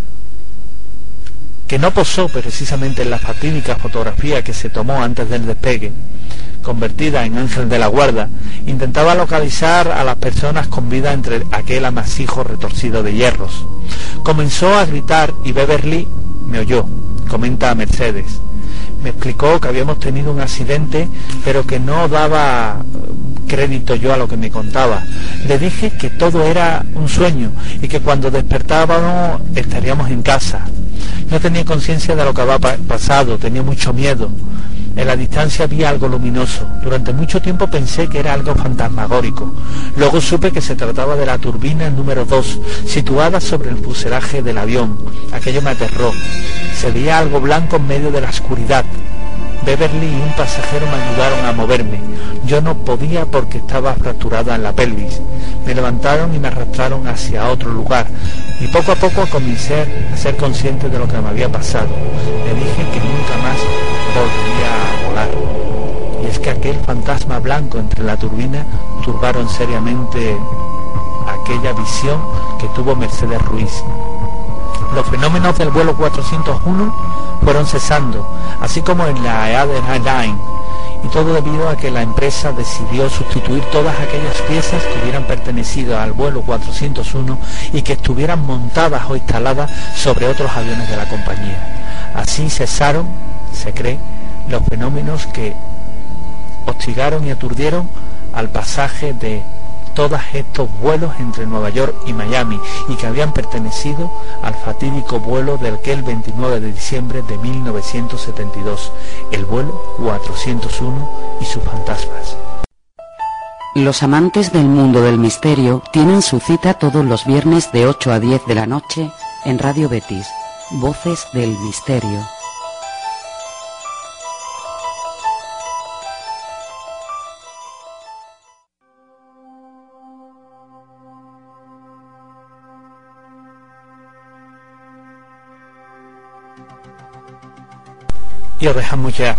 que no posó precisamente en la fatídica fotografía que se tomó antes del despegue, convertida en ángel de la guarda, intentaba localizar a las personas con vida entre aquel amasijo retorcido de hierros. Comenzó a gritar y Beverly me oyó, comenta Mercedes. Me explicó que habíamos tenido un accidente, pero que no daba crédito yo a lo que me contaba. Le dije que todo era un sueño y que cuando despertábamos estaríamos en casa. No tenía conciencia de lo que había pasado, tenía mucho miedo. En la distancia vi algo luminoso. Durante mucho tiempo pensé que era algo fantasmagórico. Luego supe que se trataba de la turbina número dos, situada sobre el fuselaje del avión. Aquello me aterró. Se veía algo blanco en medio de la oscuridad. Beverly y un pasajero me ayudaron a moverme. Yo no podía porque estaba fracturada en la pelvis. Me levantaron y me arrastraron hacia otro lugar. Y poco a poco comencé a ser consciente de lo que me había pasado. Le dije que nunca más volvería a volar. Y es que aquel fantasma blanco entre la turbina turbaron seriamente aquella visión que tuvo Mercedes Ruiz. Los fenómenos del vuelo cuatrocientos uno fueron cesando, así como en la Eastern Airlines, y todo debido a que la empresa decidió sustituir todas aquellas piezas que hubieran pertenecido al vuelo cuatrocientos uno y que estuvieran montadas o instaladas sobre otros aviones de la compañía. Así cesaron, se cree, los fenómenos que hostigaron y aturdieron al pasaje de todos estos vuelos entre Nueva York y Miami y que habían pertenecido al fatídico vuelo del aquel veintinueve de diciembre de mil novecientos setenta y dos, el vuelo cuatrocientos uno y sus fantasmas. Los amantes del mundo del misterio tienen su cita todos los viernes de ocho a diez de la noche en Radio Betis, Voces del Misterio. Y os dejamos ya.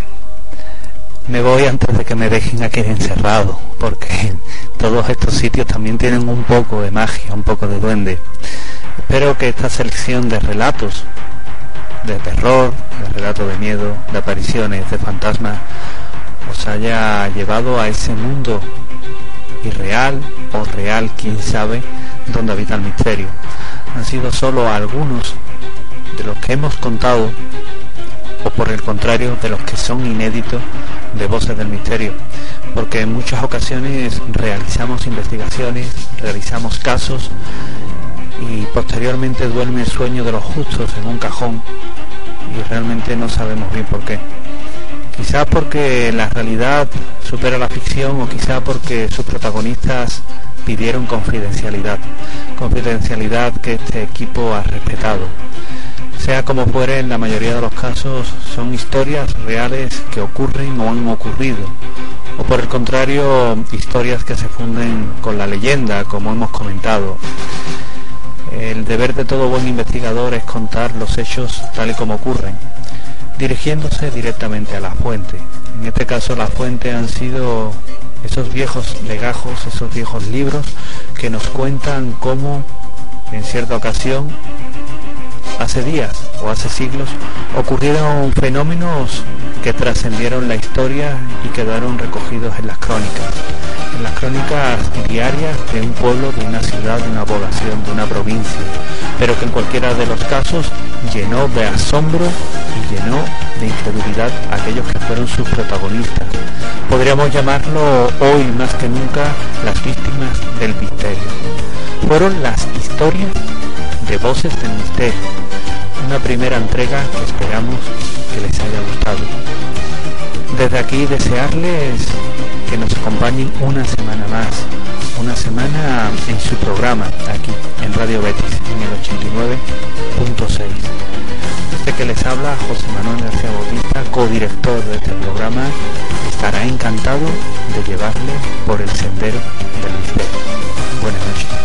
Me voy antes de que me dejen aquí encerrado, porque todos estos sitios también tienen un poco de magia, un poco de duende. Espero que esta selección de relatos de terror, de relatos de miedo, de apariciones, de fantasmas, os haya llevado a ese mundo irreal o real, quién sabe, donde habita el misterio. Han sido solo algunos de los que hemos contado, o por el contrario, de los que son inéditos de Voces del Misterio, porque en muchas ocasiones realizamos investigaciones, realizamos casos y posteriormente duerme el sueño de los justos en un cajón y realmente no sabemos bien por qué. Quizás porque la realidad supera la ficción, o quizás porque sus protagonistas pidieron confidencialidad, confidencialidad que este equipo ha respetado. Sea como fuere, en la mayoría de los casos son historias reales que ocurren o han ocurrido, o por el contrario, historias que se funden con la leyenda, como hemos comentado. El deber de todo buen investigador es contar los hechos tal y como ocurren, dirigiéndose directamente a la fuente. En este caso, la fuente han sido esos viejos legajos, esos viejos libros que nos cuentan cómo, en cierta ocasión, hace días o hace siglos, ocurrieron fenómenos que trascendieron la historia y quedaron recogidos en las crónicas, en las crónicas diarias de un pueblo, de una ciudad, de una población, de una provincia, pero que en cualquiera de los casos llenó de asombro y llenó de incredulidad a aquellos que fueron sus protagonistas. Podríamos llamarlo hoy más que nunca las víctimas del misterio. Fueron las historias de Voces del Misterio, una primera entrega que esperamos que les haya gustado. Desde aquí desearles que nos acompañen una semana más, una semana en su programa, aquí en Radio Betis, en el ochenta y nueve punto seis. Este que les habla, José Manuel García Bautista, codirector de este programa, estará encantado de llevarle por el sendero del misterio. Buenas noches.